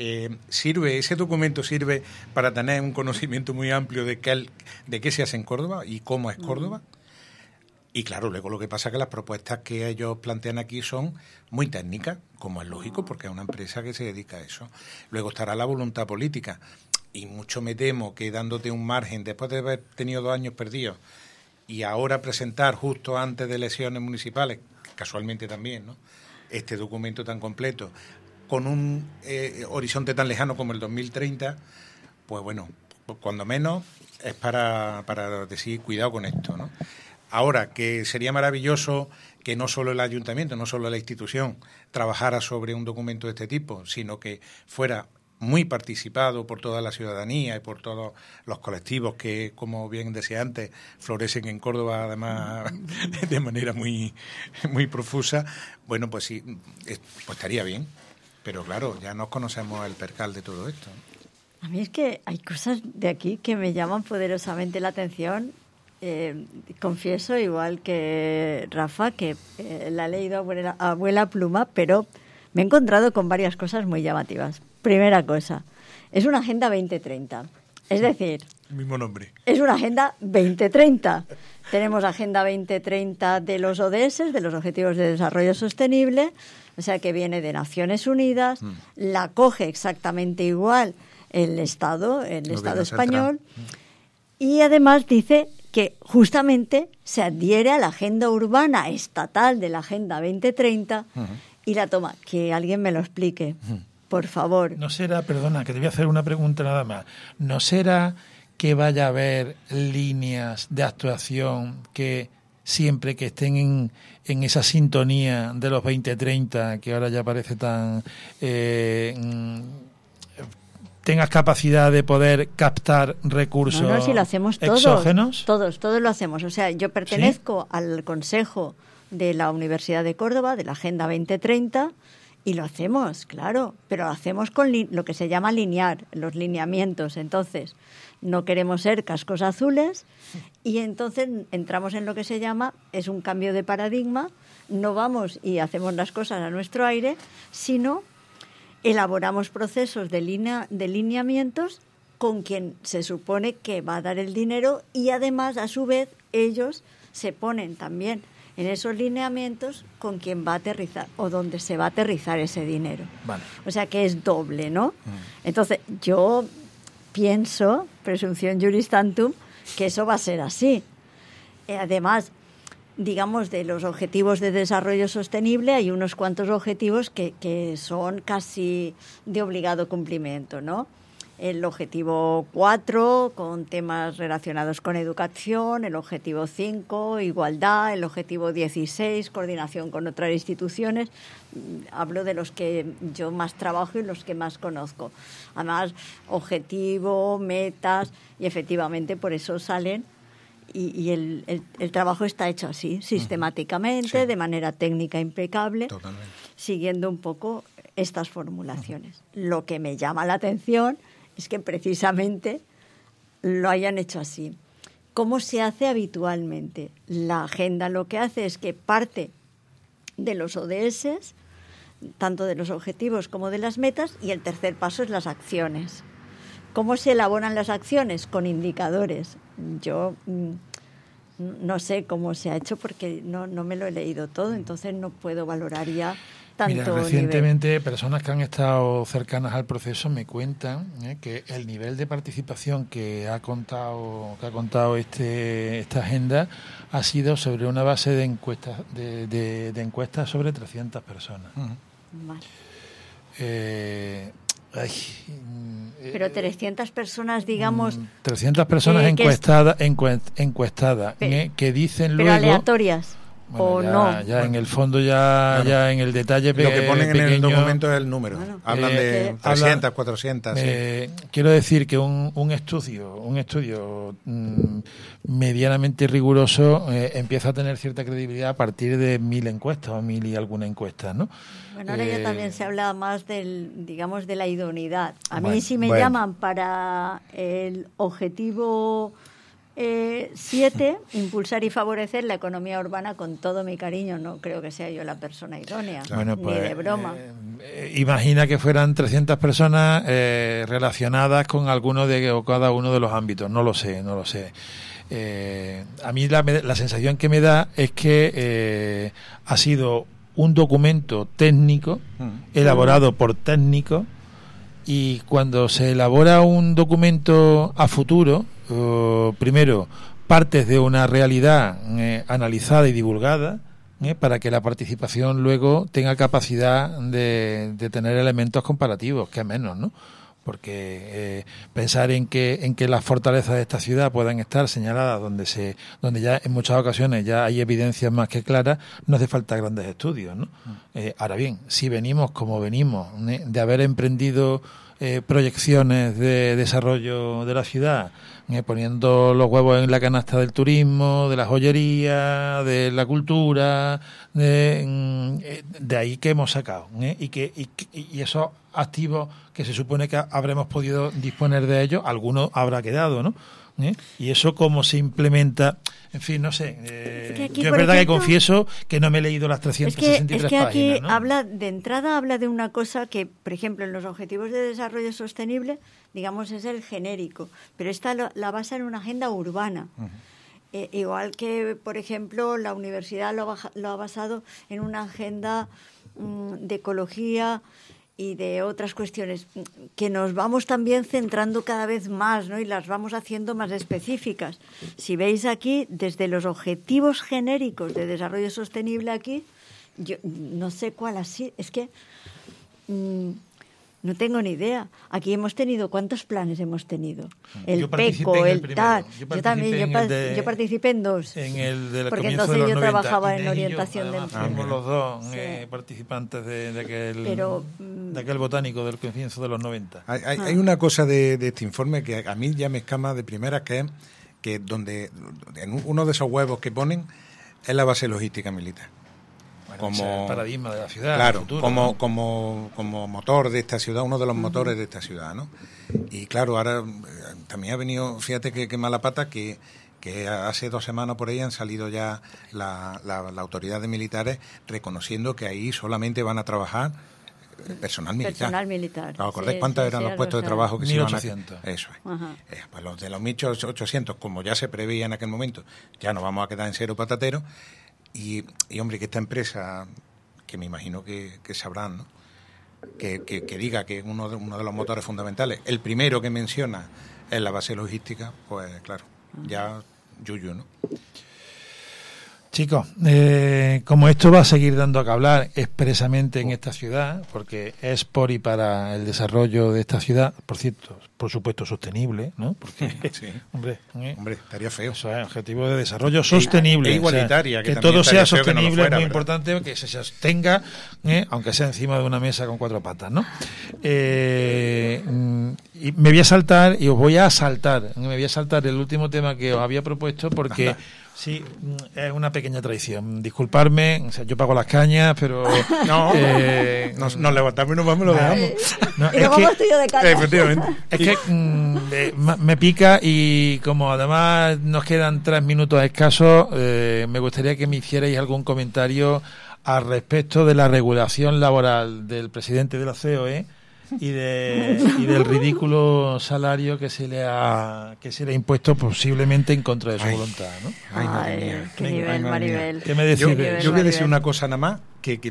Ese documento sirve para tener un conocimiento muy amplio de qué se hace en Córdoba y cómo es Córdoba. Y claro, luego lo que pasa es que las propuestas que ellos plantean aquí son muy técnicas, como es lógico, porque es una empresa que se dedica a eso. Luego estará la voluntad política. Y mucho me temo que dándote un margen, después de haber tenido 2 años perdidos, y ahora presentar justo antes de elecciones municipales, casualmente también, ¿no?, este documento tan completo, con un horizonte tan lejano como el 2030, pues bueno, cuando menos es para decir cuidado con esto, ¿no? Ahora, que sería maravilloso que no solo el ayuntamiento, no solo la institución trabajara sobre un documento de este tipo, sino que fuera muy participado por toda la ciudadanía y por todos los colectivos que, como bien decía antes, florecen en Córdoba, además, de manera muy, muy profusa. Bueno, pues sí, pues estaría bien. Pero claro, ya nos conocemos el percal de todo esto. A mí es que hay cosas de aquí que me llaman poderosamente la atención. Confieso, igual que Rafa, que la he leído a abuela pluma, pero me he encontrado con varias cosas muy llamativas. Primera cosa, es una Agenda 2030. Es decir, el mismo nombre. Es una Agenda 2030. Tenemos Agenda 2030 de los ODS, de los Objetivos de Desarrollo Sostenible, o sea que viene de Naciones Unidas, la coge exactamente igual el Estado español, y además dice que justamente se adhiere a la agenda urbana estatal de la Agenda 2030 y la toma. Que alguien me lo explique, por favor. No será, perdona, que te voy a hacer una pregunta nada más. ¿No será que vaya a haber líneas de actuación que siempre que estén en esa sintonía de los 2030, que ahora ya parece tan... tengas capacidad de poder captar recursos no, si lo hacemos todos, exógenos? Todos lo hacemos. O sea, yo pertenezco al Consejo de la Universidad de Córdoba, de la Agenda 2030, y lo hacemos, claro, pero lo hacemos con lo que se llama linear, los lineamientos. Entonces, no queremos ser cascos azules y entonces entramos en lo que se llama, es un cambio de paradigma, no vamos y hacemos las cosas a nuestro aire, sino elaboramos procesos de lineamientos con quien se supone que va a dar el dinero y además, a su vez, ellos se ponen también en esos lineamientos con quien va a aterrizar o donde se va a aterrizar ese dinero. Vale. O sea que es doble, ¿no? Entonces, yo pienso, presunción juris tantum, que eso va a ser así. Además, digamos, de los objetivos de desarrollo sostenible, hay unos cuantos objetivos que son casi de obligado cumplimiento, ¿no? El objetivo 4, con temas relacionados con educación, el objetivo 5, igualdad, el objetivo 16, coordinación con otras instituciones. Hablo de los que yo más trabajo y los que más conozco. Además, objetivo, metas, y efectivamente por eso salen. Y el trabajo está hecho así, sistemáticamente, de manera técnica impecable, siguiendo un poco estas formulaciones. Lo que me llama la atención es que precisamente lo hayan hecho así. ¿Cómo se hace habitualmente? La agenda lo que hace es que parte de los ODS, tanto de los objetivos como de las metas, y el tercer paso es las acciones. ¿Cómo se elaboran las acciones? Con indicadores. Yo no sé cómo se ha hecho porque no me lo he leído todo, entonces no puedo valorar ya tanto. Mira, recientemente personas que han estado cercanas al proceso me cuentan que el nivel de participación que ha contado esta agenda ha sido sobre una base de encuestas de encuestas sobre 300 personas. Vale. Pero 300 personas, digamos... 300 personas encuestadas que dicen pero luego... aleatorias. Bueno, o no. Ya en el fondo, ya en el detalle lo que ponen pequeño, en el documento es el número. Hablan de 300, 400. Sí. Quiero decir que un estudio medianamente riguroso empieza a tener cierta credibilidad a partir de 1000 encuestas o 1000 y alguna encuesta, ¿no? Bueno, ahora ya también se habla más de la idoneidad. A mí si me llaman para el objetivo 7, impulsar y favorecer la economía urbana, con todo mi cariño, no creo que sea yo la persona idónea, bueno, ni de broma. Imagina que fueran 300 personas relacionadas con alguno o cada uno de los ámbitos, no lo sé. A mí la sensación que me da es que ha sido un documento técnico elaborado por técnicos, y cuando se elabora un documento a futuro, primero partes de una realidad analizada y divulgada, para que la participación luego tenga capacidad de tener elementos comparativos, que menos, ¿no? Porque pensar en que las fortalezas de esta ciudad puedan estar señaladas donde ya en muchas ocasiones ya hay evidencias más que claras, no hace falta grandes estudios, ¿no? Ahora bien, si venimos como venimos, de haber emprendido proyecciones de desarrollo de la ciudad, poniendo los huevos en la canasta del turismo, de la joyería, de la cultura, de ahí que hemos sacado, y esos activos que se supone que habremos podido disponer de ellos, algunos habrá quedado, ¿no? Y eso cómo se implementa, en fin, no sé. Aquí, yo es verdad que confieso que no me he leído las 363 es que aquí páginas, ¿no? habla de una cosa que, por ejemplo, en los Objetivos de Desarrollo Sostenible, digamos, es el genérico, pero esta la basa en una agenda urbana. Igual que, por ejemplo, la universidad lo ha basado en una agenda de ecología y de otras cuestiones que nos vamos también centrando cada vez más, ¿no? Y las vamos haciendo más específicas. Si veis aquí, desde los objetivos genéricos de desarrollo sostenible aquí, yo no sé cuál así, es que no tengo ni idea. Aquí hemos tenido, ¿cuántos planes hemos tenido? El PECO, el TAR. Yo también, yo participé en dos. En el del porque comienzo entonces de los yo 90, trabajaba en Inés y yo, orientación del fuimos los dos Sí. participantes de Pero, aquel botánico del comienzo de los 90. Hay una cosa de este informe que a mí ya me escama de primera, que es que donde en uno de esos huevos que ponen es la base logística militar. Bueno, ese es el paradigma de la ciudad. Claro, futuro, como motor de esta ciudad, uno de los motores de esta ciudad, ¿no? Y claro, ahora también ha venido, fíjate que mala pata, que hace 2 semanas por ahí han salido ya la autoridad de militares reconociendo que ahí solamente van a trabajar personal militar. Personal militar. ¿Os acordáis Sí, cuántos sí, eran sí, los puestos de sea. trabajo que 1800. se iban a... Eso es. Ajá. Pues los de los 1800, como ya se preveía en aquel momento, ya nos vamos a quedar en cero patateros. Y hombre, que esta empresa, que me imagino que sabrán, ¿no? que diga que uno de los motores fundamentales, el primero que menciona es la base logística, pues claro, ya yuyu, ¿no? Chicos, como esto va a seguir dando que hablar expresamente en esta ciudad, porque es por y para el desarrollo de esta ciudad, por cierto, por supuesto sostenible, ¿no? Porque, sí. hombre, estaría feo. Eso es, objetivo de desarrollo sostenible. E igualitaria, o sea, que también todo sea estaría feo que no lo sostenible fuera, es muy ¿verdad? importante, que se sostenga, aunque sea encima de una mesa con 4 patas, ¿no? Y me voy a saltar, y os voy a saltar, el último tema que os había propuesto, porque... Sí, es una pequeña traición. Disculparme, o sea, yo pago las cañas, pero... nos levantamos y nos vamos y lo dejamos. No, Y luego vamos tú y yo de caña. Efectivamente. Es que me pica, y como además nos quedan 3 minutos escasos, me gustaría que me hicierais algún comentario al respecto de la regulación laboral del presidente de la COE y del ridículo salario que se le ha impuesto posiblemente en contra de su voluntad, ¿no? Ay, madre mía. Qué nivel, Maribel. ¿Qué me decís? Yo voy a decir una cosa nada más que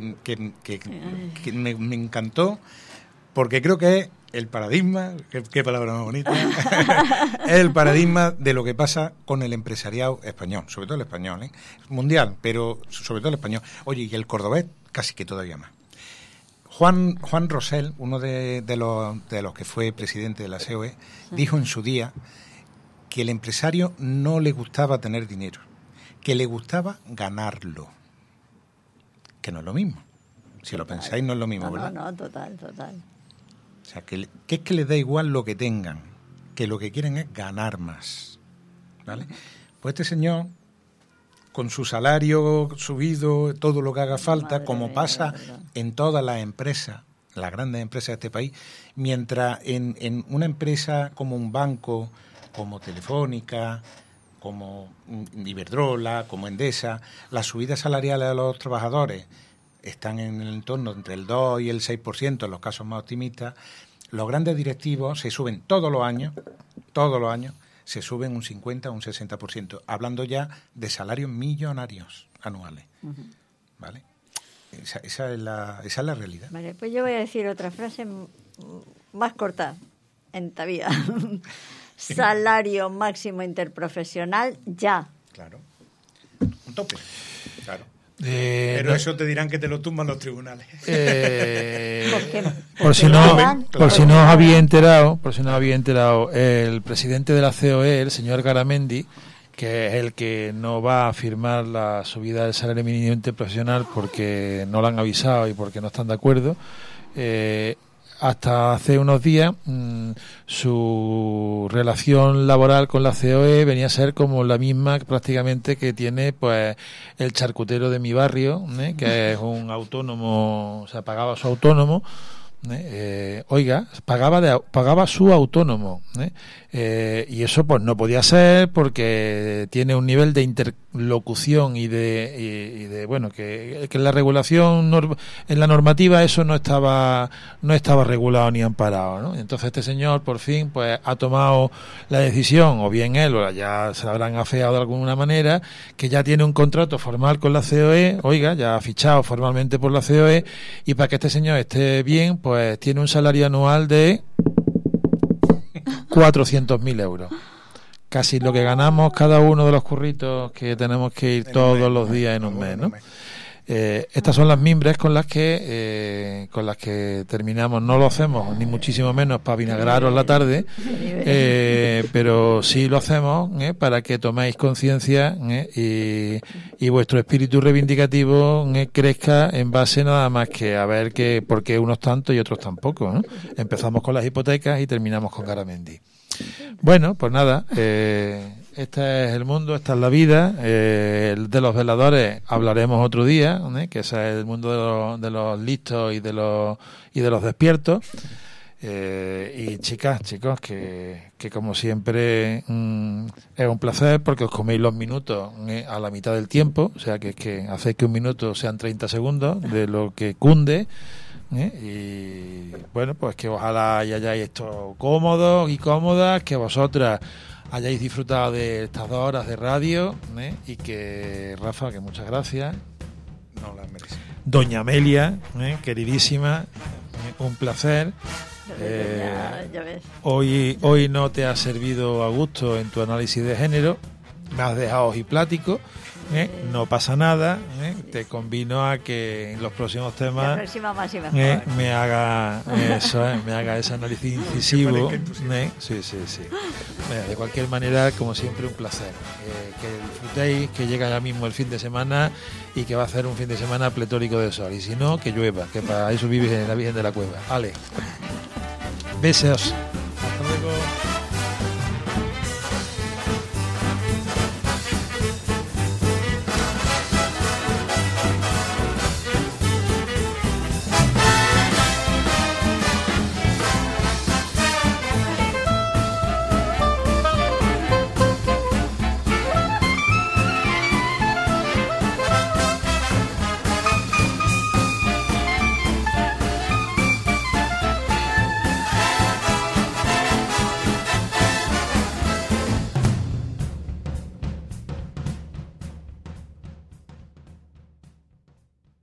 me encantó, porque creo que es el paradigma, qué palabra más bonita, es el paradigma de lo que pasa con el empresariado español, sobre todo el español, mundial, pero sobre todo el español. Oye, y el cordobés casi que todavía más. Juan Rosell, uno de los que fue presidente de la COE, dijo en su día que el empresario no le gustaba tener dinero, que le gustaba ganarlo, que no es lo mismo. Si lo pensáis, no es lo mismo, ¿verdad? No, total. O sea, que es que les da igual lo que tengan, que lo que quieren es ganar más, ¿vale? Pues este señor, con su salario subido, todo lo que haga falta, como pasa en todas las empresas, las grandes empresas de este país, mientras en una empresa como un banco, como Telefónica, como Iberdrola, como Endesa, las subidas salariales de los trabajadores están en el entorno entre el 2 y el 6% en los casos más optimistas. Los grandes directivos se suben todos los años, se suben un 50 o un 60%, hablando ya de salarios millonarios anuales. ¿Vale? Esa es la realidad. Vale, pues yo voy a decir otra frase más corta, en Tavía. Salario máximo interprofesional ya. Claro. Un tope. Claro. Pero eso te dirán que te lo tumban los tribunales. Por si no os había enterado, el presidente de la COE, el señor Garamendi, que es el que no va a firmar la subida del salario mínimo interprofesional porque no lo han avisado y porque no están de acuerdo, hasta hace unos días su relación laboral con la COE venía a ser como la misma prácticamente que tiene pues el charcutero de mi barrio, que es un autónomo, o sea, pagaba su autónomo, pagaba su autónomo, y eso pues no podía ser porque tiene un nivel de interlocución y de bueno, que en la regulación, en la normativa eso no estaba regulado ni amparado, ¿no? Entonces este señor por fin pues ha tomado la decisión, o bien él o ya se la habrán afeado de alguna manera, que ya tiene un contrato formal con la COE, ya ha fichado formalmente por la COE, y para que este señor esté bien pues tiene un salario anual de 400.000 euros. Casi lo que ganamos cada uno de los curritos que tenemos que ir todos los días en un mes, ¿no? Estas son las mimbres con las que terminamos. No lo hacemos ni muchísimo menos para vinagraros la tarde, pero sí lo hacemos para que toméis conciencia y vuestro espíritu reivindicativo crezca en base nada más que a ver por qué unos tantos y otros tampoco, ¿no? Empezamos con las hipotecas y terminamos con Garamendi. Bueno, pues nada, este es el mundo, esta es la vida. El de los veladores hablaremos otro día, que ese es el mundo de los listos y de los despiertos. Y chicas, chicos, que como siempre es un placer porque os coméis los minutos a la mitad del tiempo, o sea que hacéis que un minuto sean 30 segundos de lo que cunde. Y bueno, pues que ojalá hayáis estado cómodos y cómodas, que vosotras hayáis disfrutado de estas 2 horas de radio, y que Rafa, que muchas gracias. No las mereces. Doña Amelia, queridísima, un placer. Ya ves. Hoy no te ha servido a gusto en tu análisis de género, me has dejado ojiplático. No pasa nada, te convino a que en los próximos temas la próxima más y mejor. me haga ese análisis incisivo. Sí. De cualquier manera, como siempre, un placer. Que disfrutéis, que llega ya mismo el fin de semana y que va a ser un fin de semana pletórico de sol. Y si no, que llueva, que para eso vive la Virgen de la Cueva. Besos. Hasta luego.